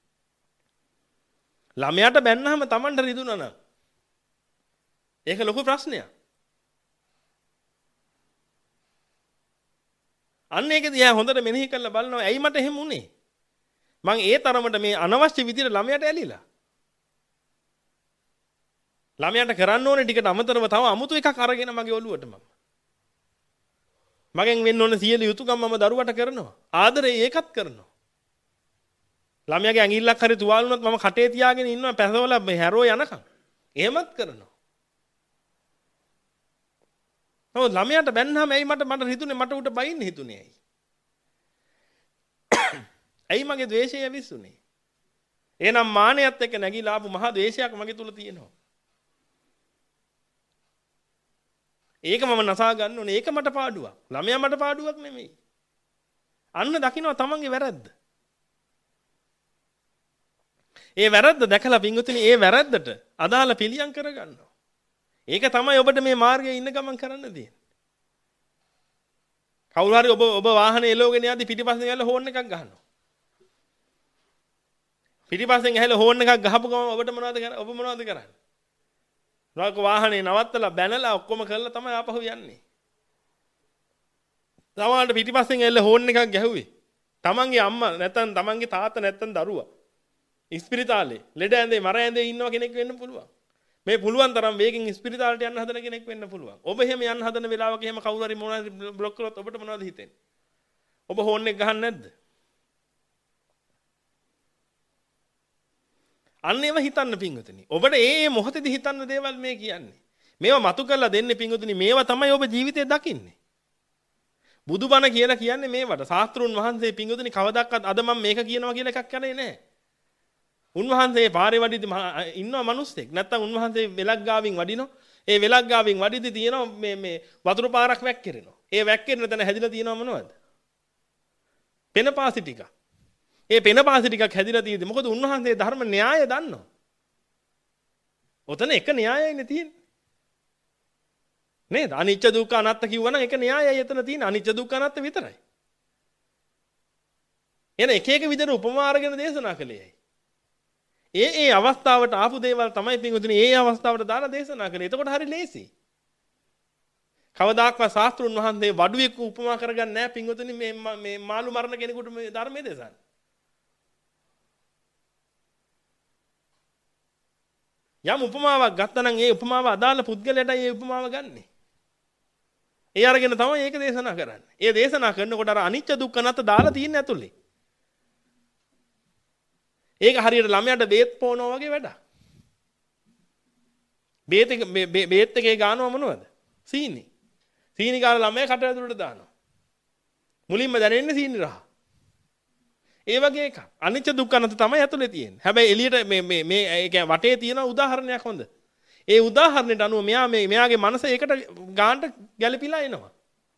ළමයාට බැන්නාම Tamanට රිදුනා නම් ඒක ලොකු ප්‍රශ්නයක්. අන්න ඒක දිහා හොඳට මෙනෙහි කරලා බලනවා ඇයි මට එහෙම වුනේ? මං ඒ තරමට මේ අනවශ්‍ය විදිහට ළමයාට ඇලිලා. ළමයාට කරන්න ඕනේ ටිකට අමතරව තව අමුතු එකක් අරගෙන මගේ ඔළුවට මම. මගෙන් වෙන්න ඕනේ සියලු යුතුයකම් මම දරුවට කරනවා. ආදරේ ඒකත් කරනවා. ළමයාගේ ඇඟිල්ලක් හරි තුවාල වුණොත් මම කටේ තියාගෙන ඉන්නවා පැසවල හැරෝ යනකම්. එහෙමත් කරනවා. නමුත් ළමයාට බැන්නාම ඇයි මට මට හිතුනේ මට උට බයින්න හිතුනේ ඇයි? ඇයි මගේ ද්වේෂය ඇවිස්සුනේ? එහෙනම් මාන්නයත් එක්ක නැගීලා ආපු මහා ද්වේෂයක් මගේ තුල තියෙනවා. ඒක මම නසා ගන්න ඕනේ. ඒක මට පාඩුවක්. ළමයා මට පාඩුවක් නෙමෙයි. අන්න දකින්න තමන්ගේ වැරද්ද. ඒ වැරද්ද දැකලා පින්වතුනි ඒ වැරද්දට අදාළ පිළියම් කරගන්නවා. ඒක තමයි ඔබට මේ මාර්ගයේ ඉන්න ගමන් කරන්න දෙන්නේ. කවුරු හරි ඔබ ඔබ වාහනේ එලවගෙන යද්දි පිටිපස්සෙන් ඇවිල්ලා හෝන් එකක් ගහනවා. පිටිපස්සෙන් ඇවිල්ලා හෝන් එකක් ගහපු ගමන් ඔබට මොනවද කරන්නේ? ඔබ මොනවද කරන්නේ? රාක වාහනේ නවත්තලා බැනලා ඔක්කොම කරලා තමයි ආපහු යන්නේ. සමහරවිට පිටිපස්සෙන් ඇවිල්ලා හෝන් එකක් ගැහුවේ. තමන්ගේ අම්මා නැත්නම් තමන්ගේ තාත්තා නැත්නම් දරුවා. ඉස්පිරිතාලේ ලෙඩ ඇඳේ මර ඇඳේ ඉන්නවා කෙනෙක් වෙන්න පුළුවන්. මේ පුළුවන් තරම් වේගෙන් ඉස්පිරිතාලට යන්න හදන කෙනෙක් වෙන්න පුළුවන්. ඔබ එහෙම යන්න හදන වෙලාවක එහෙම කවුරු හරි මොනවද බ්ලොක් කරොත් ඔබට මොනවද හිතෙන්නේ? ඔබ හෝන් එක ගහන්නේ නැද්ද? අන්න ඒව හිතන්න පිංගුතුනි. ඔබට ඒ ඒ මොහොතේදී හිතන්න දේවල් මේ කියන්නේ. මේවා මතු කරලා දෙන්නේ පිංගුතුනි. මේවා තමයි ඔබ ජීවිතේ දකින්නේ. බුදුබණ කියලා කියන්නේ මේවට. ශාස්ත්‍රුන් වහන්සේ පිංගුතුනි කවදාවත් අද මම මේක කියනවා කියලා එකක් කරේ නැහැ. උන්වහන්සේ පාරේ වඩිද්දි ඉන්නවා මිනිස්සෙක්. නැත්තම් උන්වහන්සේ වෙලක් ගාවින් වඩිනවා. ඒ වෙලක් ගාවින් වඩිද්දි තියෙනවා මේ මේ වතුර පාරක් වැක්කිරෙනවා. ඒ වැක්කිරෙන තැන හැදිලා තියෙනවා මොනවද? පෙනපාසි ටික. ඒ පෙනපාසි ටිකක් හැදිලා තියෙද්දි මොකද උන්වහන්සේ ධර්ම න්‍යාය දන්නවා. ඔතන එක න්‍යායයිනේ තියෙන්නේ. නේද? අනිච්ච දුක්ඛ අනාත්ත කිව්වනම් එක න්‍යායයි එතන තියෙන්නේ. අනිච්ච දුක්ඛ අනාත්ත විතරයි. එන එක එක විදිහට උපමා අරගෙන දේශනා කළේයි. ඒ ඒ අවස්ථාවට ආපු දේවල් තමයි පින්වතුනි ඒ අවස්ථාවට දාලා දේශනා කරන්නේ. එතකොට හරි ලේසි. කවදාක්වත් ශාස්ත්‍රුන් වහන්සේ වඩුවෙක් උපමා කරගන්නේ නැහැ පින්වතුනි මේ මේ මාළු මරණ කෙනෙකුට මේ ධර්මයේ දේශන. යම් උපමාවක් ගත්තා නම් ඒ උපමාව අදාළ පුද්ගලයාටයි ඒ උපමාව ගන්නෙ. ඒ අරගෙන තමයි ඒක දේශනා කරන්නේ. ඒ දේශනා කරනකොට අර අනිච්ච දුක්ඛ නැත දාලා තියෙන්නේ ඇතුලේ. ඒක හරියට ළමයාට බේත් පොවනවා වගේ වැඩක්. බේත් එක බේත් එකේ ගානව මොනවද? සීනි. සීනි ගාලා ළමයා කට ඇතුළට දානවා. මුලින්ම දැනෙන්නේ සීනි රහ. ඒ වගේ එකක්. අනිච්ච දුක්ඛ අනන්ත තමයි ඇතුලේ තියෙන්නේ. හැබැයි එළියට මේ මේ මේ ඒ කියන්නේ වටේ තියෙන උදාහරණයක් හොඳ. ඒ උදාහරණයට අනුව මෙයා මේ මෙයාගේ මනස ඒකට ගානට ගැළපිලා එනවා.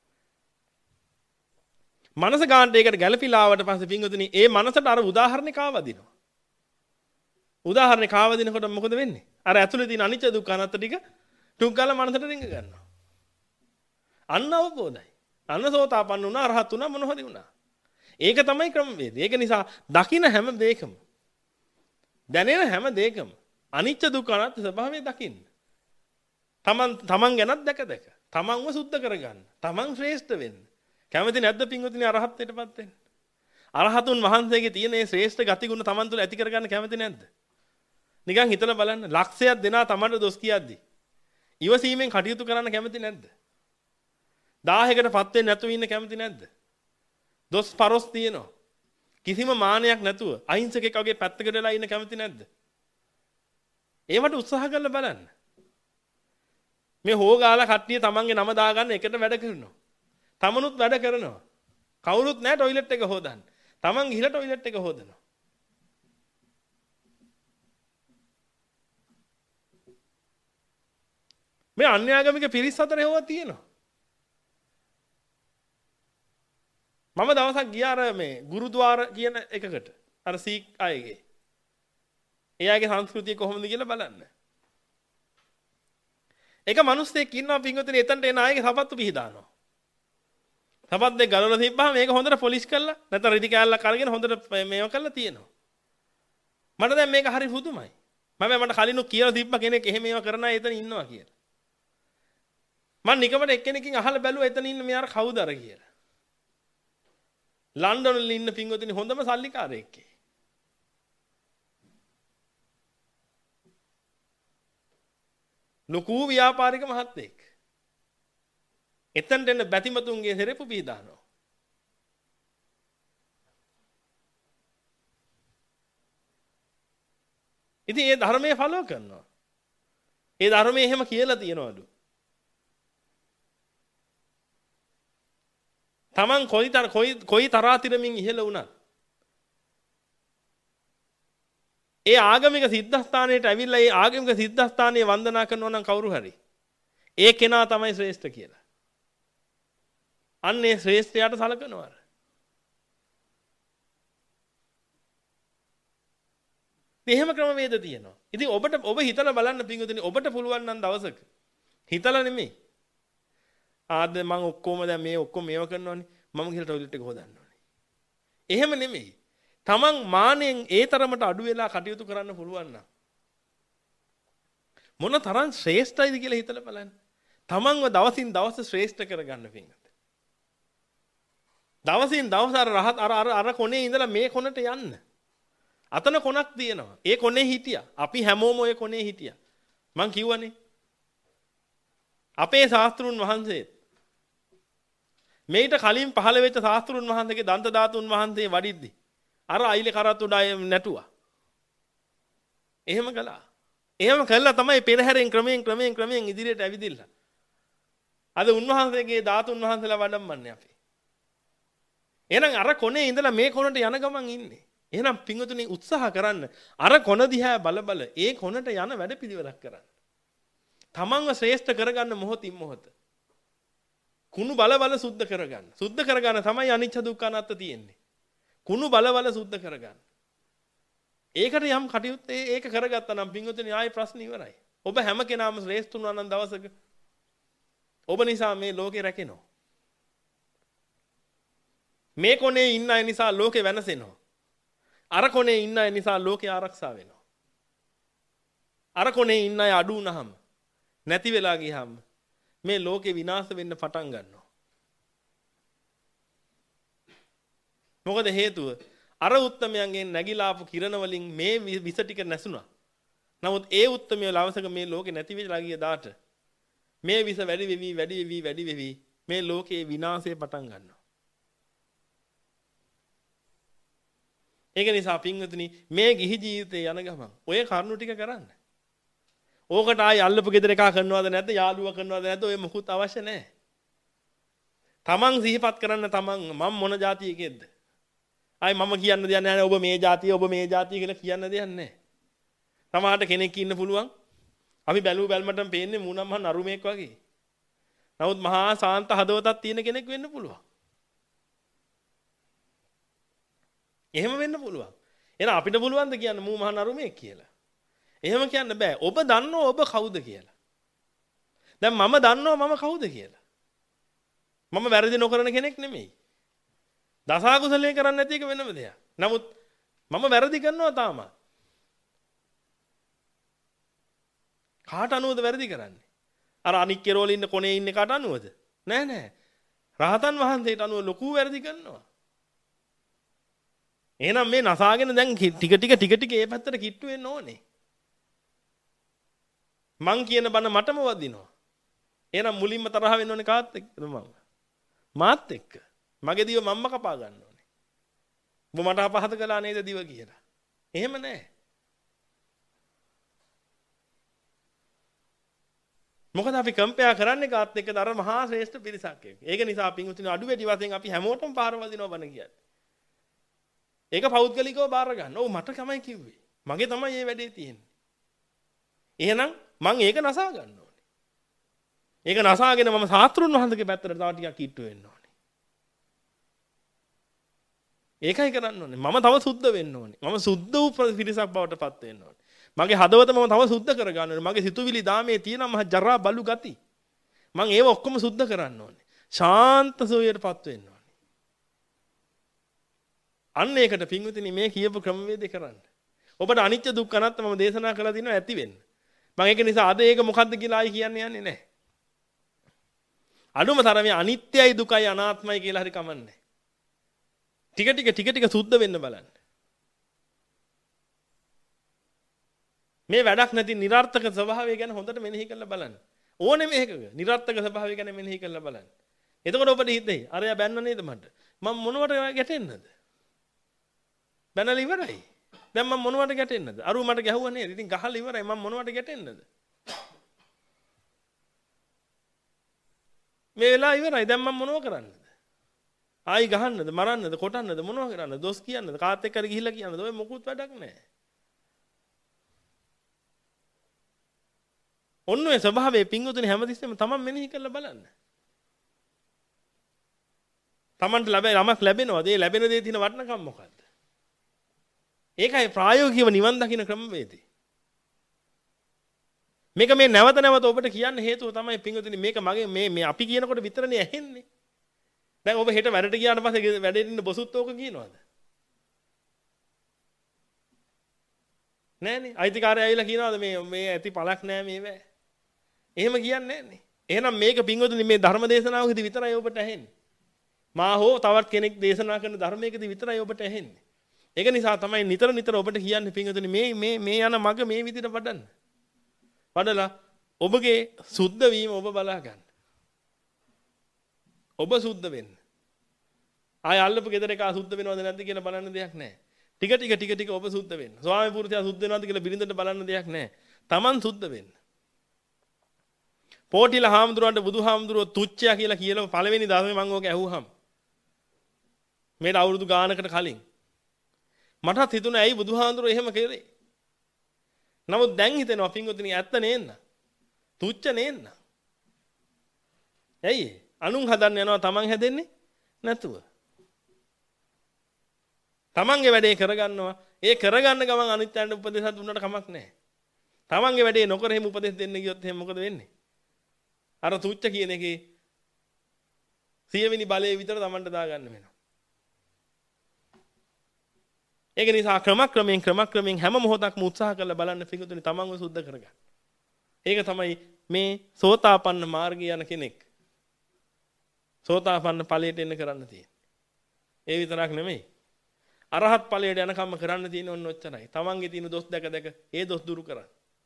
මනස ගානට ඒකට ගැළපිලා ආවට පස්සේ පින්වතුනි ඒ මනසට අර උදාහරණේ කාවදිනවා. උදාහරණේ කාවදිනකොට මොකද වෙන්නේ? අර ඇතුලේ තියෙන අනිච්ච දුක්ඛ අනාත්ම ටික ටුක් ගාලා මනසට රිංග ගන්නවා. අන්න අවබෝධයි. අන්න සෝතාපන්න වුණා, අරහත් වුණා, මොන හරි වුණා. ඒක තමයි ක්‍රමවේදය. ඒක නිසා දකින්න හැම දෙයකම දැනෙන හැම දෙයකම අනිච්ච දුක්ඛ අනාත්ම ස්වභාවය දකින්න. තමන් තමන් ගැනත් දැක දැක තමන්ව සුද්ධ කරගන්න. තමන් ශ්‍රේෂ්ඨ වෙන්න. කැමති නැද්ද පින්වතුනි අරහත්ත්වයටපත් වෙන්න? අරහතුන් වහන්සේගේ තියෙන මේ ශ්‍රේෂ්ඨ ගතිගුණ තමන් තුළ ඇති කරගන්න කැමති නැද්ද? නිකන් හිතලා බලන්න. ලක්ෂයක් දෙනා තමන්ට දොස් කියද්දි ඉවසීමෙන් කටයුතු කරන්න කැමති නැද්ද? දහයකටපත් වෙන්න නැතුව ඉන්න කැමති නැද්ද? දොස් පරොස් තියෙනවා. කිසිම මානයක් නැතුව අහිංසකෙක් වගේ පැත්තකට වෙලා ඉන්න කැමති නැද්ද? ඒවට උත්සාහ කරලා බලන්න. මේ හොගාලා කට්ටිය තමන්ගේ නම දාගන්න එකට වැඩ කරනවා. තමනුත් වැඩ කරනවා. කවුරුත් නැහැ টয়ලට් එක හොදන්න. තමන් ගිහලා টয়ලට් එක හොදනවා. මේ අන්‍යාගමික පිරිස් අතර හොවා තියෙනවා. මම දවසක් ගියා අර මේ ගුරුද්වාර කියන එකකට. අර සීක් අයගේ. එයාගේ සංස්කෘතිය කොහොමද කියලා බලන්න. එක මිනිස්සෙක් ඉන්නවා පින්වතුනි එතනට එන අයගේ සපත්තු පිහදානවා. සපත් දෙක ගලවලා තිබ්බහම මේක හොඳට පොලිෂ් කරලා නැත්නම් රිදි කෑල්ලක් අරගෙන හොඳට මේව කරලා තියෙනවා. මට දැන් මේක හරි පුදුමයි. මම මට කලිනුත් කියලා තිබ්බ කෙනෙක් එහෙම මේව කරන අය එතන ඉන්නවා කියලා. මම නිකමට එක්කෙනකින් අහලා බැලුවා එතන ඉන්න මෙයාර කවුද අර කියලා. ලන්ඩන් වල ඉන්න පින්වතුනි හොඳම සල්ලිකාරයෙක්. ලොකු ව්‍යාපාරික මහත්තයෙක්. එතනට එන බැතිමතුන්ගේ සෙරෙප්පු පීදානවා. ඉතින් ඒ ධර්මයේ ෆලෝ කරනවා. ඒ ධර්මයේ එහෙම කියලා තියනවලු. තමන් කොයිතර කොයි කොයි තරාතිරමින් ඉහළ වුණත් ඒ ආගමික සිද්ධාස්ථානයට ඇවිල්ලා ඒ ආගමික සිද්ධාස්ථානයේ වන්දනා කරනවා නම් කවුරු හරි ඒ කෙනා තමයි ශ්‍රේෂ්ඨ කියලා. අන්නේ ශ්‍රේෂ්ඨයාට සලකනවා. එහෙම ක්‍රමවේද තියෙනවා. ඉතින් ඔබට ඔබ හිතලා බලන්න පින්වතුනි ඔබට පුළුවන් නම් දවසක හිතලා නෙමෙයි. ආද මම ඔක්කොම දැන් මේ ඔක්කොම මේව කරනවානේ මම ගිහලා টয়ලට් එක හොදන්න ඕනේ. එහෙම නෙමෙයි. තමන් මානෙන් ඒ තරමට අඩු වෙලා කටයුතු කරන්න පුළුවන් නම් මොන තරම් ශ්‍රේෂ්ඨයිද කියලා හිතලා බලන්න. තමන්ව දවසින් දවස ශ්‍රේෂ්ඨ කරගන්න පින්වත. දවසින් දවස අර රහත් අර අර අර කොනේ ඉඳලා මේ කොනට යන්න. අතන කොනක් තියෙනවා. ඒ කොනේ හිටියා. අපි හැමෝම ඔය කොනේ හිටියා. මං කිව්වනේ. අපේ ශාස්ත්‍රුන් වහන්සේ මේිට කලින් පහළ වෙච්ච ශාස්ත්‍රුන් වහන්සේගේ දන්ත ධාතුන් වහන්සේ වඩිද්දි අර අයිලේ කරත් උඩ නැටුවා. එහෙම කළා. එහෙම කළා තමයි පෙරහැරෙන් ක්‍රමයෙන් ක්‍රමයෙන් ක්‍රමයෙන් ඉදිරියට ඇවිදින්න. අද උන්වහන්සේගේ ධාතුන් වහන්සේලා වඩම්මන්නේ අපි. එහෙනම් අර කොනේ ඉඳලා මේ කොනට යන ගමන් ඉන්නේ. එහෙනම් පින්වතුනි උත්සාහ කරන්න අර කොන දිහා බල බල ඒ කොනට යන වැඩ පිළිවෙලක් කරන්න. තමන්ව ශ්‍රේෂ්ඨ කරගන්න මොහොතින් මොහොත. කුණු බල බල සුද්ධ කරගන්න. සුද්ධ කරගන්න තමයි අනිච්ච දුක්ඛ අනාත්ම තියෙන්නේ. කුණු බල බල සුද්ධ කරගන්න. ඒකට යම් කටයුත්ත ඒක කරගත්තා නම් පින්වතුනි ආයේ ප්‍රශ්න ඉවරයි. ඔබ හැම කෙනාම ශ්‍රේෂ්ඨ වුණා නම් දවසක ඔබ නිසා මේ ලෝකේ රැකෙනවා. මේ කොනේ ඉන්න අය නිසා ලෝකේ වෙනසෙනවා. අර කොනේ ඉන්න අය නිසා ලෝකේ ආරක්ෂා වෙනවා. අර කොනේ ඉන්න අය අඩු වුණාම නැති වෙලා ගියාම මේ ලෝකේ විනාශ වෙන්න පටන් ගන්නවා. මොකද හේතුව අර උත්තමයන්ගෙන් නැగిලා ආපු කිරණ වලින් මේ විස ටික නැසුණා. නමුත් ඒ උත්තමය ලාවසක මේ ලෝකේ නැති වෙලා ගිය දාට මේ විස වැඩි වෙවි වැඩි වෙවි වැඩි වෙවි මේ ලෝකේ විනාශය පටන් ගන්නවා. ඒක නිසා පින්වතුනි මේ ගිහි ජීවිතේ යන ගමන් ඔය කරුණු ටික කරන්න. ඕකට ආයි අල්ලපු ගෙදර එකා කරනවද නැද්ද යාළුවා කරනවද නැද්ද ඔය මොකුත් අවශ්‍ය නැහැ. තමන් සිහිපත් කරන්න තමන් මම මොන જાතියකෙද්ද? ආයි මම කියන්න දෙයක් නැහැ ඔබ මේ જાතිය ඔබ මේ જાතිය කියලා කියන්න දෙයක් නැහැ. තමාට කෙනෙක් ඉන්න පුළුවන්. අපි බැලුව බැලමටම පේන්නේ මූණම් මහ නරුමෙක් වගේ. නමුත් මහා සාන්ත හදවතක් තියෙන කෙනෙක් වෙන්න පුළුවන්. එහෙම වෙන්න පුළුවන්. එහෙනම් අපිට පුළුවන් ද කියන්න මූ මහ නරුමෙක් කියලා? එහෙම කියන්න බෑ. ඔබ දන්නෝ ඔබ කවුද කියලා. දැන් මම දන්නවා මම කවුද කියලා. මම වැරදි නොකරන කෙනෙක් නෙමෙයි. දසකුසලයේ කරන්නේ නැති එක වෙනම දෙයක්. නමුත් මම වැරදි කරනවා තාම. කාට අනුවද වැරදි කරන්නේ? අර අනික් කෙරෝල ඉන්න කොනේ ඉන්න කාට අනුවද? නෑ නෑ. රහතන් වහන්සේට අනුව ලොකු වැරදි කරනවා. එහෙනම් මේ නසාගෙන දැන් ටික ටික ටික ටික ඒ පැත්තට කිට්ටු වෙන්න ඕනේ. මං කියන බණ මටම වදිනවා. එහෙනම් මුලින්ම තරහ වෙන්න ඕනේ කාත් එක්කද මම? මාත් එක්ක. මගේ දිව මම්ම කපා ගන්න ඕනේ. ඔබ මට අපහත කළා නේද දිව කියලා. එහෙම නෑ. මොකද අපි කම්පෙයා කරන්නේ කාත් එක්කද අර මහා ශ්‍රේෂ්ඨ පිරිසක් එක්ක. ඒක නිසා පින්වතුනි අඩු වැඩි වශයෙන් අපි හැමෝටම පාර වදිනවා බණ කියන්නේ. ඒක පෞද්ගලිකව බාර ගන්න. ඔව් මට තමයි කිව්වේ. මගේ තමයි මේ වැඩේ තියෙන්නේ. එහෙනම් මං ඒක නසා ගන්න ඕනේ. ඒක නසාගෙන මම සාත්‍රුන් වහන්සේගේ පැත්තට තව ටිකක් කිට්ටු වෙන්න ඕනේ. ඒකයි කරන්න ඕනේ. මම තව සුද්ධ වෙන්න ඕනේ. මම සුද්ධ වූ පිරිසක් බවට පත් වෙන්න ඕනේ. මගේ හදවත මම තව සුද්ධ කර ගන්න ඕනේ. මගේ සිතුවිලි දාමේ තියෙන මහ ජරා බලු ගති. මං ඒව ඔක්කොම සුද්ධ කරන්න ඕනේ. ශාන්ත සෝයයටපත් වෙන්න ඕනේ. අන්න ඒකට පින්විතනි මේ කියපු ක්‍රමවේදේ කරන්න. ඔබට අනිත්‍ය දුක්ඛ අනාත්ම මම දේශනා කළා දිනවා ඇති වෙන්න. මම ඒක නිසා අද ඒක මොකද්ද කියලා ආයි කියන්නේ යන්නේ නැහැ. අනුම තරමේ අනිත්‍යයි දුකයි අනාත්මයි කියලා හරි කමන්නේ. ටික ටික ටික ටික සුද්ධ වෙන්න බලන්න. මේ වැඩක් නැති නිර්ාර්ථක ස්වභාවය ගැන හොඳට මෙනෙහි කරලා බලන්න. ඕනේ මේකක නිර්ාර්ථක ස්වභාවය ගැන මෙනෙහි කරලා බලන්න. එතකොට ඔබට හිතෙයි අරයා බැන්න නේද මට? මම මොනවට ගැටෙන්නද? බැනලා ඉවරයි. දැන් මම මොනවට ගැටෙන්නද? අරුව මට ගැහුවා නේද? ඉතින් ගහලා ඉවරයි. මම මොනවට ගැටෙන්නද? මේ වෙලාව ඉවරයි. දැන් මම මොනව කරන්නද? ආයි ගහන්නද, මරන්නද, කොටන්නද, මොනව කරන්නද? දොස් කියන්නද? කාත් එක්ක හරි ගිහිල්ලා කියන්නද? ඔය මොකුත් වැඩක් නැහැ. ඔන්න ඔය ස්වභාවයේ පිංගුතුනි හැමතිස්සෙම තමන් මෙනෙහි කරලා බලන්න. තමන්ට ලැබෙන යමක් ලැබෙනවද? ඒ ලැබෙන දේ තියෙන වටිනකම මොකද්ද? ඒකයි ප්‍රායෝගිකව නිවන් දකින්න ක්‍රමවේදය. මේක මේ නැවත නැවත ඔබට කියන්න හේතුව තමයි පිංගුතුනි මේක මගේ මේ මේ අපි කියනකොට විතරනේ ඇහෙන්නේ. දැන් ඔබ හෙට වැඩට ගියාට පස්සේ වැඩේ ඉන්න බොසුත් ඕක කියනවද? නෑනේ. අයිතිකාරය ඇවිල්ලා කියනවාද මේ මේ ඇති පළක් නෑ මේව? එහෙම කියන්නේ නෑනේ. එහෙනම් මේක පිංගුතුනි මේ ධර්ම දේශනාවකදී විතරයි ඔබට ඇහෙන්නේ. මා හෝ තවත් කෙනෙක් දේශනා කරන ධර්මයකදී විතරයි ඔබට ඇහෙන්නේ. ඒක නිසා තමයි නිතර නිතර ඔබට කියන්නේ පිංගුතුනි මේ මේ මේ යන මග මේ විදිහට වඩන්න. වඩලා ඔබගේ සුද්ධ වීම ඔබ බලා ගන්න. ඔබ සුද්ධ වෙන්න. ආය අල්ලපු ගෙදර එක සුද්ධ වෙනවද නැද්ද කියලා බලන්න දෙයක් නැහැ. ටික ටික ටික ටික ඔබ සුද්ධ වෙන්න. ස්වාමි පුරුෂයා සුද්ධ වෙනවද කියලා බිරිඳට බලන්න දෙයක් නැහැ. Taman සුද්ධ වෙන්න. පොටිලා හාමුදුරුවන්ට බුදුහාමුදුරුවෝ තුච්චයා කියලා කියලා පළවෙනි ධර්මයේ මම ඕක ඇහුවහම මේට අවුරුදු ගානකට කලින් මටත් හිතුණා ඇයි බුදුහාමුදුරුවෝ එහෙම කරේ? නමුත් දැන් හිතෙනවා පින්වතුනි ඇත්ත නේන්න. තුච්ච නේන්න. ඇයි? අනුන් හදන්න යනවා Taman හැදෙන්නේ නැතුව. Tamanගේ වැඩේ කරගන්නවා. ඒ කරගන්න ගමන් අනිත්‍යයන්ට උපදේශ දුන්නට කමක් නැහැ. Tamanගේ වැඩේ නොකර එහෙම උපදේශ දෙන්න ගියොත් එහෙනම් මොකද වෙන්නේ? අර තුච්ච කියන එකේ සියවෙනි බලයේ විතර Tamanට දාගන්න වෙනවා. ඒක නිසා ක්‍රමක්‍රමයෙන් ක්‍රමක්‍රමයෙන් හැම මොහොතක්ම උත්සාහ කරලා බලන්න පිටුතුනි Tamanව සුද්ධ කරගන්න. ඒක තමයි මේ සෝතාපන්න මාර්ගය යන කෙනෙක් සෝතාපන්න ඵලයට එන්න කරන්න තියෙන්නේ. ඒ විතරක් නෙමෙයි. අරහත් ඵලයට යනකම්ම කරන්න තියෙන ඔන්න ඔච්චරයි. Tamanගේ තියෙන දොස් දැක දැක ඒ දොස් දුරු කරන්න.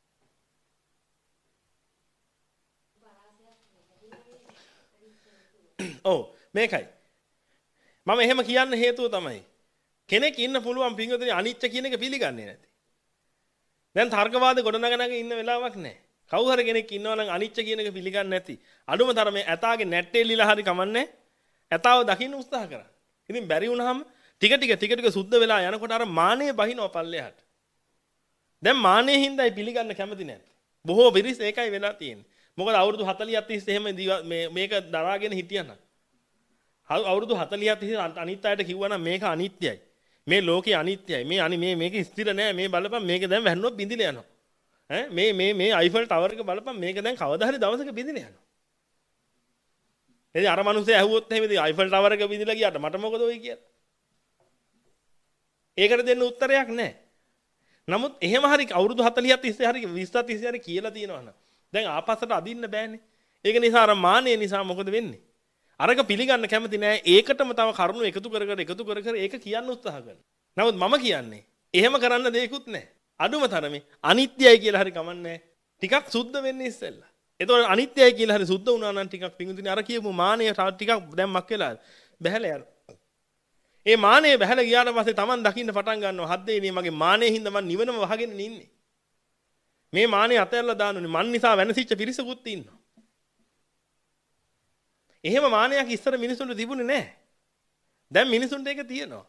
ඔව් මේකයි. මම එහෙම කියන්න හේතුව තමයි කෙනෙක් ඉන්න පුළුවන් පින්වතුනි අනිත්‍ය කියන එක පිළිගන්නේ නැති. දැන් තර්කවාද ගොඩනගනගෙන ඉන්න වෙලාවක් නැහැ. කවුරු හරි කෙනෙක් ඉන්නවා නම් අනිත්‍ය කියන එක පිළිගන්නේ නැති. අඩුම තරමේ ඇතාගේ නැට්ටේ ලිලා හරි කමන්නේ. ඇතාව දකින්න උත්සාහ කරන්න. ඉතින් බැරි වුණාම ටික ටික ටික ටික සුද්ධ වෙලා යනකොට අර මානෙ බහිනවා පල්ලෙහාට. දැන් මානෙ හින්දායි පිළිගන්න කැමති නැත්තේ. බොහෝ පිරිස් ඒකයි වෙලා තියෙන්නේ. මොකද අවුරුදු හතලියක් තිස්සේ එහෙම මේ මේක දරාගෙන හිටියනම් අවුරුදු හතලියක් තිස්සේ අනිත් අයට කිව්වනම් මේක අනිත්‍යයි. මේ ලෝකේ අනිත්‍යයි. මේ අනි මේ මේක ස්ථිර නෑ. මේ බලපන් මේක දැන් වැන්නොත් බිඳිලා යනවා. ඈ මේ මේ මේ අයිෆල් ටවර් එක බලපන් මේක දැන් කවදා හරි දවසක බිඳිලා යනවා. එදී අර මිනිස්සේ ඇහුවොත් එහෙම ඉතින් අයිෆල් ටවර් එක බිඳිලා ගියාට මට මොකද වෙයි කියලා. ඒකට දෙන්න උත්තරයක් නැහැ. නමුත් එහෙම හරි අවුරුදු හතළිහක් තිස්සේ හරි විස්සක් තිස්සේ හරි කියලා තියෙනවනම් දැන් ආපස්සට අදින්න බෑනේ. ඒක නිසා අර මානෙ නිසා මොකද වෙන්නේ? අරක පිළිගන්න කැමති නෑ. ඒකටම තව කරුණු එකතු කර කර එකතු කර කර ඒක කියන්න උත්සාහ කරනවා. නමුත් මම කියන්නේ එහෙම කරන්න දෙයක්වත් නැහැ. අඩුම තරමේ අනිත්‍යයි කියලා හරි කමන්නේ. ටිකක් සුද්ධ වෙන්න ඉස්සෙල්ලා. එතකොට අනිත්‍යයි කියලා හරි සුද්ධ වුණා නම් ටිකක් පිඟුතුනේ අර කියපු මානය ටිකක් දැන් මක් වෙලා බැහැලා යනවා. ඒ මානය බැහැලා ගියාට පස්සේ Taman දකින්න පටන් ගන්නවා හද්දේනේ මගේ මානෙ හින්දා මම නිවනම වහගෙන ඉන්නේ. මේ මානෙ අතහැරලා දානුනේ මන් නිසා වෙනසිච්ච පිරිසකුත් ඉන්නවා. එහෙම මානයක් ඉස්සර මිනිසුන්ට තිබුණේ නැහැ. දැන් මිනිසුන්ට ඒක තියෙනවා.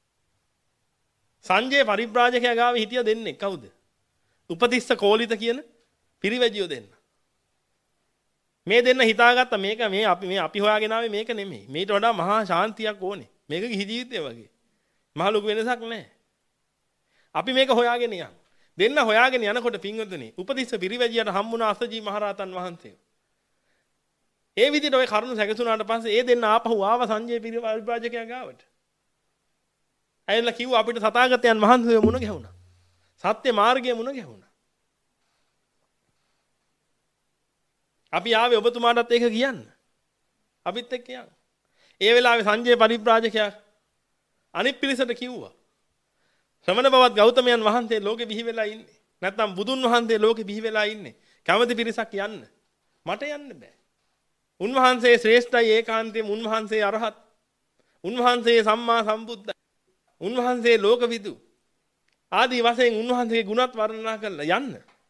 සංජය පරිබ්‍රාජකයා ගාවේ හිටිය දෙන්නේ කවුද? උපතිස්ස කෝලිත කියන පිරිවැජියෝ දෙන්න. මේ දෙන්න හිතාගත්ත මේක මේ අපි මේ අපි හොයාගෙන ආවේ මේක නෙමෙයි. මේට වඩා මහා ශාන්තියක් ඕනේ. මේක ගිහි ජීවිතය වගේ. මහ ලොකු වෙනසක් නැහැ. අපි මේක හොයාගෙන යන්. දෙන්න හොයාගෙන යනකොට පින්වතුනි උපතිස්ස පිරිවැජියට හම්බුණා අසජී මහරහතන් වහන්සේ. ඒ විදිහට ওই කරුණ සැකසුණාට පස්සේ ඒ දෙන්න ආපහු ආව සංජය පරිබ්‍රාජකයා ගාවට. ඇයිලා කිව්වා අපිට තථාගතයන් වහන්සේ මුණ ගැහුණා. සත්‍ය මාර්ගයේ මුණ ගැහුණා. අපි ආවේ ඔබතුමාටත් ඒක කියන්න. අපිත් එක්ක යන්න. ඒ වෙලාවේ සංජය පරිබ්‍රාජකයා අනිත් පිරිසට කිව්වා. ශ්‍රමණ බවත් ගෞතමයන් වහන්සේ ලෝකෙ බිහි වෙලා ඉන්නේ. නැත්නම් බුදුන් වහන්සේ ලෝකෙ බිහි වෙලා ඉන්නේ. කැමති පිරිසක් යන්න. මට යන්න බෑ. උන්වහන්සේ ශ්‍රේෂ්ඨයි ඒකාන්තයෙන් උන්වහන්සේ අරහත්. උන්වහන්සේ සම්මා සම්බුද්ධයි. උන්වහන්සේ ලෝකවිදු. ආදී වශයෙන් උන්වහන්සේගේ ගුණත් වර්ණනා කරලා යන්න.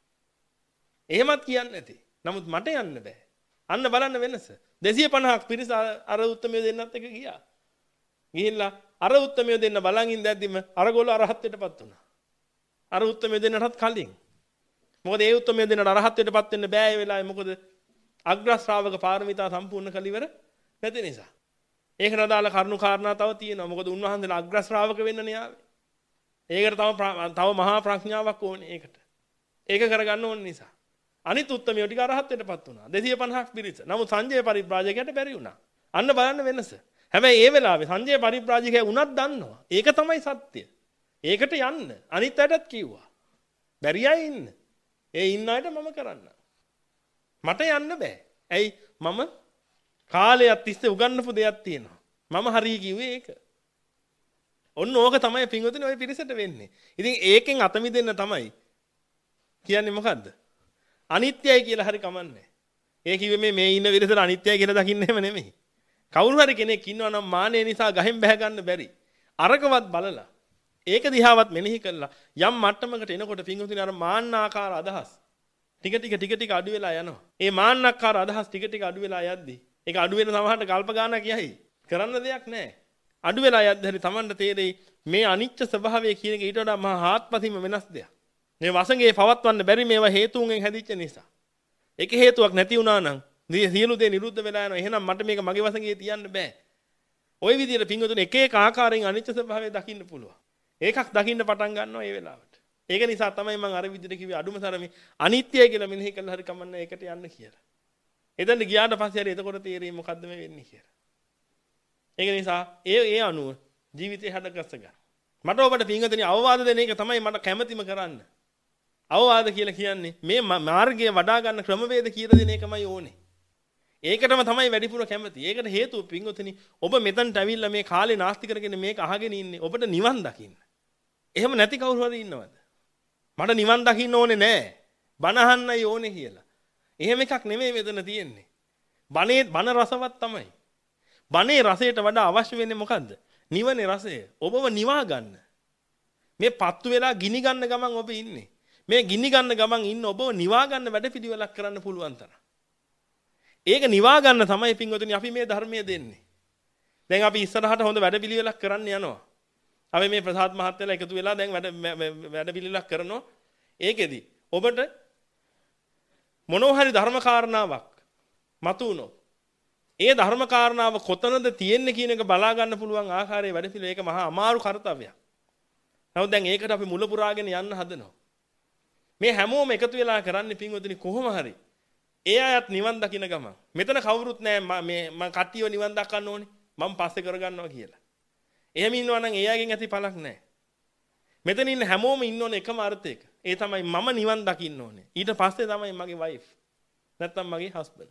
එහෙමත් කියන්නේ නැති. නමුත් මට යන්න බෑ. අන්න බලන්න වෙනස. දෙසිය පනහක් පිරිස අර උත්තමය දෙන්නත් එක ගියා. ගිහිල්ලා අර උත්තමය දෙන්න බලන් ඉඳද්දිම අරගොල්ලෝ අරහත්ත්වයටපත් වුණා. අර උත්තමය දෙන්නටත් කලින්. මොකද ඒ උත්තමය දෙන්නට අරහත්ත්වයටපත් වෙන්න බෑ ඒ වෙලාවේ මොකද අග්‍ර ශ්‍රාවක පාරමිතා සම්පූර්ණ කළ ඉවර නැති නිසා. ඒකට අදාළ කරුණු කාරණා තව තියෙනවා. මොකද උන්වහන්සේලා අග්‍ර ශ්‍රාවක වෙන්නනේ ආවේ. ඒකට තව තව මහා ප්‍රඥාවක් ඕනේ ඒකට. ඒක කරගන්න ඕන නිසා. අනිත් උත්තමයෝ ටික අරහත්ත්වයටපත් වුණා. දෙසිය පනහක් පිරිස. නමුත් සංජය පරිබ්‍රාජකයාට බැරි වුණා. අන්න බලන්න වෙනස. හැබැයි ඒ වෙලාවේ සංජය පරිබ්‍රාජකයා උනත් දන්නවා. ඒක තමයි සත්‍ය. ඒකට යන්න. අනිත් අයටත් කිව්වා. බැරි අය ඉන්න. ඒ ඉන්න අයට මම කරන්න. මට යන්න බෑ. ඇයි මම කාලයක් තිස්සේ උගන්වපු දෙයක් තියෙනවා. මම හරිය කිව්වේ ඒක. ඔන්න ඕක තමයි පින්වතුනි ඔය පිරිසට වෙන්නේ. ඉතින් ඒකෙන් අත මිදෙන්න තමයි කියන්නේ මොකද්ද? අනිත්‍යයි කියලා හරි කමන්නේ. ඒ කිව්වේ මේ මේ ඉන්න විරසට අනිත්‍යයි කියලා දකින්න එහෙම නෙමෙයි. කවුරු හරි කෙනෙක් ඉන්නවා නම් මානෙ නිසා ගහෙන් බැහැ ගන්න බැරි. අරකවත් බලලා ඒක දිහාවත් මෙනෙහි කළා යම් මට්ටමකට එනකොට පින්වතුනි අර මාන්නාකාර අදහස් ටික ටික ටික ටික අඩු වෙලා යනවා. ඒ මාන්නක්කාර අදහස් ටික ටික අඩු වෙලා යද්දි ඒක අඩු වෙන සමහරට කල්ප ගානක් යයි. කරන්න දෙයක් නැහැ. අඩු වෙලා යද්දි හරි Tamanට තේරෙයි මේ අනිච්ච ස්වභාවය කියන එක ඊට වඩා මහා ආත්මසින්ම වෙනස් දෙයක්. මේ වසඟේ පවත්වන්න බැරි මේවා හේතුන්ගෙන් හැදිච්ච නිසා. ඒක හේතුවක් නැති වුණා නම් සියලු දේ නිරුද්ධ වෙලා යනවා. එහෙනම් මට මේක මගේ වසඟේ තියන්න බෑ. ওই විදිහට පින්වතුනි එක එක ආකාරයෙන් අනිච්ච ස්වභාවය දකින්න පුළුවන්. ඒකක් දකින්න පටන් ගන්නවා මේ වෙලාවට. ඒක නිසා තමයි මම අර විදිහට කිව්වේ අඩුම තරමේ අනිත්‍යයි කියලා මෙනෙහි කළා හරි කමන්න ඒකට යන්න කියලා. එතෙන් ගියාට පස්සේ හරි එතකොට තේරෙයි මොකද්ද මේ වෙන්නේ කියලා. ඒක නිසා ඒ ඒ අනුව ජීවිතේ හදගස්ස ගන්න. මට ඔබට පින්වතුනි අවවාද දෙන එක තමයි මට කැමැතිම කරන්න. අවවාද කියලා කියන්නේ මේ මාර්ගය වඩා ගන්න ක්‍රමවේද කියලා දෙන එකමයි ඕනේ. ඒකටම තමයි වැඩිපුර කැමති. ඒකට හේතුව පින්වතුනි ඔබ මෙතනට ඇවිල්ලා මේ කාලේ නාස්ති කරගෙන මේක අහගෙන ඉන්නේ ඔබට නිවන් දකින්න. එහෙම නැති කවුරු හරි ඉන්නවද? මට නිවන් දකින්න ඕනේ නෑ. බණ අහන්නයි ඕනේ කියලා. එහෙම එකක් නෙමෙයි මෙතන තියෙන්නේ. බණේ බණ රසවත් තමයි. බණේ රසයට වඩා අවශ්‍ය වෙන්නේ මොකද්ද? නිවනේ රසය. ඔබව නිවා ගන්න. මේ පත්තු වෙලා ගිනි ගන්න ගමන් ඔබ ඉන්නේ. මේ ගිනි ගන්න ගමන් ඉන්න ඔබව නිවා ගන්න වැඩපිළිවෙලක් කරන්න පුළුවන් තරම්. ඒක නිවා ගන්න තමයි පින්වතුනි අපි මේ ධර්මයේ දෙන්නේ. දැන් අපි ඉස්සරහට හොඳ වැඩපිළිවෙලක් කරන්න යනවා. අපි මේ ප්‍රසාද් මහත්තයලා එකතු වෙලා දැන් වැඩ වැඩපිළිවෙලක් කරනවා. ඒකෙදි ඔබට මොනවා හරි ධර්ම කාරණාවක් මතු වුණොත් ඒ ධර්ම කාරණාව කොතනද තියෙන්නේ කියන එක බලා ගන්න පුළුවන් ආකාරයේ වැඩපිළිවෙල ඒක මහා අමාරු කාර්යයක්. නමුත් දැන් ඒකට අපි මුල පුරාගෙන යන්න හදනවා. මේ හැමෝම එකතු වෙලා කරන්නේ පින්වතුනි කොහොම හරි. ඒ අයත් නිවන් දකින්න ගමන්. මෙතන කවුරුත් නැහැ මේ මම කට්ටියව නිවන් දක්වන්න ඕනේ. මම පස්සේ කරගන්නවා කියලා. එහෙම ඉන්නවා නම් ඒ අයගෙන් ඇති පළක් නැහැ. මෙතන ඉන්න හැමෝම ඉන්න ඕනේ එකම අර්ථයක. ඒ තමයි මම නිවන් දකින්න ඕනේ. ඊට පස්සේ තමයි මගේ වයිෆ්. නැත්තම් මගේ හස්බන්ඩ්.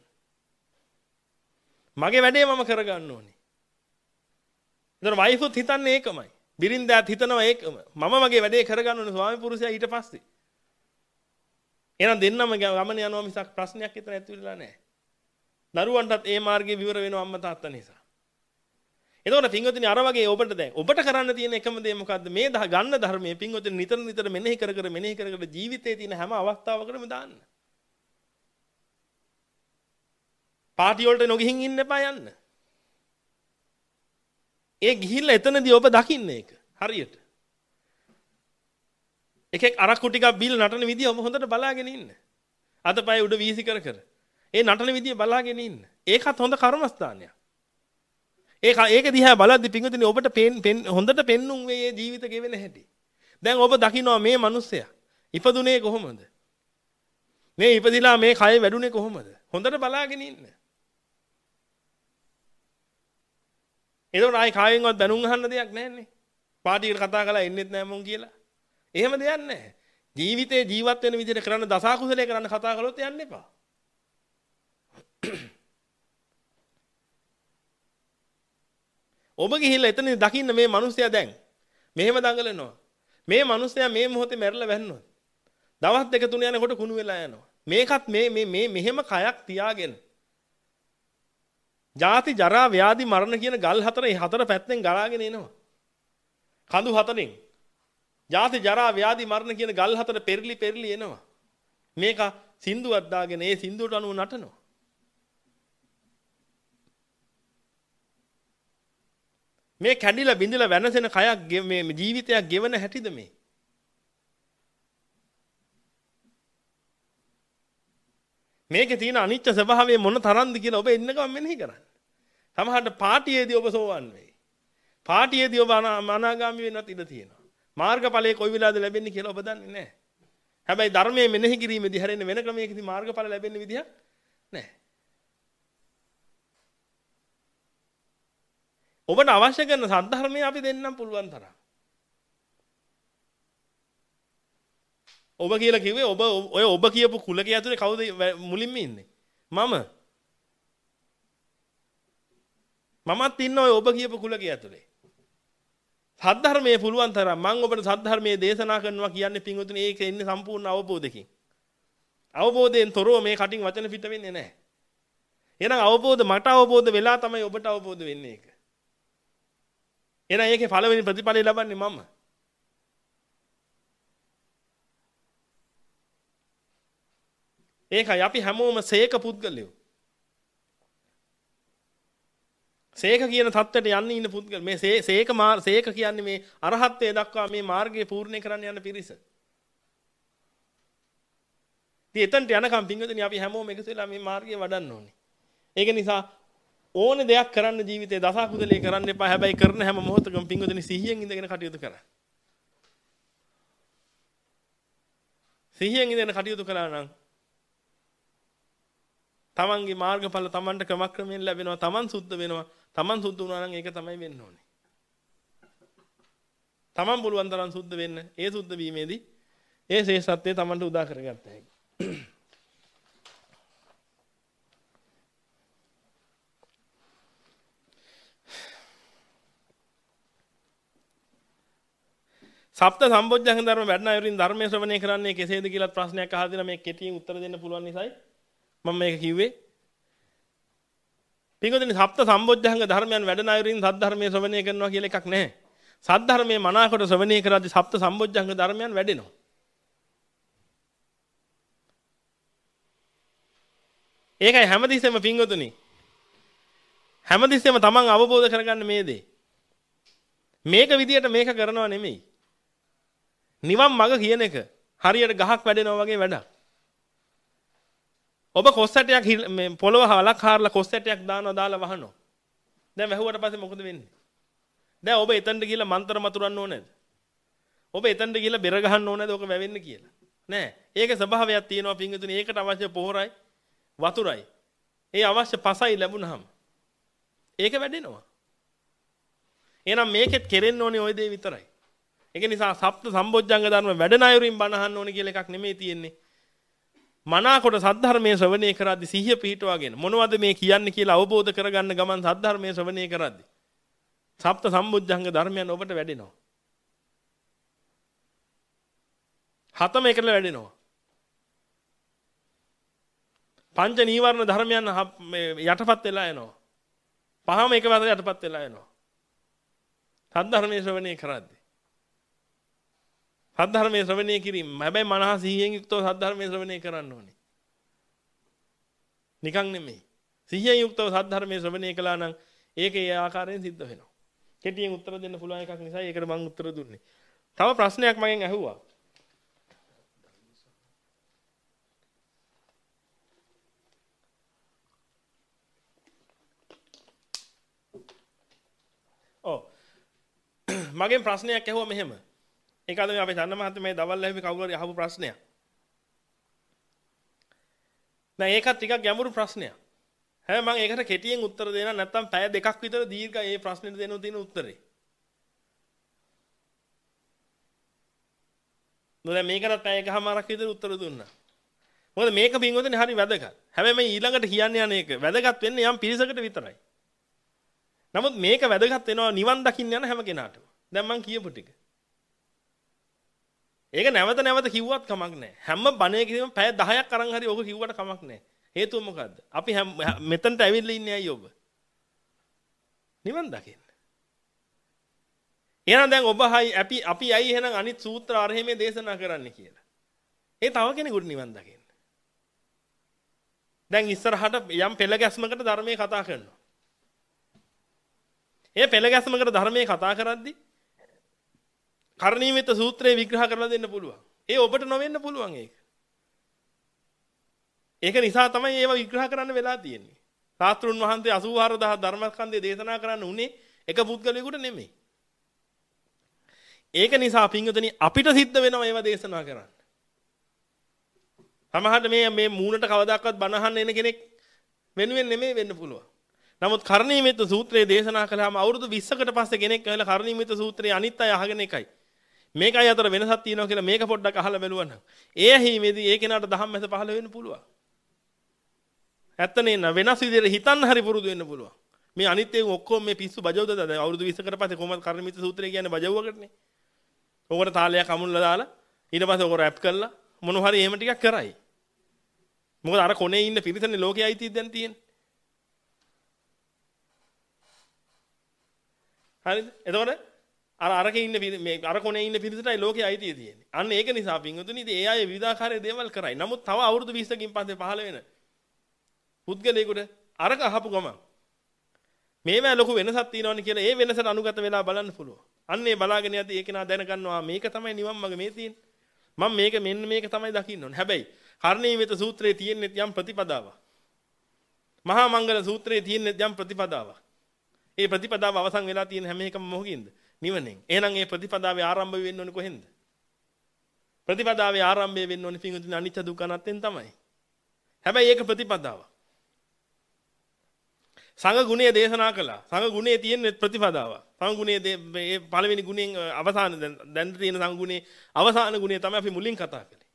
මගේ වැඩේ මම කරගන්න ඕනේ. ඒතර වයිෆුත් හිතන්නේ ඒකමයි. බිරින්දාත් හිතනවා ඒකම. මම මගේ වැඩේ කරගන්න ඕනේ ස්වාමි පුරුෂයා ඊට පස්සේ. එහෙනම් දෙන්නම ගමන යනවා මිසක් ප්‍රශ්නයක් හිතන ඇති වෙලා නැහැ. දරුවන්ටත් ඒ මාර්ගයේ විවර වෙනවා අම්මා තාත්තා නිසා. එතකොට පින්වතුනි අර වගේ ඔබට දැන් ඔබට කරන්න තියෙන එකම දේ මොකද්ද? මේ ගන්න ධර්මයේ පින්වතුනි නිතර නිතර මෙනෙහි කර කර මෙනෙහි කර කර ජීවිතයේ තියෙන හැම අවස්ථාවකටම දාන්න. පාටි වලට නොගිහින් ඉන්න එපා යන්න. ඒ ගිහිල්ලා එතනදී ඔබ දකින්න ඒක හරියට. එකෙක් අරක්කු ටිකක් බීලා නටන විදිය ඔබ හොඳට බලාගෙන ඉන්න. අතපය උඩ වීසි කර කර. ඒ නටන විදිය බලාගෙන ඉන්න. ඒකත් හොඳ කර්මස්ථානයක්. ඒක ඒක දිහා බලද්දි පිංගුතුනි ඔබට හොඳට පෙන්නුම් වේ මේ ජීවිත ගෙවෙන හැටි. දැන් ඔබ දකිනවා මේ මිනිස්සයා ඉපදුනේ කොහොමද? මේ ඉපදිලා මේ කය වැඩුණේ කොහොමද? හොඳට බලාගෙන ඉන්න. එතකොට ආයි කායෙන්වත් දැනුම් අහන්න දෙයක් නැන්නේ. පාටියකට කතා කරලා එන්නෙත් නැහැ මොන් කියලා. එහෙම දෙයක් නැහැ. ජීවිතේ ජීවත් වෙන විදිහට කරන්න දසකුසලයේ කරන්න කතා කළොත් යන්න එපා. ඔබ ගිහිල්ලා එතන දකින්න මේ මිනිස්සයා දැන් මෙහෙම දඟලනවා. මේ මිනිස්සයා මේ මොහොතේ මැරිලා වැන්නොත්. දවස් දෙක තුන යනකොට කුණු වෙලා යනවා. මේකත් මේ මේ මේ මෙහෙම කයක් තියාගෙන ජාති ජරා ව්‍යාධි මරණ කියන ගල් හතර ඒ හතර පැත්තෙන් ගලාගෙන එනවා. කඳු හතරෙන් ජාති ජරා ව්‍යාධි මරණ කියන ගල් හතර පෙරලි පෙරලි එනවා. මේක සින්දුවක් දාගෙන ඒ සින්දුවට අනුව නටනවා. මේ කැඩිලා බිඳිලා වෙනසෙන කයක් මේ ජීවිතයක් ගෙවන හැටිද මේ? මේකේ තියෙන අනිත්‍ය ස්වභාවය මොන තරම්ද කියලා ඔබ එන්නකම මෙනෙහි කරන්න. සමහරට පාටියේදී ඔබ සෝවන් වෙයි. පාටියේදී ඔබ අනාගාමී වෙන්නත් ඉඩ තියෙනවා. මාර්ගඵලයේ කොයි වෙලාවද ලැබෙන්නේ කියලා ඔබ දන්නේ නැහැ. හැබැයි ධර්මයේ මෙනෙහි කිරීමේදී හැරෙන්න වෙන ක්‍රමයකදී මාර්ගඵල ලැබෙන්න විදිහක් නැහැ. ඔබට අවශ්‍ය කරන සද්ධර්මය අපි දෙන්නම් පුළුවන් තරම්. ඔබ කියලා කිව්වේ ඔබ ඔය ඔබ කියපු කුලකයේ ඇතුලේ කවුද මුලින්ම ඉන්නේ? මම. මමත් ඉන්නේ ඔය ඔබ කියපු කුලකයේ ඇතුලේ. සද්ධර්මයේ පුළුවන් තරම් මම ඔබට සද්ධර්මයේ දේශනා කරනවා කියන්නේ පින්වතුනි ඒක ඉන්නේ සම්පූර්ණ අවබෝධකින්. අවබෝධයෙන් තොරව මේ කටින් වචන පිට වෙන්නේ නැහැ. එහෙනම් අවබෝධ මට අවබෝධ වෙලා තමයි ඔබට අවබෝධ වෙන්නේ ඒක. එහෙනම් ඒකේ පළවෙනි ප්‍රතිඵලය ලබන්නේ මම. ඒකයි අපි හැමෝම සේක පුද්ගලයෝ. සේක කියන தත්ත්වයට යන්න ඉන්න පුද්ගල මේ සේක සේක කියන්නේ මේ අරහත්ත්වයට දක්වා මේ මාර්ගය පූර්ණේ කරන්න යන පිරිස. ඉතින් එතනට යනකම් පින්වතුනි අපි හැමෝම එකතු වෙලා මේ මාර්ගය වඩන්න ඕනේ. ඒක නිසා ඕනේ දෙයක් කරන්න ජීවිතේ දසකුසලයේ කරන්න එපා. හැබැයි කරන හැම මොහොතකම පින්වතුනි සිහියෙන් ඉඳගෙන කටයුතු කරන්න. සිහියෙන් ඉඳගෙන කටයුතු කළා නම් තමන්ගේ මාර්ගඵල තමන්ට ක්‍රමක්‍රමයෙන් ලැබෙනවා. තමන් සුද්ධ වෙනවා. තමන් සුද්ධ වුණා නම් ඒක තමයි වෙන්න ඕනේ. තමන් පුළුවන් තරම් සුද්ධ වෙන්න. ඒ සුද්ධ වීමේදී ඒ ශේෂත්වය තමන්ට උදා කරගත්ත හැකියි. සප්ත සම්බොජ්ජංග ධර්ම වැඩන අයුරින් ධර්මයේ ශ්‍රවණය කරන්නේ කෙසේද කියලා ප්‍රශ්නයක් අහලා දෙන මේ කෙටියෙන් උත්තර දෙන්න පුළුවන් නිසායි මම මේක කිව්වේ. පින්වතුනි සප්ත සම්බොජ්ජංග ධර්මයන් වැඩන අයුරින් සද්ධර්මයේ ශ්‍රවණය කරනවා කියලා එකක් නැහැ. සද්ධර්මයේ මනාකොට ශ්‍රවණය කරද්දී සප්ත සම්බොජ්ජංග ධර්මයන් වැඩෙනවා. ඒකයි හැමතිස්සෙම පින්වතුනි හැමතිස්සෙම තමන් අවබෝධ කරගන්න මේ දේ. මේක විදියට මේක කරනවා නෙමෙයි. නිවන් මඟ කියන එක හරියට ගහක් වැඩෙනවා වගේ වැඩක්. ඔබ කොස්සැටයක් මේ පොළව හලක් හාරලා කොස්සැටයක් දානවා දාලා වහනවා. දැන් වැහුවට පස්සේ මොකද වෙන්නේ? දැන් ඔබ එතනට ගිහලා මන්ත්‍ර මතුරන්න ඕනේද? ඔබ එතනට ගිහලා බෙර ගහන්න ඕනේද ඔක වැවෙන්න කියලා? නෑ. ඒකේ ස්වභාවයක් තියෙනවා පින්විතනි. ඒකට අවශ්‍ය පොහොරයි වතුරයි. ඒ අවශ්‍ය පසයි ලැබුණාම ඒක වැඩෙනවා. එහෙනම් මේකෙත් කෙරෙන්න ඕනේ ওই දේ විතරයි. ඒක නිසා සප්ත සම්බොජ්ජංග ධර්ම වැඩන අයුරින් බණ අහන්න ඕනේ කියලා එකක් නෙමෙයි තියෙන්නේ. මනාකොට සද්ධර්මයේ ශ්‍රවණය කරද්දී සිහිය පිහිටවාගෙන මොනවද මේ කියන්නේ කියලා අවබෝධ කරගන්න ගමන් සද්ධර්මයේ ශ්‍රවණය කරද්දී සප්ත සම්බොජ්ජංග ධර්මයන් ඔබට වැඩෙනවා. හතම එකල වැඩෙනවා. පංච නීවරණ ධර්මයන් යටපත් වෙලා යනවා. පහම එකවර යටපත් වෙලා යනවා. සද්ධර්මයේ ශ්‍රවණය කරද්දී. සද්ධර්මයේ ශ්‍රවණය කිරීම හැබැයි මනස සිහියෙන් යුක්තව සද්ධර්මයේ ශ්‍රවණය කරන්න ඕනේ. නිකන් නෙමෙයි. සිහියෙන් යුක්තව සද්ධර්මයේ ශ්‍රවණය කළා නම් ඒක ඒ ආකාරයෙන් සිද්ධ වෙනවා. කෙටියෙන් උත්තර දෙන්න පුළුවන් එකක් නිසා ඒකට මම උත්තර දුන්නේ. තව ප්‍රශ්නයක් මගෙන් අහුවා. ඔව්. මගෙන් ප්‍රශ්නයක් ඇහුවා මෙහෙම. ඒක අද මේ අපේ චන්න මහත්මයා මේ දවල් ලැබි කවුරු හරි අහපු ප්‍රශ්නයක්. දැන් ඒකත් ටිකක් ගැඹුරු ප්‍රශ්නයක්. හැබැයි මම ඒකට කෙටියෙන් උත්තර දෙන්න නැත්නම් පැය දෙකක් විතර දීර්ඝ මේ ප්‍රශ්නෙට දෙන්න තියෙන උත්තරේ. මොකද මේකට පැය එකමාරක් විතර උත්තර දුන්නා. මොකද මේක පින්වතුනි හරි වැදගත්. හැබැයි මම ඊළඟට කියන්න යන එක වැදගත් වෙන්නේ යම් පිරිසකට විතරයි. නමුත් මේක වැදගත් වෙනවා නිවන් දකින්න යන හැම කෙනාටම. දැන් මම කියපු ටික. ඒක නැවත නැවත කිව්වත් කමක් නැහැ. හැම බණේකදීම පැය දහයක් අරන් හරි ඕක කිව්වට කමක් නැහැ. හේතුව මොකද්ද? අපි මෙතනට ඇවිල්ලා ඉන්නේ අය ඔබ. නිවන් දකින්න. එහෙනම් දැන් ඔබ හයි අපි අපි අයි එහෙනම් අනිත් සූත්‍ර අරහෙමේ දේශනා කරන්න කියලා. ඒ තව කෙනෙකුට නිවන් දකින්න. දැන් ඉස්සරහට යම් පෙළ ගැස්මකට ධර්මයේ කතා කරනවා. ඒ පෙළ ගැස්මකට ධර්මයේ කතා කරද්දී කරණීයමෙත සූත්‍රය විග්‍රහ කරලා දෙන්න පුළුවන්. ඒ ඔබට නොවෙන්න පුළුවන් ඒක. ඒක නිසා තමයි ඒව විග්‍රහ කරන්න වෙලා තියෙන්නේ. සාස්ත්‍රුන් වහන්සේ අසූ හාරදාහ ධර්මස්කන්ධය දේශනා කරන්න උනේ එක පුද්ගලයෙකුට නෙමෙයි. ඒක නිසා පින්වතුනි අපිට සිද්ධ වෙනවා ඒව දේශනා කරන්න. සමහරට මේ මේ මූණට කවදාකවත් බණ අහන්න එන කෙනෙක් වෙනුවෙන් නෙමෙයි වෙන්න පුළුවන්. නමුත් කරණීයමෙත සූත්‍රය දේශනා කළාම අවුරුදු විස්සකට පස්සේ කෙනෙක් ඇවිල්ලා කරණීයමෙත සූත්‍රය අනිත් අය අහගෙන එකයි. මේකයි අතර වෙනසක් තියෙනවා කියලා මේක පොඩ්ඩක් අහලා බලුවා නම් ඒ ඇහිමේදී ඒ කෙනාට දහම් මැස පහළ වෙන්න පුළුවන්. ඇත්ත නේ වෙනස් විදිහට හිතන්න හරි පුරුදු වෙන්න පුළුවන්. මේ අනිත් ඒ ඔක්කොම මේ පිස්සු බජවද දැන් අවුරුදු විස්සකට පස්සේ කොහොමද කරණීයමෙත සූත්‍රය කියන්නේ බජවුවකටනේ. ඕකට තාලයක් අමුණලා දාලා ඊට පස්සේ ඕක රැප් කරලා මොන හරි එහෙම ටිකක් කරයි. මොකද අර කොනේ ඉන්න පිරිසනේ ලෝකයේ අයිතිය දැන් තියෙන්නේ. හරිද? එතකොට අර අරකේ ඉන්න මේ අර කොනේ ඉන්න පිරිසටයි ලෝකයේ අයිතිය තියෙන්නේ. අන්න ඒක නිසා පින්වතුනි ඉතින් ඒ අය විවිධාකාරයේ දේවල් කරයි. නමුත් තව අවුරුදු විස්සකින් පස්සේ පහළ වෙන පුද්ගලයෙකුට අරක අහපු ගමන් මේවා ලොකු වෙනසක් තියෙනවනේ කියලා ඒ වෙනසට අනුගත වෙලා බලන්න පුළුවන්. අන්න ඒ බලාගෙන යද්දී ඒක නා දැනගන්නවා මේක තමයි නිවන් මඟ මේ තියෙන්නේ. මම මේක මෙන්න මේක තමයි දකින්න ඕනේ. හැබැයි කරණීයමෙත සූත්‍රයේ තියෙන්නේ යම් ප්‍රතිපදාවක්. මහා මංගල සූත්‍රයේ තියෙන්නේ යම් ප්‍රතිපදාවක්. ඒ ප්‍රතිපදාව අවසන් වෙලා තියෙන හැම එකම මොකකින්ද? නිවනෙන්. එහෙනම් ඒ ප්‍රතිපදාවේ ආරම්භය වෙන්න ඕනේ කොහෙන්ද? ප්‍රතිපදාවේ ආරම්භය වෙන්න ඕනේ පින්වතුනි අනිච්ච දුක්ඛ අනාත්තෙන් තමයි. හැබැයි ඒක ප්‍රතිපදාවක්. සංඝ ගුණය දේශනා කළා. සංඝ ගුණයේ තියෙන ප්‍රතිපදාවක්. සංඝ ගුණයේ මේ පළවෙනි ගුණයෙන් අවසාන දැන් තියෙන සංඝ ගුණයේ අවසාන ගුණය තමයි අපි මුලින් කතා කළේ.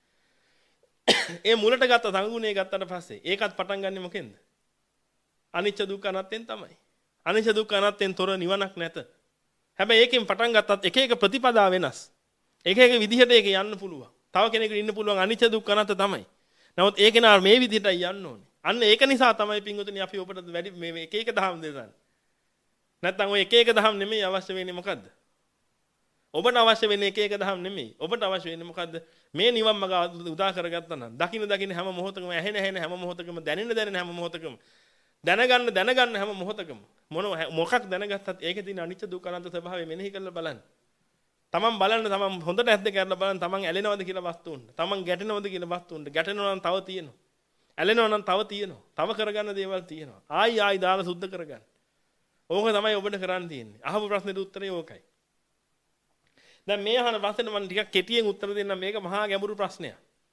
ඒ මුලට ගත්ත සංඝ ගුණය ගත්තට පස්සේ ඒකත් පටන් ගන්නෙ මොකෙන්ද? අනිච්ච දුක්ඛ අනාත්තෙන් තමයි. අනිච්ච දුක්ඛ අනාත්තෙන් තොර නිවනක් නැත. හැබැයි ඒකෙන් පටන් ගත්තත් එක එක ප්‍රතිපදා වෙනස්. එක එක විදිහට ඒක යන්න පුළුවන්. තව කෙනෙකුට ඉන්න පුළුවන් අනිච්ච දුක්ඛ අනාත්ත තමයි. නමුත් ඒක නා මේ විදිහටයි යන්න ඕනේ. අන්න ඒක නිසා තමයි පින්වතුනි අපි ඔබට වැඩි මේ එක එක දහම් දෙන්නේ. නැත්නම් ඔය එක එක දහම් නෙමෙයි අවශ්‍ය වෙන්නේ මොකද්ද? ඔබට අවශ්‍ය වෙන්නේ එක එක දහම් නෙමෙයි. ඔබට අවශ්‍ය වෙන්නේ මොකද්ද? මේ නිවන් මඟ උදා කරගත්තා නම් දකින්න දකින්න හැම මොහොතකම ඇහෙන ඇහෙන හැම මොහොතකම දැනෙන දැනෙන හැම මොහොතකම දැනගන්න දැනගන්න හැම මොහොතකම මොන මොකක් දැනගත්තත් ඒකේ තියෙන අනිච්ච දුක්ඛ අනාත්ම ස්වභාවය මෙනෙහි කරලා බලන්න. තමන් බලන්න තමන් හොඳට ඇද්ද කරලා බලන්න තමන් ඇලෙනවද කියලා වස්තුන්ට. තමන් ගැටෙනවද කියලා වස්තුන්ට. ගැටෙනවා නම් තව තියෙනවා. ඇලෙනවා නම් තව තියෙනවා. තව කරගන්න දේවල් තියෙනවා. ආයි ආයි දාලා සුද්ධ කරගන්න. ඕක තමයි ඔබට කරන්න තියෙන්නේ. අහපු ප්‍රශ්නෙට උත්තරේ ඕකයි. දැන් මේ අහන ප්‍රශ්නෙට මම ටිකක් කෙටියෙන් උත්තර දෙන්නම්. මේක මහා ගැඹුරු ප්‍රශ්නයක්.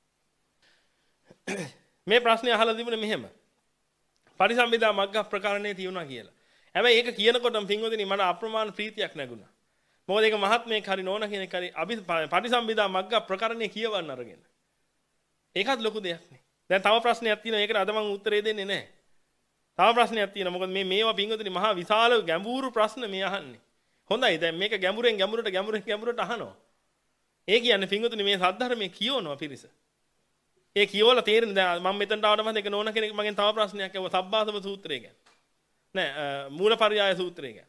මේ ප්‍රශ්නේ අහලා තිබුණේ මෙහෙම. පටිසම්භිදා මග්ග ප්‍රකරණේ තියුණා කියලා. හැබැයි ඒක කියනකොටම පින්වදිනේ මට අප්‍රමාණ ප්‍රීතියක් නැගුණා. මොකද ඒක මහත්මයෙක් හරි නෝන කෙනෙක් හරි අපි පටිසම්භිදා මග්ග ප්‍රකරණේ කියවන්න අරගෙන. ඒකත් ලොකු දෙයක් නේ. දැන් තව ප්‍රශ්නයක් තියෙනවා. ඒකට අද මම උත්තරේ දෙන්නේ නැහැ. තව ප්‍රශ්නයක් තියෙනවා. මොකද මේ මේවා පින්වදිනේ මහා විශාල ගැඹුරු ප්‍රශ්න මේ අහන්නේ. හොඳයි. දැන් මේක ගැඹුරෙන් ගැඹුරට ගැඹුරෙන් ගැඹුරට අහනවා. ඒ කියන්නේ පින්වදිනේ මේ සද්ධර්මයේ කියවනවා පිරිස. ඒ කියවලා තේරෙන දැන් මම මෙතනට ආවම දෙක නෝන කෙනෙක් මගෙන් තව ප්‍රශ්නයක් ඇහුවා සබ්බාසව සූත්‍රය ගැන. නෑ මූලපරියාය සූත්‍රය ගැන.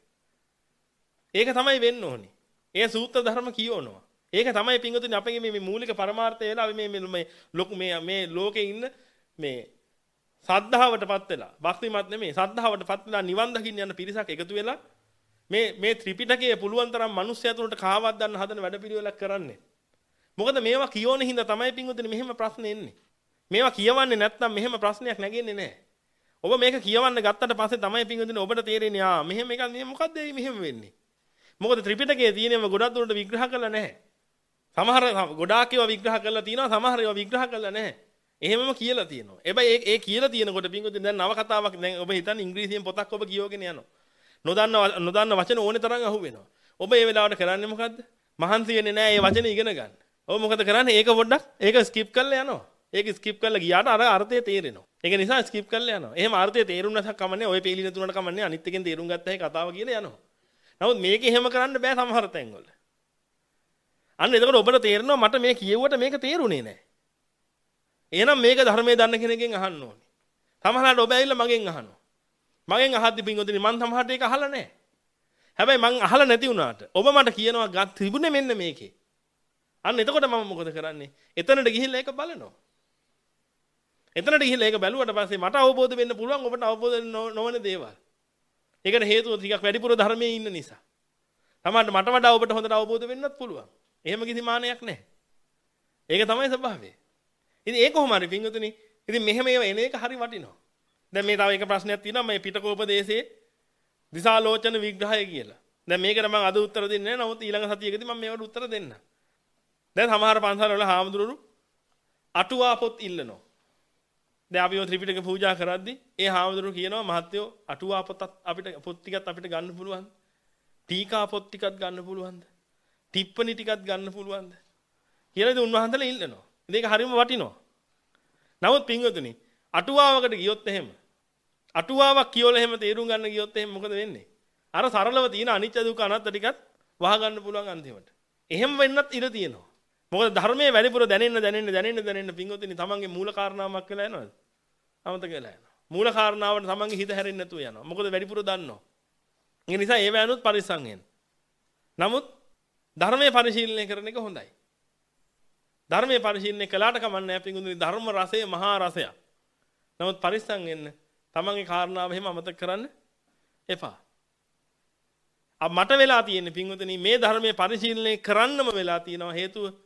ඒක තමයි වෙන්න ඕනේ. ඒ සූත්‍ර ධර්ම කියවනවා. ඒක තමයි පින්වතුනි අපගේ මේ මූලික පරමාර්ථය වෙලා අපි මේ මේ ලොකු මේ මේ ලෝකේ ඉන්න මේ සද්ධාවටපත් වෙලා භක්තිමත් නෙමෙයි සද්ධාවටපත් වෙලා නිවන් දකින්න යන පිරිසක් එකතු වෙලා මේ මේ ත්‍රිපිටකයේ පුළුවන් තරම් මිනිස්සු ඇතුළට කාවක් ගන්න හදන වැඩපිළිවෙලක් කරන්නේ. මොකද මේවා කියෝන හින්දා තමයි පින්වතුනි මෙහෙම ප්‍රශ්න එන්නේ. මේවා කියවන්නේ නැත්නම් මෙහෙම ප්‍රශ්නයක් නැගෙන්නේ නැහැ. ඔබ මේක කියවන්න ගත්තට පස්සේ තමයි පින්වතුනි ඔබට තේරෙන්නේ ආ මෙහෙම එකක් මේ මොකද්ද මෙහෙම වෙන්නේ. මොකද ත්‍රිපිටකයේ තියෙනම ගොඩක් දුරට විග්‍රහ කරලා නැහැ. සමහර ගොඩාක් ඒවා විග්‍රහ කරලා තියෙනවා සමහර ඒවා විග්‍රහ කරලා නැහැ. එහෙමම කියලා තියෙනවා. හැබැයි ඒ ඒ කියලා තියෙනකොට පින්වතුනි දැන් නව කතාවක් දැන් ඔබ හිතන්නේ ඉංග්‍රීසියෙන් පොතක් ඔබ කියවගෙන යනවා. නොදන්න නොදන්න වචන ඕනේ තරම් අහුවෙනවා. ඔබ ඒ වෙලාවට කරන්නේ මොකද්ද? මහන්සි වෙන්නේ නැහැ මේ වචනේ ඉගෙන ගන්න. ඔබ මොකද කරන්නේ? ඒක පොඩ්ඩක් ඒක ස්කිප් කරලා යනවා. ඒක ස්කිප් කරලා ගියාට අර අර්ථය තේරෙනවා. ඒක නිසා ස්කිප් කරලා යනවා. එහෙම අර්ථය තේරුම් නැසක් කමන්නේ ඔය පේලින තුනට කමන්නේ අනිත් එකෙන් තේරුම් ගත්ත හැකි කතාව කියලා යනවා. නමුත් මේක එහෙම කරන්න බෑ සමහර තැන්වල. අන්න එතකොට ඔබට තේරෙනවා මට මේ කියෙව්වට මේක තේරුනේ නැහැ. එහෙනම් මේක ධර්මයේ දන්න කෙනෙක්ගෙන් අහන්න ඕනේ. සමහරවිට ඔබ ඇවිල්ලා මගෙන් අහනවා. මගෙන් අහද්දි පින්වතුනි මං සමහරට ඒක අහලා නැහැ. හැබැයි මං අහලා නැති වුණාට ඔබ මට කියනවා ගත් තිබුණේ මෙන්න මේකේ. අන්න එතකොට මම මොකද කරන්නේ? එතනට ගිහිල්ලා ඒක බලනවා. එතනට ගිහිල්ලා ඒක බැලුවට පස්සේ මට අවබෝධ වෙන්න පුළුවන් ඔබට අවබෝධ නොවන දේවල්. ඒකට හේතුව ටිකක් වැඩිපුර ධර්මයේ ඉන්න නිසා. සමහරවිට මට වඩා ඔබට හොඳට අවබෝධ වෙන්නත් පුළුවන්. එහෙම කිසි මානයක් නැහැ. ඒක තමයි ස්වභාවය. ඉතින් ඒක කොහොම හරි පින්වතුනි ඉතින් මෙහෙම ඒවා එන එක හරි වටිනවා. දැන් මේ තව එක ප්‍රශ්නයක් තියෙනවා මේ පිටකෝපදේශයේ දිසාලෝචන විග්‍රහය කියලා. දැන් මේකට මම අද උත්තර දෙන්නේ නැහැ. නමුත් ඊළඟ සතියේදී මම මේවට උත්තර දෙන්නම්. දැන් සමහර පන්සල් වල හාමුදුරුවෝ අටුවා පොත් ඉල්ලනවා. දැන් අපි ඔය ත්‍රිපිටක පූජා කරද්දී ඒ හාමුදුරුවෝ කියනවා මහත්තයෝ අටුවා පොතත් අපිට පොත් ටිකත් අපිට ගන්න පුළුවන්ද? ටීකා පොත් ටිකක් ගන්න පුළුවන්ද? ටිප්පණි ටිකක් ගන්න පුළුවන්ද? කියලා ඉතින් උන්වහන්සේලා ඉල්ලනවා. ඉතින් ඒක හරියම වටිනවා. නමුත් පින්වතුනි අටුවාවකට ගියොත් එහෙම අටුවාවක් කියවලා එහෙම තේරුම් ගන්න ගියොත් එහෙම මොකද වෙන්නේ? අර සරලව තියෙන අනිත්‍ය දුක්ඛ අනාත්ම ටිකත් වහ ගන්න පුළුවන් අන්තිමට. එහෙම වෙන්නත් ඉඩ තියෙනවා. මොකද ධර්මයේ වැඩිපුර දැනෙන්න දැනෙන්න දැනෙන්න දැනෙන්න පින්වතුනි තමන්ගේ මූල කාරණාවක් වෙලා යනවද? අමතක වෙලා යනවා. මූල කාරණාවට තමන්ගේ හිත හැරෙන්නේ නැතුව යනවා. මොකද වැඩිපුර දන්නවා. ඒ නිසා ඒ වෑනුත් පරිස්සම් වෙන්න. නමුත් ධර්මයේ පරිශීලනය කරන එක හොඳයි. ධර්මයේ පරිශීලනය කළාට කමන්නේ නැහැ පින්වතුනි ධර්ම රසය මහා රසයක්. නමුත් පරිස්සම් වෙන්න තමන්ගේ කාරණාව එහෙම අමතක කරන්න එපා. අ මට වෙලා තියෙන්නේ පින්වතුනි මේ ධර්මයේ පරිශීලනය කරන්නම වෙලා තියෙනවා හේතුව